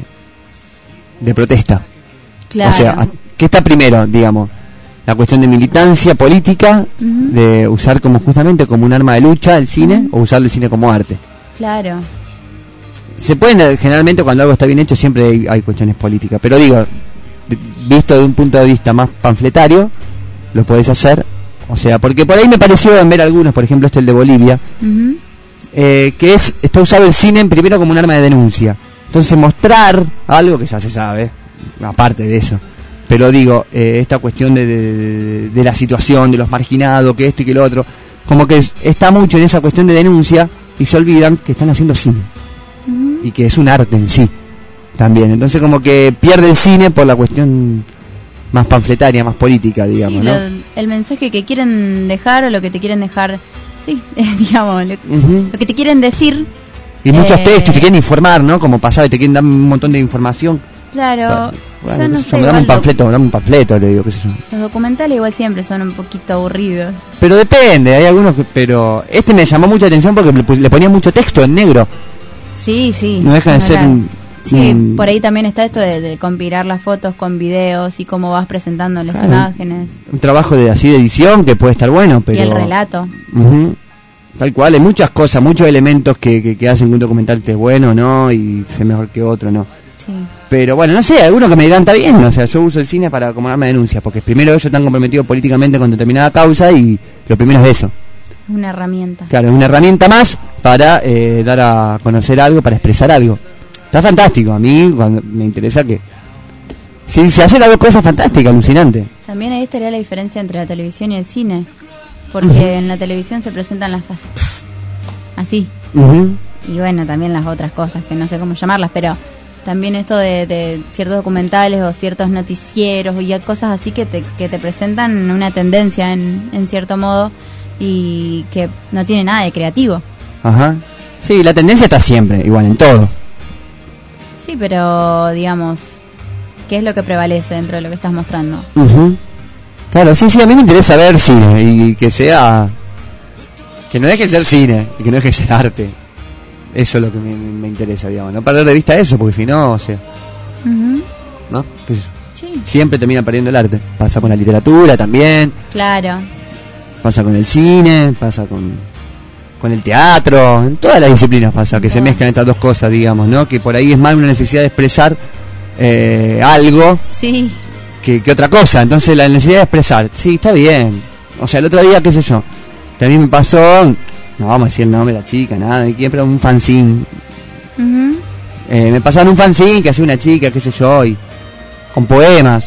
de protesta? Claro. O sea, ¿qué está primero, digamos? La cuestión de militancia política, Uh-huh. de usar como justamente como un arma de lucha el cine, o usar el cine como arte. Claro. Se pueden, generalmente cuando algo está bien hecho siempre hay, hay cuestiones políticas, pero digo, de- visto de un punto de vista más panfletario, lo podés hacer. O sea, porque por ahí me pareció en ver algunos, por ejemplo este el de Bolivia, Uh-huh. eh, que es está usado el cine primero como un arma de denuncia. Entonces mostrar algo que ya se sabe, aparte de eso. Pero digo, eh, esta cuestión de, de, de la situación, de los marginados, que esto y que lo otro, como que es- está mucho en esa cuestión de denuncia y se olvidan que están haciendo cine. Uh-huh. Y que es un arte en sí también. Entonces como que pierde el cine por la cuestión más panfletaria, más política, digamos, Sí, ¿no? lo- el mensaje que quieren dejar o lo que te quieren dejar, sí, digamos, lo, Ujú. lo que te quieren decir. Y muchos eh, textos, te quieren informar, ¿no? Como pasaba, y te quieren dar un montón de información. Claro, Bueno, yo no qué sé sé, yo, dame igual un panfleto, dame un panfleto, le digo, qué sé yo. doc- los documentales igual siempre son un poquito aburridos. Pero depende, hay algunos que, pero este me llamó mucha atención porque le, pus- le ponía mucho texto en negro. Sí, sí. No deja de es ser verdad. un, Sí, un- por ahí también está esto de, de compilar las fotos con videos y cómo vas presentando las Claro. imágenes un trabajo de así de edición que puede estar bueno, pero y el relato. Ujú. Tal cual, hay muchas cosas, muchos elementos que, que, que hacen que un documental esté bueno, ¿no? Y sea mejor que otro, ¿no? Sí. Pero bueno, no sé, algunos que me digan está bien, o sea, yo uso el cine para como arma de denuncia, porque primero ellos están comprometidos políticamente con determinada causa y lo primero es eso. Una herramienta. Claro, es una herramienta más para eh, dar a conocer algo, para expresar algo. Está fantástico, a mí cuando me interesa que... Si se hace la dos cosas fantásticas, alucinante. También ahí estaría la diferencia entre la televisión y el cine. Porque en la televisión se presentan las fases así. Ujú. Y bueno, también las otras cosas que no sé cómo llamarlas, pero también esto de, de ciertos documentales o ciertos noticieros y cosas así que te, que te presentan una tendencia en, en cierto modo y que no tiene nada de creativo. Ajá. Sí, la tendencia está siempre, igual en todo. Sí, pero digamos, ¿qué es lo que prevalece dentro de lo que estás mostrando? Ujú. Claro, sí, sí, a mí me interesa ver cine y que sea... Que no deje de ser cine y que no deje de ser arte. Eso es lo que me, me interesa, digamos. No perder de vista eso, porque si no, o sea, Ujú. ¿no? Qué sé yo. Sí, Siempre termina perdiendo el arte. Pasa con la literatura también, claro. pasa con el cine, pasa con, con el teatro, en todas las disciplinas pasa, que se Todas. mezclan estas dos cosas, digamos, ¿no? Que por ahí es más una necesidad de expresar eh, algo Sí, que, que otra cosa. Entonces la necesidad de expresar, sí, está bien. O sea, el otro día, qué sé yo, también me pasó, no vamos a decir el nombre de la chica, nada, de quién, pero un fanzine. ujú, Eh, me pasaron un fanzine que hacía una chica, qué sé yo, y con poemas.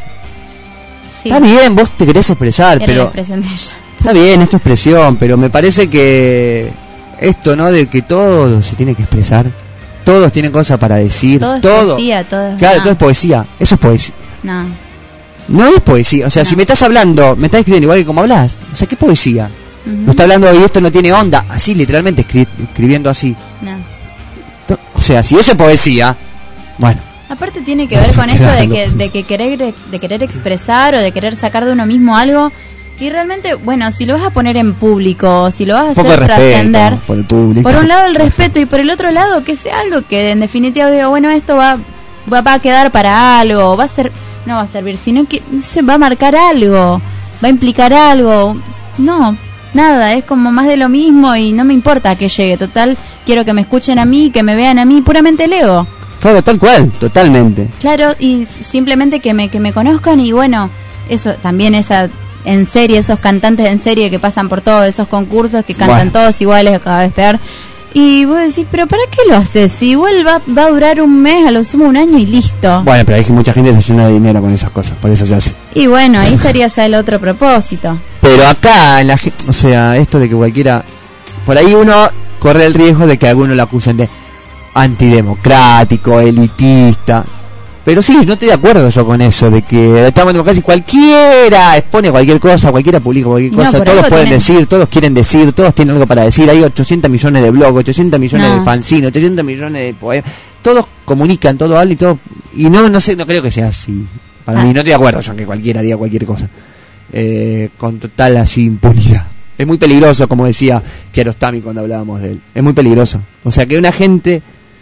sí. Está bien, vos te querés expresar, Era la pero expresión de ella. está bien, es tu expresión, pero me parece que esto, ¿no? De que todo se tiene que expresar, todos tienen cosas para decir, Todo es todo. poesía, todo es... Claro, no, todo es poesía, eso es poesía. no. No es poesía, o sea, No. si me estás hablando, me estás escribiendo igual que como hablas, o sea, ¿qué poesía? Ujú. Me está hablando y esto no tiene onda, así, literalmente escri- escribiendo así. No. To- O sea, si eso es poesía, bueno, Aparte tiene que ver con esto de que, de que querer de querer expresar o de querer sacar de uno mismo algo y realmente, bueno, si lo vas a poner en público, si lo vas a un poco de hacer trascender, respeto por el público. por un lado el respeto y por el otro lado que sea algo que en definitiva digo, bueno, esto va va, va a quedar para algo, va a ser, no va a servir, sino que se va a marcar algo, va a implicar algo. No, nada, es como más de lo mismo y no me importa a que llegue, total, quiero que me escuchen a mí, que me vean a mí, puramente el ego. Claro, tal cual, totalmente. Claro, y s- simplemente que me que me conozcan y bueno, eso también esa en serie, esos cantantes en serie que pasan por todos esos concursos, que cantan Bueno. todos iguales, cada vez peor. Y vos decís, ¿pero para qué lo haces? Si igual va, va a durar un mes, a lo sumo un año y listo. Bueno, pero hay que mucha gente se llena de dinero con esas cosas, por eso se hace. Y bueno, ahí estaría ya el otro propósito. Pero acá, en la, ge- o sea, esto de que cualquiera... Por ahí uno corre el riesgo de que algunos lo acusen de antidemocrático, elitista. Pero sí, no estoy de acuerdo yo con eso, de que estamos en democracia y cualquiera expone cualquier cosa, cualquiera publica cualquier No, cosa, por todos algo pueden tienen- decir, todos quieren decir, todos tienen algo para decir. Hay ochocientos millones de blogs, ochocientos millones No. de fanzines, ochocientos millones de poemas. Todos comunican, todo hablan y todo... Y no, no sé, no creo que sea así. Para Ah. mí no estoy de acuerdo yo en que cualquiera diga cualquier cosa. Eh, con total así impunidad. Es muy peligroso, como decía Kiarostami cuando hablábamos de él. Es muy peligroso. O sea, que una gente...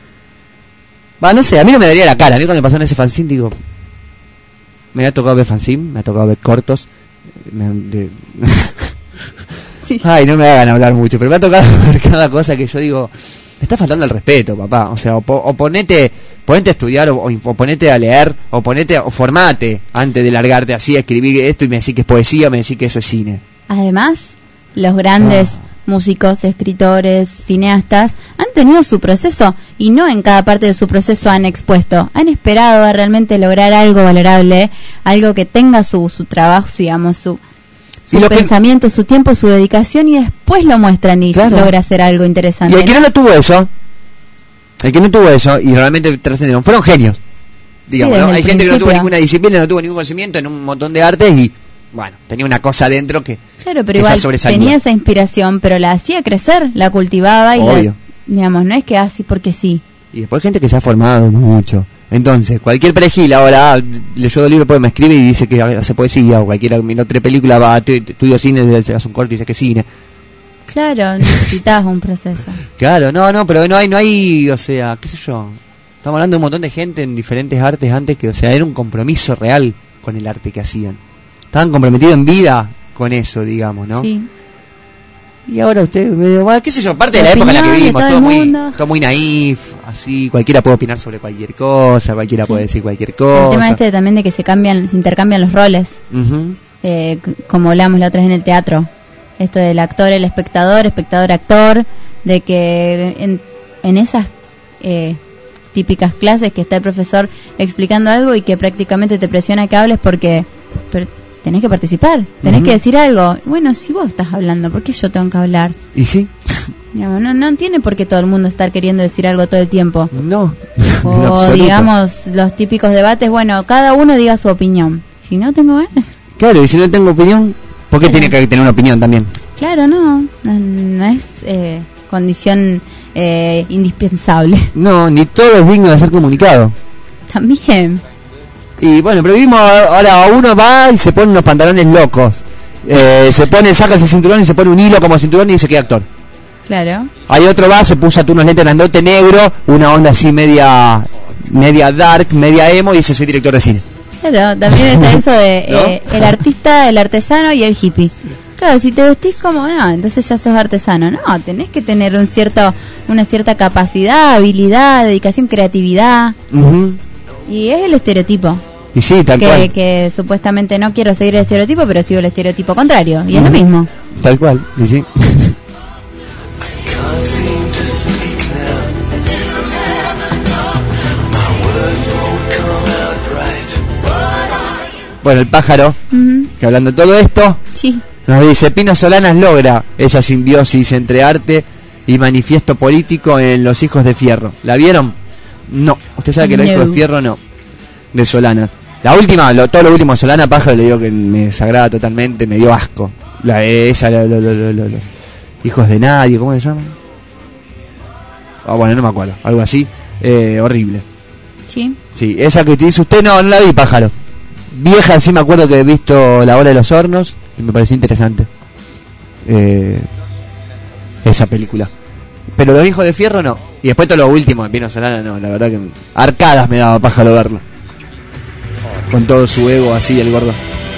Va, no sé, a mí no me daría la cara. A mí cuando pasaron ese fanzine digo... Me ha tocado ver fanzine, me ha tocado ver cortos. Me, de... Sí. Ay, no me hagan hablar mucho, pero me ha tocado ver cada cosa que yo digo... Me está faltando el respeto, papá. O sea, o, po- o ponete, ponete a estudiar, o, o, o ponete a leer, o ponete, o formate antes de largarte así a escribir esto y me decís que es poesía, me decís que eso es cine. Además, los grandes Ah. músicos, escritores, cineastas han tenido su proceso y no en cada parte de su proceso han expuesto. Han esperado a realmente lograr algo valorable, algo que tenga su, su trabajo, digamos, su, su Y lo que- pensamiento, su tiempo, su dedicación y después lo muestran y Claro. logra hacer algo interesante. Y el que no lo tuvo eso, el que no tuvo eso y realmente trascendieron, fueron genios. Digamos, Sí, ¿no? desde Hay el gente que no tuvo principio. ninguna disciplina, no tuvo ningún conocimiento en un montón de artes y, bueno, tenía una cosa adentro que... Claro, pero que ya igual sobresalía. tenía esa inspiración, pero la hacía crecer, la cultivaba y la, Obvio. digamos, no es que así porque sí. Y después gente que se ha formado mucho. Entonces, cualquier perejil ahora ah, leyó dos libros, pues me escribe y dice que hace poesía, o cualquiera miró tres películas, va a tu- estudio cine, se hace un corte y dice que es cine. Claro, necesitas un proceso. Claro, no, no, pero no hay, no hay, o sea, qué sé yo. Estamos hablando de un montón de gente en diferentes artes antes que, o sea, era un compromiso real con el arte que hacían. Estaban comprometidos en vida con eso, digamos, ¿no? Sí. Y ahora usted, me- bueno, qué sé yo, parte de la época en la que Opiniones, vivimos, todo todo el muy, mundo. todo muy naif, así, cualquiera puede opinar sobre cualquier cosa, cualquiera puede decir cualquier El tema cosa. este también de que se cambian, se intercambian los roles, Ujú. eh, c- como hablamos la otra vez en el teatro. Esto del actor, el espectador, espectador-actor, de que en, en esas eh, típicas clases que está el profesor explicando algo y que prácticamente te presiona que hables porque pero tenés que participar, tenés Ujú. que decir algo. Bueno, si vos estás hablando, ¿por qué yo tengo que hablar? ¿Y sí? Digamos, no, no tiene por qué todo el mundo estar queriendo decir algo todo el tiempo. No. En O absoluto. digamos, los típicos debates, bueno, cada uno diga su opinión. Si no tengo ganas. Claro, y si no tengo opinión, ¿por qué tiene que tener una opinión también? Claro, no, no, no es eh, condición eh, indispensable. No, ni todo es digno de ser comunicado. También. Y bueno, pero vimos ahora uno va y se pone unos pantalones locos. Eh, se pone, saca ese cinturón y se pone un hilo como cinturón y dice que es actor. Claro. Hay otro va, se puso unos lentes grandote negro, una onda así media media dark, media emo y dice soy director de cine. Claro, también está eso de ¿No? eh, el artista, el artesano y el hippie. Claro, si te vestís como, no, entonces ya sos artesano. No, tenés que tener un cierto, una cierta capacidad, habilidad, dedicación, creatividad. Ujú. Y es el estereotipo. Y sí, tal Que, cual. que supuestamente no quiero seguir el estereotipo, pero sigo el estereotipo contrario. Y es lo Ujú. mismo. Tal cual, y sí. Can't seem to speak now. My words won't come out right. Bueno, el pájaro, Ujú. que hablando de todo esto, Sí. nos dice, Pino Solanas logra esa simbiosis entre arte y manifiesto político en Los Hijos de Fierro. ¿La vieron? No. Usted sabe que Los No. Hijos de Fierro no. De Solanas. La última, lo, todo lo último de Solana, pájaro, le digo que me desagrada totalmente, me dio asco. La esa, lo, lo, lo, lo, lo- lo- Hijos de Nadie, ¿cómo se llama? Ah, bueno, no me acuerdo, algo así. Eh, horrible. Sí. Sí, esa que te dice usted, no, no la vi, pájaro. Vieja, sí me acuerdo que he visto La Hora de los Hornos y me pareció interesante. Eh, esa película. Pero Los Hijos de Fierro no. Y después todo lo último de Pino Solana no, la verdad que arcadas me daba pájaro verlo. Con todo su ego así el gordo.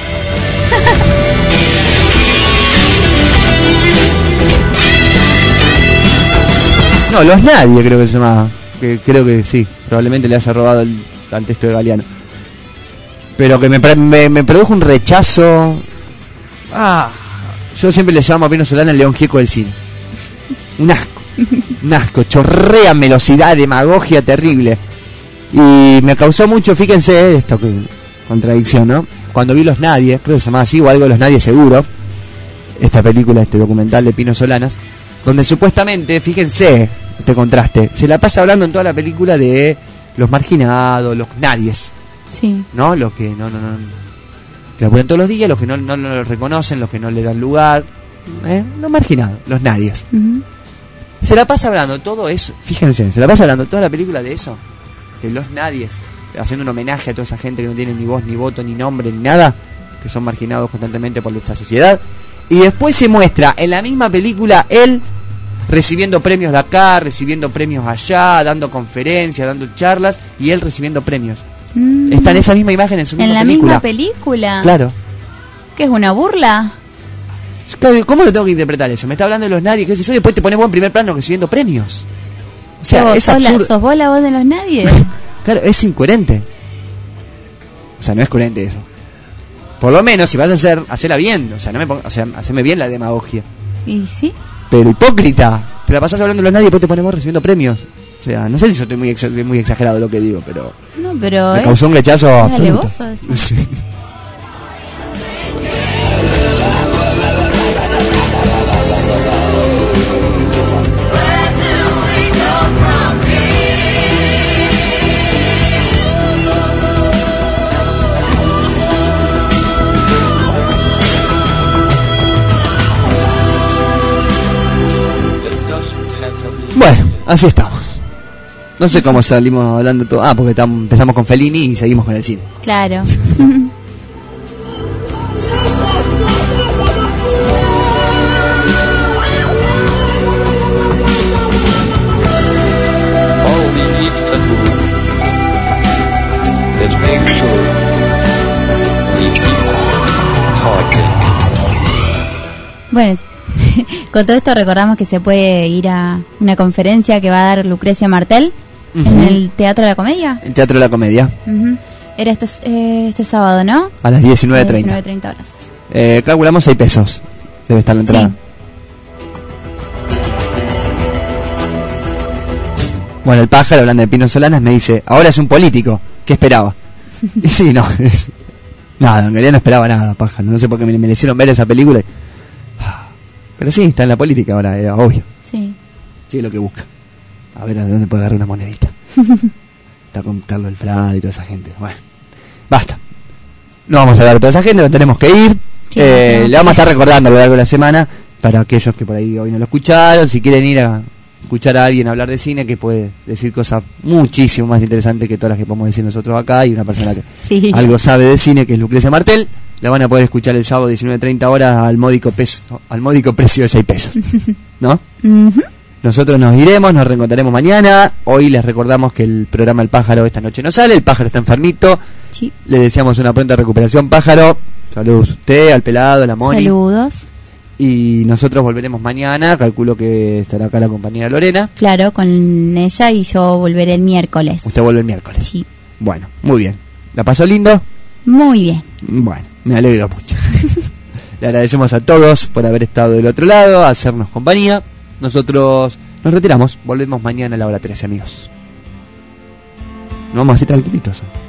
No, Los Nadie creo que se llamaba. Que creo que sí, probablemente le haya robado el, al texto de Galeano. Pero que me, pre- me, me produjo un rechazo Ah, yo siempre le llamo a Pino Solana el León Gieco del cine. Un asco. Un asco. Chorrea velocidad, demagogia terrible. Y me causó mucho, fíjense, esto que contradicción, ¿no? Cuando vi Los Nadie, creo que se llamaba así, o algo de Los Nadie seguro, esta película, este documental de Pino Solanas, donde supuestamente, fíjense, este contraste, se la pasa hablando en toda la película de los marginados, los nadies. Sí. ¿No? Los que no, no, no, que la ponen todos los días, los que no, no, no lo reconocen, los que no le dan lugar, ¿eh? Los marginados, los nadies. Uh-huh. Se la pasa hablando todo eso, fíjense, se la pasa hablando toda la película de eso, de los nadies, haciendo un homenaje a toda esa gente que no tiene ni voz, ni voto, ni nombre, ni nada, que son marginados constantemente por esta sociedad. Y después se muestra en la misma película él recibiendo premios de acá, recibiendo premios allá, dando conferencias, dando charlas, y él recibiendo premios. Mm. Está en esa misma imagen en su misma ¿En la película. misma película? Claro. ¿Qué es una burla? ¿Cómo lo tengo que interpretar eso? Me está hablando de los nadie, qué sé yo, y después te pones vos en primer plano recibiendo premios. O sea, ¿Vos es sos, absurdo. la, ¿Sos vos la voz de los nadie? Claro, es incoherente. O sea, no es coherente eso. Por lo menos, si vas a hacer, hacela bien. O sea, no me ponga, o sea, haceme bien la demagogia. ¿Y sí? Pero hipócrita. Te la pasás hablando de los nadie y después te pones vos recibiendo premios. O sea, no sé si yo estoy muy, ex, muy exagerado lo que digo, pero... No, pero... Me es, causó un rechazo es absoluto. alevoso eso. Sí. Bueno, así estamos. No sé cómo salimos hablando todo. Ah, porque estamos, empezamos con Fellini y seguimos con el cine. Claro. All we need to do is make sure we keep talking. Bueno, con todo esto recordamos que se puede ir a una conferencia que va a dar Lucrecia Martel uh-huh. en el Teatro de la Comedia. El Teatro de la Comedia. Uh-huh. Era este, eh, este sábado, ¿no? A las diecinueve treinta. diecinueve treinta horas. Eh, calculamos seis pesos. Debe estar la entrada. Sí. Bueno, el pájaro, hablando de Pino Solanas, me dice, ahora es un político. ¿Qué esperaba? Y sí, no. Es, nada, en realidad no esperaba nada, pájaro. No sé por qué me, me hicieron ver esa película. Y, pero sí, está en la política ahora, era obvio. Sí. Sí, es lo que busca. A ver a dónde puede agarrar una monedita. Está con Carlos El Frade y toda esa gente. Bueno, basta. No vamos a hablar de toda esa gente, no tenemos que ir. Sí, eh, no, le vamos a estar recordando a lo largo de la semana para aquellos que por ahí hoy no lo escucharon. Si quieren ir a escuchar a alguien hablar de cine, que puede decir cosas muchísimo más interesantes que todas las que podemos decir nosotros acá, y una persona que sí. algo sabe de cine, que es Lucrecia Martel. La van a poder escuchar el sábado diecinueve treinta horas al módico peso, al módico precio de seis pesos, ¿no? Uh-huh. Nosotros nos iremos, nos reencontraremos mañana. Hoy les recordamos que el programa El Pájaro esta noche no sale, el pájaro está enfermito. Sí. Le deseamos una pronta recuperación, pájaro. Saludos a usted, al pelado, a la Moni. Saludos. Y nosotros volveremos mañana, calculo que estará acá la compañera Lorena. Claro, con ella, y yo volveré el miércoles. Usted vuelve el miércoles. Sí. Bueno, muy bien. ¿La pasó lindo? Muy bien. Bueno, me alegro mucho. Le agradecemos a todos por haber estado del otro lado, a hacernos compañía. Nosotros nos retiramos, volvemos mañana a la hora trece, amigos. Nos vamos así tranquilitos.